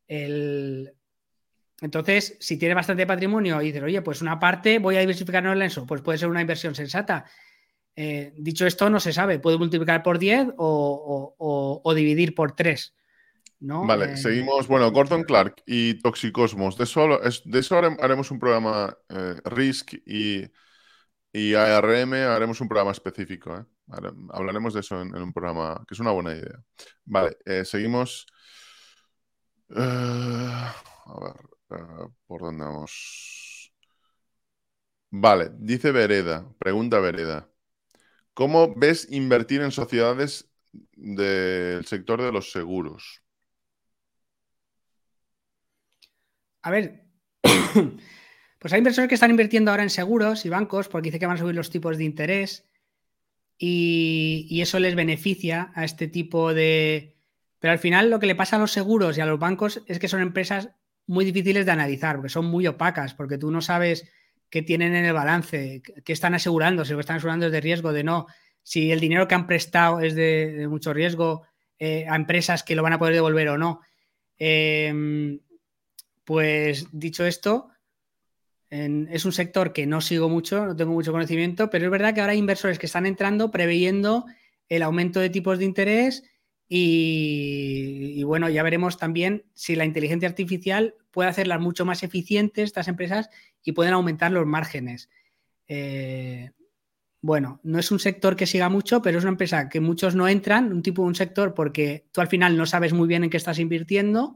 Entonces, si tienes bastante patrimonio y dices, oye, pues una parte voy a diversificar en eso, pues puede ser una inversión sensata. Dicho esto, no se sabe, puede multiplicar por 10 o dividir por 3, ¿no? Vale, seguimos. Bueno, Gordon Clark y Toxicosmos. De eso haremos un programa Risk y ARM, haremos un programa específico. Hablaremos de eso en un programa, que es una buena idea. Vale, seguimos. A ver, ¿por dónde vamos? Vale, dice Vereda, pregunta Vereda. ¿Cómo ves invertir en sociedades del sector de los seguros? A ver, pues hay inversores que están invirtiendo ahora en seguros y bancos porque dice que van a subir los tipos de interés y eso les beneficia a este tipo de... Pero al final lo que le pasa a los seguros y a los bancos es que son empresas muy difíciles de analizar, porque son muy opacas, porque tú no sabes qué tienen en el balance, qué están asegurando, si lo que están asegurando es de riesgo, de no, si el dinero que han prestado es de mucho riesgo, a empresas que lo van a poder devolver o no. Pues dicho esto, es un sector que no sigo mucho, no tengo mucho conocimiento, pero es verdad que ahora hay inversores que están entrando preveyendo el aumento de tipos de interés y bueno, ya veremos también si la inteligencia artificial puede hacerlas mucho más eficientes estas empresas y pueden aumentar los márgenes. Bueno, no es un sector que siga mucho, pero es una empresa que muchos no entran, un sector porque tú al final no sabes muy bien en qué estás invirtiendo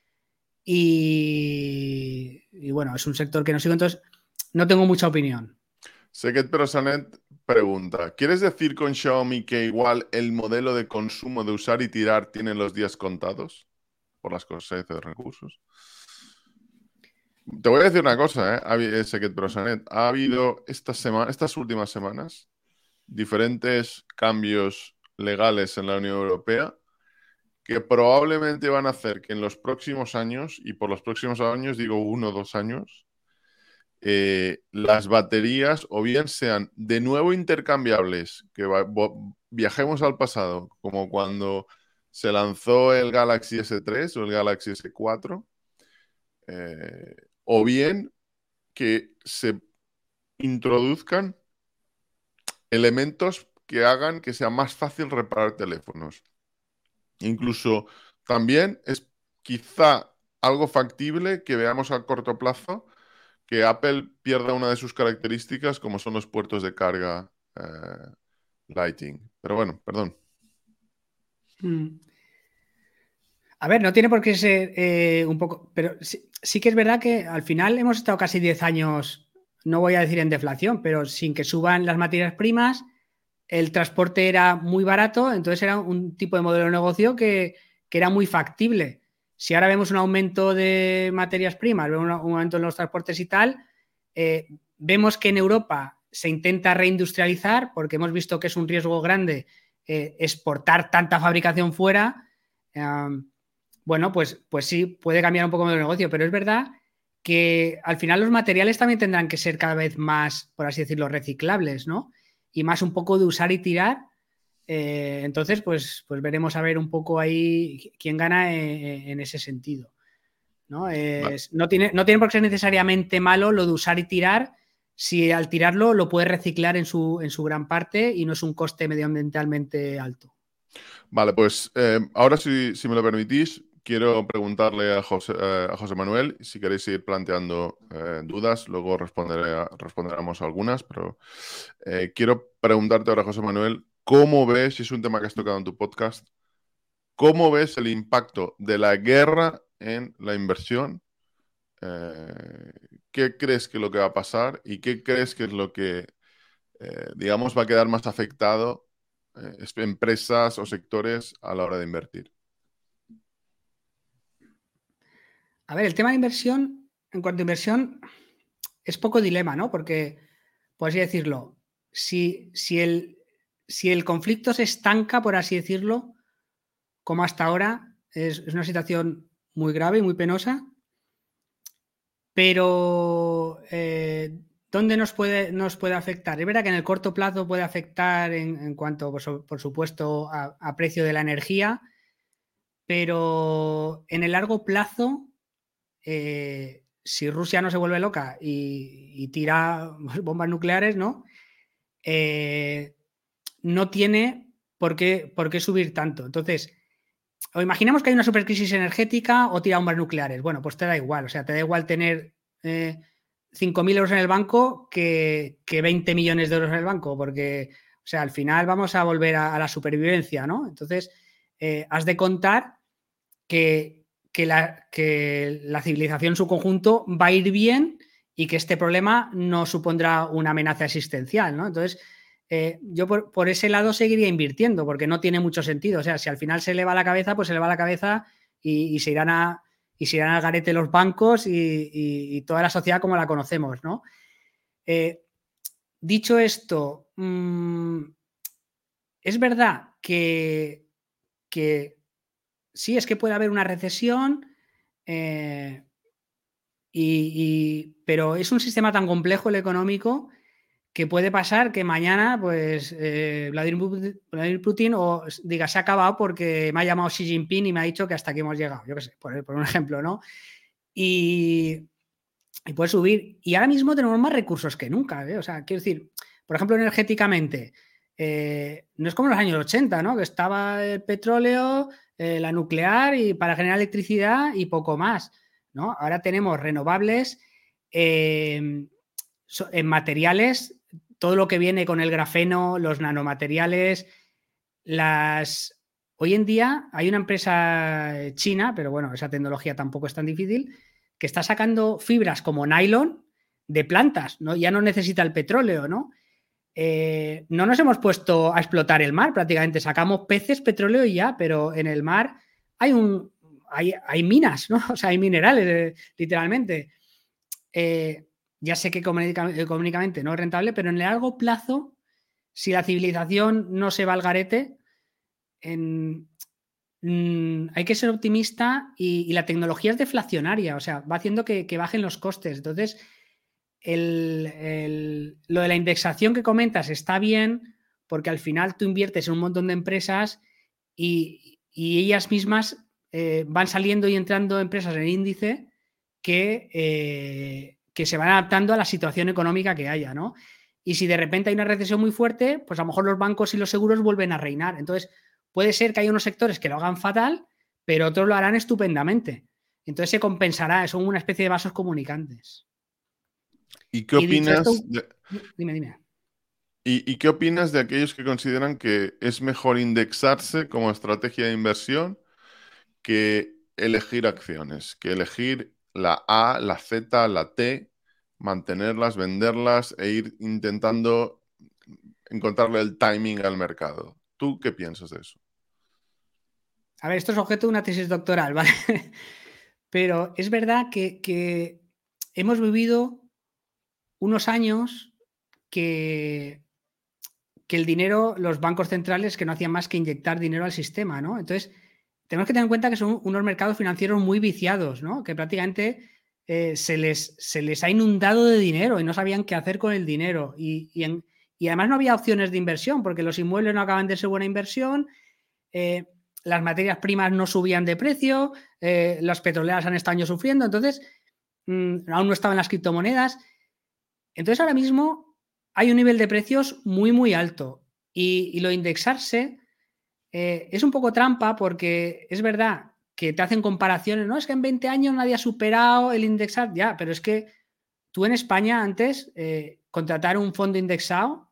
y bueno, es un sector que no sigo, entonces no tengo mucha opinión. Seket Prosanet pregunta, ¿quieres decir con Xiaomi que igual el modelo de consumo de usar y tirar tiene los días contados por la escasez de recursos? Te voy a decir una cosa, Seket Prosanet. Ha habido estas últimas semanas diferentes cambios legales en la Unión Europea que probablemente van a hacer que en los próximos años, y por los próximos años digo 1 o 2 años, las baterías o bien sean de nuevo intercambiables, que viajemos al pasado, como cuando se lanzó el Galaxy S3 o el Galaxy S4, o bien que se introduzcan elementos que hagan que sea más fácil reparar teléfonos. Incluso también es quizá algo factible que veamos a corto plazo que Apple pierda una de sus características como son los puertos de carga Lightning. Pero bueno, perdón. A ver, no tiene por qué ser un poco, pero sí que es verdad que al final hemos estado casi 10 años, no voy a decir en deflación, pero sin que suban las materias primas, el transporte era muy barato, entonces era un tipo de modelo de negocio que era muy factible. Si ahora vemos un aumento de materias primas, vemos un aumento en los transportes y tal, vemos que en Europa se intenta reindustrializar porque hemos visto que es un riesgo grande exportar tanta fabricación fuera. Bueno, pues sí, puede cambiar un poco el negocio, pero es verdad que al final los materiales también tendrán que ser cada vez más, por así decirlo, reciclables, ¿no? Y más un poco de usar y tirar. Entonces, pues veremos a ver un poco ahí quién gana en ese sentido. ¿No? Vale. No tiene por qué ser necesariamente malo lo de usar y tirar si al tirarlo lo puedes reciclar en su gran parte y no es un coste medioambientalmente alto. Vale, pues ahora si me lo permitís, quiero preguntarle a José Manuel, si queréis ir planteando dudas, luego responderemos algunas, pero quiero preguntarte ahora, José Manuel, ¿cómo ves, si es un tema que has tocado en tu podcast, cómo ves el impacto de la guerra en la inversión? ¿Qué crees que es lo que va a pasar y qué crees que es lo que, digamos, va a quedar más afectado empresas o sectores a la hora de invertir? A ver, el tema de inversión, en cuanto a inversión, es poco dilema, ¿no? Porque, por así decirlo, si el conflicto se estanca, por así decirlo, como hasta ahora, es una situación muy grave y muy penosa, pero ¿dónde nos puede afectar? Es verdad que en el corto plazo puede afectar en cuanto, por supuesto, a precio de la energía, pero en el largo plazo, si Rusia no se vuelve loca y tira bombas nucleares, ¿no? No tiene por qué subir tanto. Entonces, o imaginemos que hay una supercrisis energética o tira bombas nucleares. Bueno, pues te da igual. O sea, te da igual tener 5.000 euros en el banco que 20 millones de euros en el banco, porque, o sea, al final vamos a volver a la supervivencia, ¿no? Entonces, has de contar que la civilización en su conjunto va a ir bien y que este problema no supondrá una amenaza existencial, ¿no? Entonces, yo por ese lado seguiría invirtiendo, porque no tiene mucho sentido. O sea, si al final se le va la cabeza, pues se le va la cabeza y se irán al garete los bancos y toda la sociedad como la conocemos, ¿no? Dicho esto, es verdad que sí, es que puede haber una recesión, pero es un sistema tan complejo el económico que puede pasar que mañana, pues, Vladimir Putin o diga, se ha acabado porque me ha llamado Xi Jinping y me ha dicho que hasta aquí hemos llegado. Yo qué sé, por un ejemplo, ¿no? Y puede subir. Y ahora mismo tenemos más recursos que nunca, ¿eh? O sea, quiero decir, por ejemplo, energéticamente, no es como en los años 80, ¿no? Que estaba el petróleo, la nuclear y para generar electricidad y poco más, ¿no? Ahora tenemos renovables en materiales, todo lo que viene con el grafeno, los nanomateriales, Hoy en día hay una empresa china, pero bueno, esa tecnología tampoco es tan difícil, que está sacando fibras como nylon de plantas, ¿no? Ya no necesita el petróleo, ¿no? No nos hemos puesto a explotar el mar prácticamente, sacamos peces, petróleo y ya, pero en el mar hay minas, ¿no? O sea, hay minerales, literalmente. Ya sé que económicamente no es rentable, pero en el largo plazo, si la civilización no se va al garete, hay que ser optimista y la tecnología es deflacionaria, o sea, va haciendo que bajen los costes. Entonces, lo de la indexación que comentas está bien porque al final tú inviertes en un montón de empresas y ellas mismas van saliendo y entrando empresas en el índice que se van adaptando a la situación económica que haya, ¿no? Y si de repente hay una recesión muy fuerte, pues a lo mejor los bancos y los seguros vuelven a reinar. Entonces, puede ser que haya unos sectores que lo hagan fatal, pero otros lo harán estupendamente. Entonces se compensará, son una especie de vasos comunicantes. ¿Y qué Y dicho esto, opinas dime. ¿Y qué opinas de aquellos que consideran que es mejor indexarse como estrategia de inversión que elegir acciones, que elegir la A, la Z, la T, mantenerlas, venderlas e ir intentando encontrarle el timing al mercado? ¿Tú qué piensas de eso? A ver, esto es objeto de una tesis doctoral, ¿vale? Pero es verdad que hemos vivido unos años que el dinero, los bancos centrales que no hacían más que inyectar dinero al sistema, ¿no? Entonces, tenemos que tener en cuenta que son unos mercados financieros muy viciados, ¿no? Que prácticamente se les ha inundado de dinero y no sabían qué hacer con el dinero. Y además no había opciones de inversión porque los inmuebles no acaban de ser buena inversión, las materias primas no subían de precio, las petroleras han estado años sufriendo, entonces aún no estaban las criptomonedas. Entonces ahora mismo hay un nivel de precios muy, muy alto y lo de indexarse es un poco trampa porque es verdad que te hacen comparaciones, no, es que en 20 años nadie ha superado el indexar, ya, pero es que tú en España antes contratar un fondo indexado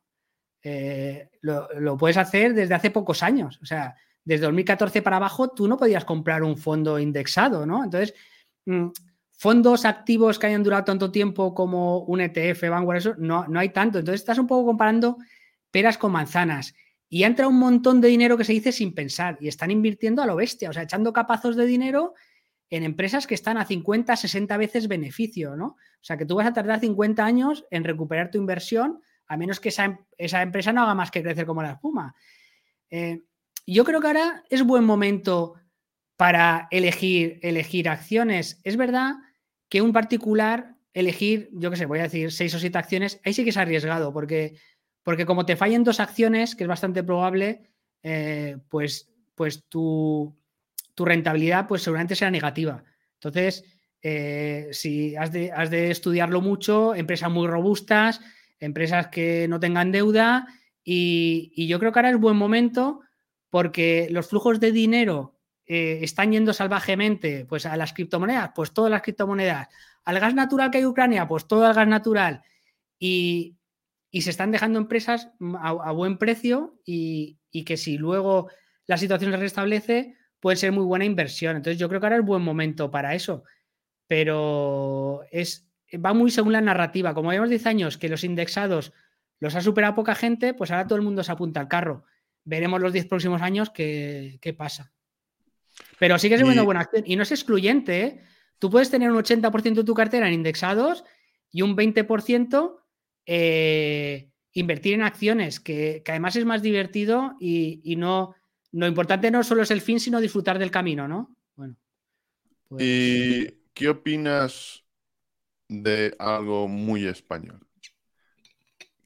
lo puedes hacer desde hace pocos años, o sea, desde 2014 para abajo tú no podías comprar un fondo indexado, ¿no? Entonces, fondos activos que hayan durado tanto tiempo como un ETF, Vanguard, eso, no hay tanto. Entonces estás un poco comparando peras con manzanas. Y entra un montón de dinero que se dice sin pensar y están invirtiendo a lo bestia, o sea, echando capazos de dinero en empresas que están a 50, 60 veces beneficio, ¿no? O sea, que tú vas a tardar 50 años en recuperar tu inversión a menos que esa empresa no haga más que crecer como la espuma. Yo creo que ahora es buen momento para elegir acciones. Es verdad que un particular elegir, yo qué sé, voy a decir 6 o 7 acciones, ahí sí que es arriesgado, porque como te fallen 2 acciones, que es bastante probable, pues tu rentabilidad pues seguramente será negativa. Entonces, si has de estudiarlo mucho, empresas muy robustas, empresas que no tengan deuda y yo creo que ahora es buen momento porque los flujos de dinero están yendo salvajemente pues a las criptomonedas, pues todas las criptomonedas, al gas natural que hay en Ucrania, pues todo el gas natural y se están dejando empresas a buen precio y que si luego la situación se restablece puede ser muy buena inversión. Entonces yo creo que ahora es buen momento para eso, pero va muy según la narrativa. Como llevamos 10 años que los indexados los ha superado poca gente, pues ahora todo el mundo se apunta al carro. Veremos los 10 próximos años qué pasa. Pero sigue siendo Y, buena acción y no es excluyente, ¿eh? Tú puedes tener un 80% de tu cartera en indexados y un 20% invertir en acciones, que además es más divertido y no, lo importante no solo es el fin, sino disfrutar del camino, ¿no? Bueno, pues ¿Y qué opinas de algo muy español?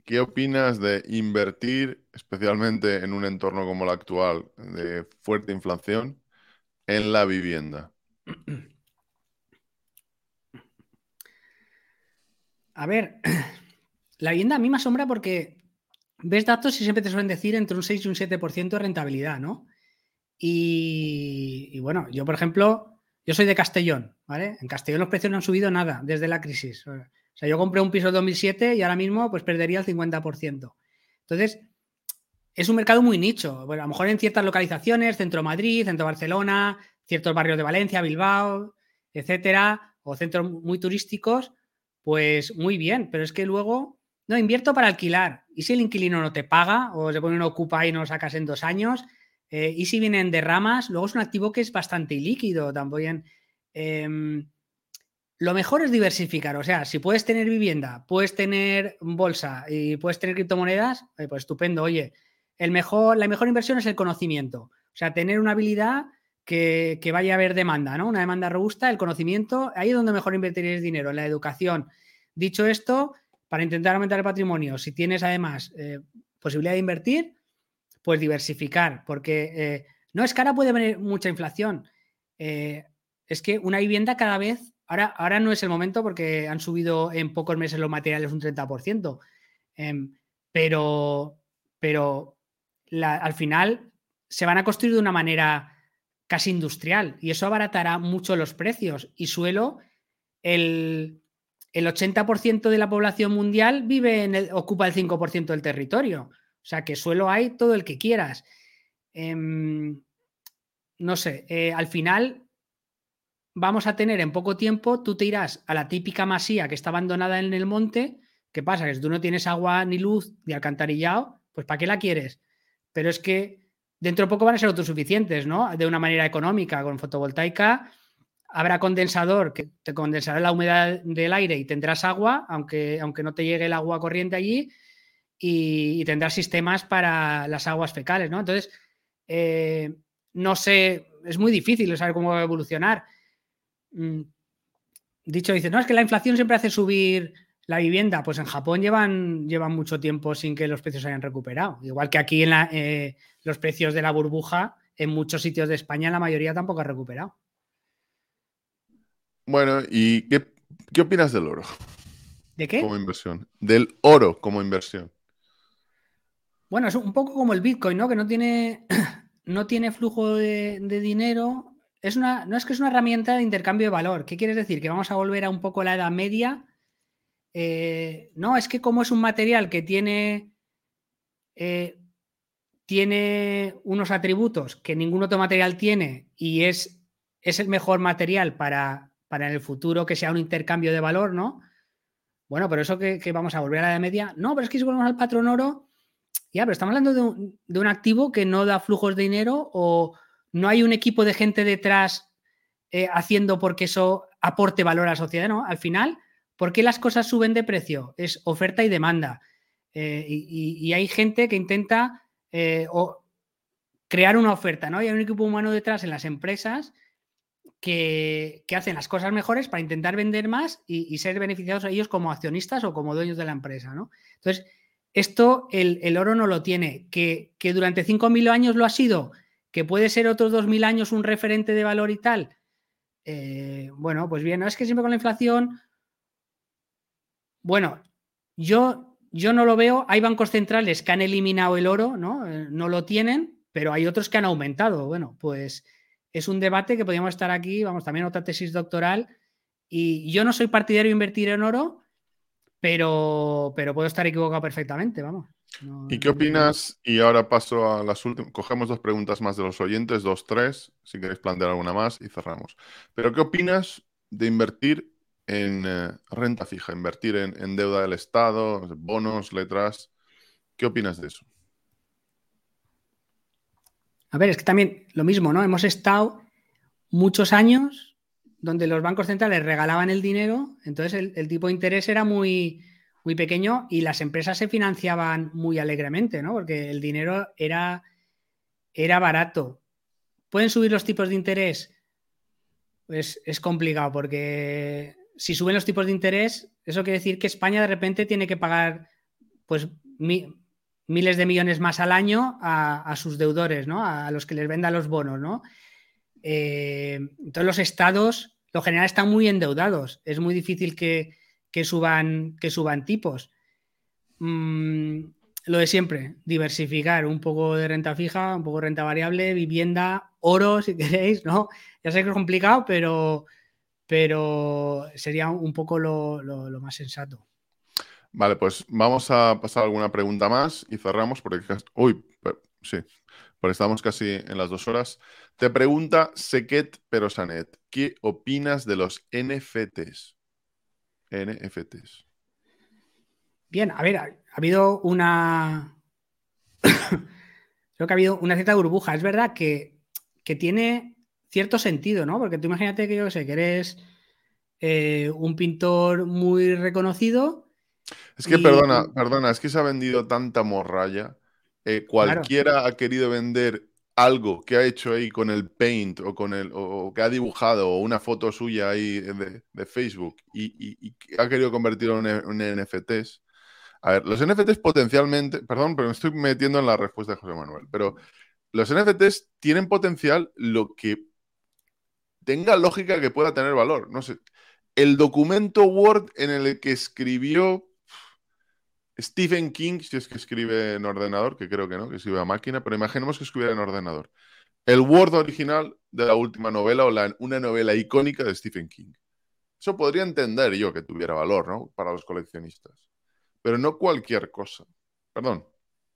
¿qué opinas de invertir, especialmente en un entorno como el actual, de fuerte inflación, en la vivienda? A ver, la vivienda a mí me asombra porque ves datos y siempre te suelen decir entre un 6 y un 7% de rentabilidad, ¿no? Y bueno, yo, por ejemplo, yo soy de Castellón, ¿vale? En Castellón los precios no han subido nada desde la crisis. O sea, yo compré un piso en 2007 y ahora mismo pues perdería el 50%. Entonces, es un mercado muy nicho. Bueno, a lo mejor en ciertas localizaciones, centro Madrid, centro Barcelona, ciertos barrios de Valencia, Bilbao, etcétera, o centros muy turísticos, pues muy bien. Pero es que luego, no, invierto para alquilar. ¿Y si el inquilino no te paga o se pone una ocupa y no lo sacas en 2 años? ¿Y si vienen derramas? Luego es un activo que es bastante ilíquido también. Lo mejor es diversificar. O sea, si puedes tener vivienda, puedes tener bolsa y puedes tener criptomonedas, pues estupendo. Oye, la mejor inversión es el conocimiento. O sea, tener una habilidad que vaya a haber demanda, ¿no? Una demanda robusta, el conocimiento, ahí es donde mejor invertiréis dinero, en la educación. Dicho esto, para intentar aumentar el patrimonio, si tienes además posibilidad de invertir, pues diversificar, porque no es que ahora puede venir mucha inflación. Es que una vivienda cada vez, ahora no es el momento porque han subido en pocos meses los materiales un 30%, pero, pero al final se van a construir de una manera casi industrial y eso abaratará mucho los precios. Y suelo, el 80% de la población mundial ocupa el 5% del territorio. O sea que suelo hay todo el que quieras. No sé, al final vamos a tener en poco tiempo, tú te irás a la típica masía que está abandonada en el monte. ¿Qué pasa? Que si tú no tienes agua ni luz ni alcantarillado, pues ¿para qué la quieres? Pero es que dentro de poco van a ser autosuficientes, ¿no? De una manera económica, con fotovoltaica. Habrá condensador que te condensará la humedad del aire y tendrás agua, aunque no te llegue el agua corriente allí, y tendrás sistemas para las aguas fecales, ¿no? Entonces, no sé, es muy difícil saber cómo va a evolucionar. Dicho, dice, no, es que la inflación siempre hace subir la vivienda. Pues en Japón llevan mucho tiempo sin que los precios se hayan recuperado. Igual que aquí los precios de la burbuja en muchos sitios de España, la mayoría tampoco ha recuperado. Bueno, ¿y qué opinas del oro ¿De como qué? inversión? Del oro como inversión. Bueno, es un poco como el Bitcoin, ¿no? Que no tiene flujo de dinero. No es que es una herramienta de intercambio de valor. ¿Qué quieres decir? ¿Que vamos a volver a un poco la Edad Media? No, es que como es un material que eh, tiene unos atributos que ningún otro material tiene y es el mejor material para en el futuro que sea un intercambio de valor, ¿no? Bueno, pero eso que vamos a volver a la Edad Media. No, pero es que si volvemos al patrón oro, ya, pero estamos hablando de un activo que no da flujos de dinero o no hay un equipo de gente detrás haciendo porque eso aporte valor a la sociedad, ¿no? Al final, ¿por qué las cosas suben de precio? Es oferta y demanda. Y hay gente que intenta crear una oferta, ¿no? Y hay un equipo humano detrás en las empresas que hacen las cosas mejores para intentar vender más y ser beneficiados a ellos como accionistas o como dueños de la empresa, ¿no? Entonces, esto el oro no lo tiene. Que durante 5.000 años lo ha sido, que puede ser otros 2.000 años un referente de valor y tal. Bueno, pues bien, no es que siempre con la inflación. Bueno, yo no lo veo. Hay bancos centrales que han eliminado el oro, ¿no? No lo tienen, pero hay otros que han aumentado. Bueno, pues es un debate que podríamos estar aquí, vamos, también otra tesis doctoral. Y yo no soy partidario de invertir en oro, pero puedo estar equivocado perfectamente, vamos. ¿Y qué opinas? Y ahora paso a las últimas. Cogemos dos preguntas más de los oyentes, dos, tres, si queréis plantear alguna más y cerramos. Pero ¿qué opinas de invertir en renta fija, invertir en deuda del Estado, bonos, letras? ¿Qué opinas de eso? A ver, es que también lo mismo, ¿no? Hemos estado muchos años donde los bancos centrales regalaban el dinero, entonces el tipo de interés era muy pequeño y las empresas se financiaban muy alegremente, ¿no? Porque el dinero era barato. ¿Pueden subir los tipos de interés? Pues es complicado porque si suben los tipos de interés, eso quiere decir que España de repente tiene que pagar pues miles de millones más al año a sus deudores, ¿no? A los que les venda los bonos, ¿no? Entonces los estados, lo general, están muy endeudados. Es muy difícil que suban tipos. Lo de siempre, diversificar, un poco de renta fija, un poco de renta variable, vivienda, oro, si queréis, ¿no? Ya sé que es complicado, pero sería un poco lo más sensato. Vale, pues vamos a pasar a alguna pregunta más y cerramos porque... sí, porque estamos casi en las 2 horas. Te pregunta Seket Perosanet, ¿qué opinas de los NFTs? NFTs. Bien, a ver, ha habido una... Creo que ha habido una cierta burbuja. Es verdad que tiene cierto sentido, ¿no? Porque tú imagínate que, yo sé, que eres un pintor muy reconocido Es que, y, perdona, es que se ha vendido tanta morralla. claro, Cualquiera ha querido vender algo que ha hecho ahí con el Paint o que ha dibujado o una foto suya ahí de Facebook y que ha querido convertirlo en NFTs. A ver, los NFTs potencialmente, perdón, pero me estoy metiendo en la respuesta de José Manuel, pero los NFTs tienen potencial lo que tenga lógica que pueda tener valor. No sé, el documento Word en el que escribió Stephen King, si es que escribe en ordenador, que creo que no, que escribe a máquina, pero imaginemos que escribiera en ordenador. El Word original de la última novela o una novela icónica de Stephen King. Eso podría entender yo que tuviera valor, ¿no? Para los coleccionistas. Pero no cualquier cosa. Perdón.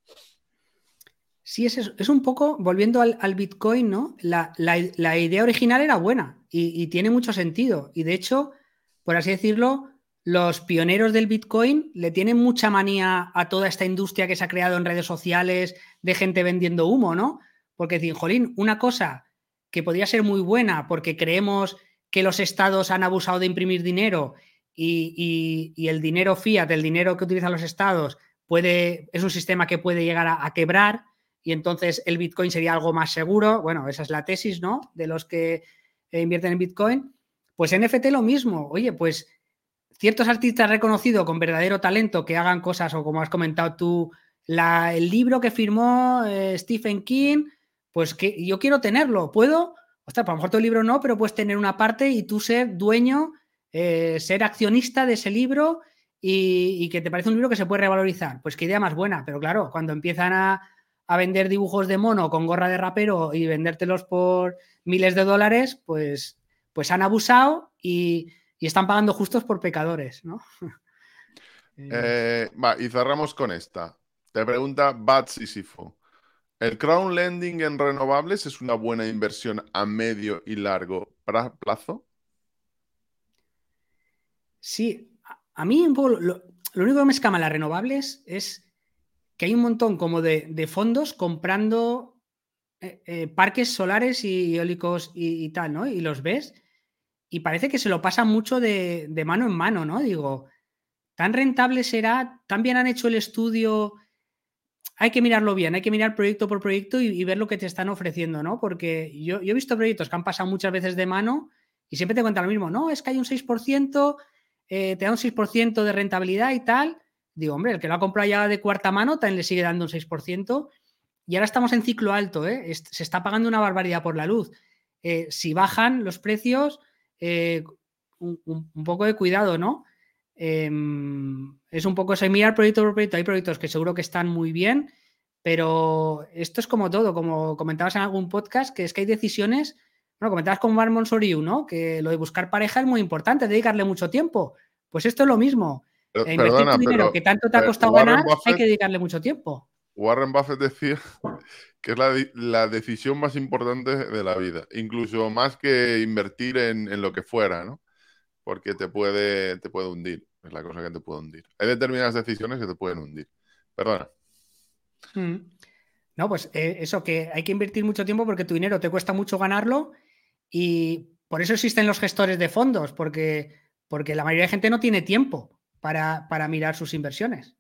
sí, es un poco, volviendo al Bitcoin, ¿no? La idea original era buena y tiene mucho sentido. Y de hecho, por así decirlo, los pioneros del Bitcoin le tienen mucha manía a toda esta industria que se ha creado en redes sociales de gente vendiendo humo, ¿no? Porque dicen, jolín, una cosa que podría ser muy buena porque creemos que los estados han abusado de imprimir dinero y el dinero fiat, el dinero que utilizan los estados, es un sistema que puede llegar a quebrar y entonces el Bitcoin sería algo más seguro. Bueno, esa es la tesis, ¿no? De los que invierten en Bitcoin. Pues NFT lo mismo. Oye, pues ciertos artistas reconocidos con verdadero talento que hagan cosas, o como has comentado tú, el libro que firmó Stephen King, pues que yo quiero tenerlo. ¿Puedo? Ostras, pues a lo mejor tu libro no, pero puedes tener una parte y tú ser dueño, ser accionista de ese libro y que te parece un libro que se puede revalorizar. Pues qué idea más buena. Pero claro, cuando empiezan a vender dibujos de mono con gorra de rapero y vendértelos por miles de dólares, pues han abusado y están pagando justos por pecadores, ¿no? Y cerramos con esta. Te pregunta Bad Sísifo. ¿El crowdlending en renovables es una buena inversión a medio y largo plazo? Sí, a mí un poco lo único que me escama las renovables es que hay un montón como de fondos comprando parques solares y eólicos y tal, ¿no? Y los ves y parece que se lo pasa mucho de mano en mano, ¿no? Digo, ¿tan rentable será? ¿Tan bien han hecho el estudio? Hay que mirarlo bien, hay que mirar proyecto por proyecto y ver lo que te están ofreciendo, ¿no? Porque yo he visto proyectos que han pasado muchas veces de mano y siempre te cuentan lo mismo, no, es que hay un 6%, te da un 6% de rentabilidad y tal. Digo, hombre, el que lo ha comprado ya de cuarta mano también le sigue dando un 6%. Y ahora estamos en ciclo alto, ¿eh? Se está pagando una barbaridad por la luz. Si bajan los precios, un poco de cuidado, ¿no? Es un poco eso, mirar proyecto por proyecto. Hay proyectos que seguro que están muy bien, pero esto es como todo, como comentabas en algún podcast, que es que hay decisiones, bueno, comentabas con Marmon Soriu, ¿no? Que lo de buscar pareja es muy importante, dedicarle mucho tiempo. Pues esto es lo mismo. Invertir tu Perdona, dinero que tanto te ha costado Warren ganar, hay Buffett, que dedicarle mucho tiempo. Warren Buffett decía que es la decisión más importante de la vida, incluso más que invertir en lo que fuera, ¿no? Porque te puede hundir, es la cosa que te puede hundir. Hay determinadas decisiones que te pueden hundir. Perdona. Mm. No, pues eso, que hay que invertir mucho tiempo porque tu dinero te cuesta mucho ganarlo y por eso existen los gestores de fondos, porque la mayoría de gente no tiene tiempo para mirar sus inversiones.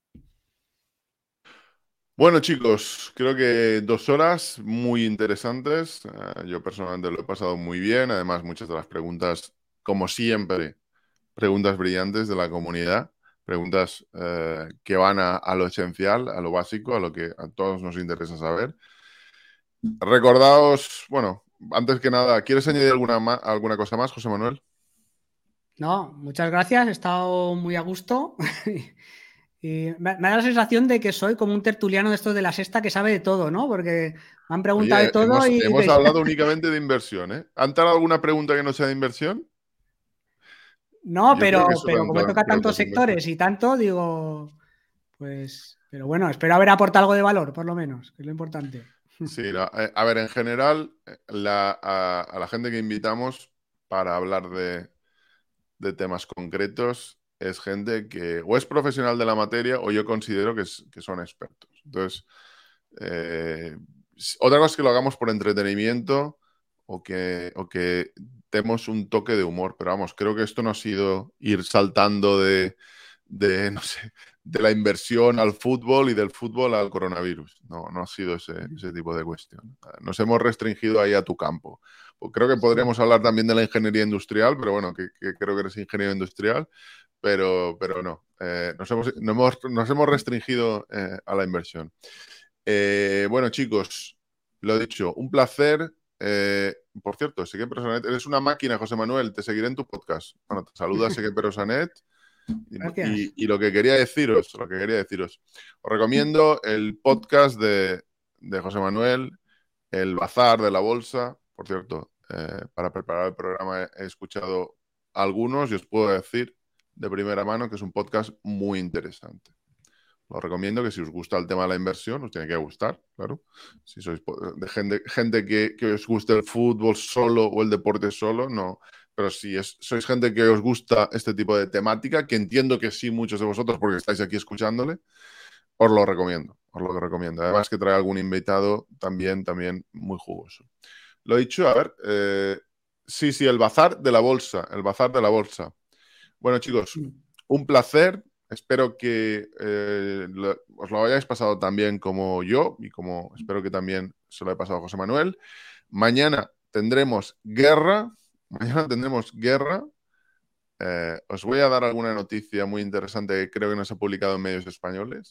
Bueno, chicos, creo que 2 horas muy interesantes. Yo personalmente lo he pasado muy bien. Además, muchas de las preguntas, como siempre, preguntas brillantes de la comunidad. Preguntas que van a lo esencial, a lo básico, a lo que a todos nos interesa saber. Recordaos, bueno, antes que nada, ¿quieres añadir alguna cosa más, José Manuel? No, muchas gracias, he estado muy a gusto. Y me da la sensación de que soy como un tertuliano de estos de la sexta que sabe de todo, ¿no? Porque me han preguntado de Oye, todo y hemos hablado únicamente de inversión, ¿eh? ¿Han entrado alguna pregunta que no sea de inversión? no, Yo creo que solo pero han como he entrado tocado tantos preguntas de inversión. sectores y tanto, digo, pues, pero bueno, espero haber aportado algo de valor, por lo menos, que es lo importante. Sí, a ver, en general, a la gente que invitamos para hablar de temas concretos es gente que o es profesional de la materia o yo considero que son expertos. Entonces, eh, otra cosa es que lo hagamos por entretenimiento o que demos un toque de humor, pero vamos, creo que esto no ha sido ir saltando no sé, de la inversión al fútbol y del fútbol al coronavirus. No, no ha sido ese tipo de cuestión. Nos hemos restringido ahí a tu campo. Pues creo que Sí. podríamos hablar también de la ingeniería industrial, pero bueno, que creo que eres ingeniero industrial, pero no. Nos hemos restringido a la inversión. Bueno, chicos, lo dicho, un placer. Por cierto, Seque Perosanet, eres una máquina, José Manuel, te seguiré en tu podcast. Bueno, te saluda Seque Perosanet. Gracias. Y lo que quería deciros, os recomiendo el podcast de José Manuel, El Bazar de la Bolsa. Por cierto, para preparar el programa he escuchado algunos y os puedo decir de primera mano que es un podcast muy interesante. Os recomiendo que si os gusta el tema de la inversión, os tiene que gustar, claro. Si sois de gente que os gusta el fútbol solo o el deporte solo, no. Pero si sois gente que os gusta este tipo de temática, que entiendo que sí muchos de vosotros porque estáis aquí escuchándole, os lo recomiendo. Os lo recomiendo. Además que trae algún invitado también muy jugoso. Lo he dicho, a ver. Sí, el bazar de la bolsa. El bazar de la bolsa. Bueno, chicos, un placer. Espero que os lo hayáis pasado tan bien como yo y como espero que también se lo haya pasado a José Manuel. Mañana tendremos guerra. Mañana tendremos guerra. Os voy a dar alguna noticia muy interesante que creo que no se ha publicado en medios españoles.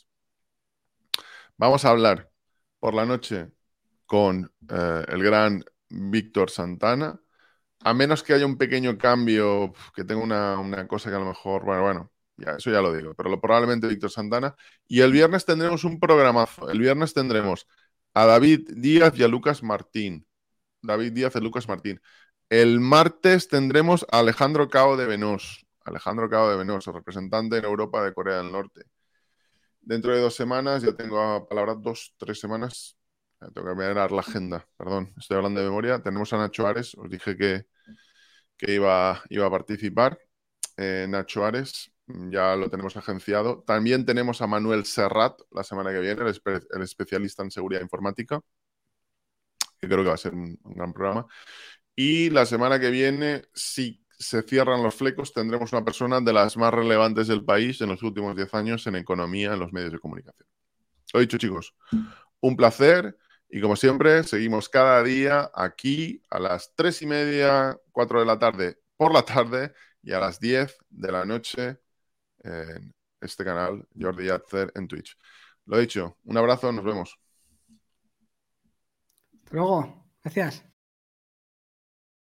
Vamos a hablar por la noche con el gran Víctor Santana. A menos que haya un pequeño cambio, que tenga una cosa que a lo mejor, bueno, eso ya lo digo, pero probablemente Víctor Santana. Y el viernes tendremos un programazo. El viernes tendremos a David Díaz y a Lucas Martín. David Díaz y Lucas Martín. El martes tendremos a Alejandro Cao de Venós. Alejandro Cao de Venós, el representante en Europa de Corea del Norte. Dentro de 2 semanas, ya tengo a palabra 2, 3 semanas. Tengo que mirar la agenda, perdón, estoy hablando de memoria. Tenemos a Nacho Ares, os dije que iba a participar. Nacho Ares, ya lo tenemos agenciado. También tenemos a Manuel Serrat la semana que viene, el especialista en seguridad informática, que creo que va a ser un gran programa. Y la semana que viene, si se cierran los flecos, tendremos una persona de las más relevantes del país en los últimos 10 años en economía en los medios de comunicación. Lo dicho, chicos, un placer. Y como siempre, seguimos cada día aquí a las 3:30, 4 de la tarde por la tarde y a las 10 de la noche en este canal, Jordi Yatzer en Twitch. Lo dicho, un abrazo, nos vemos. Hasta luego. Gracias.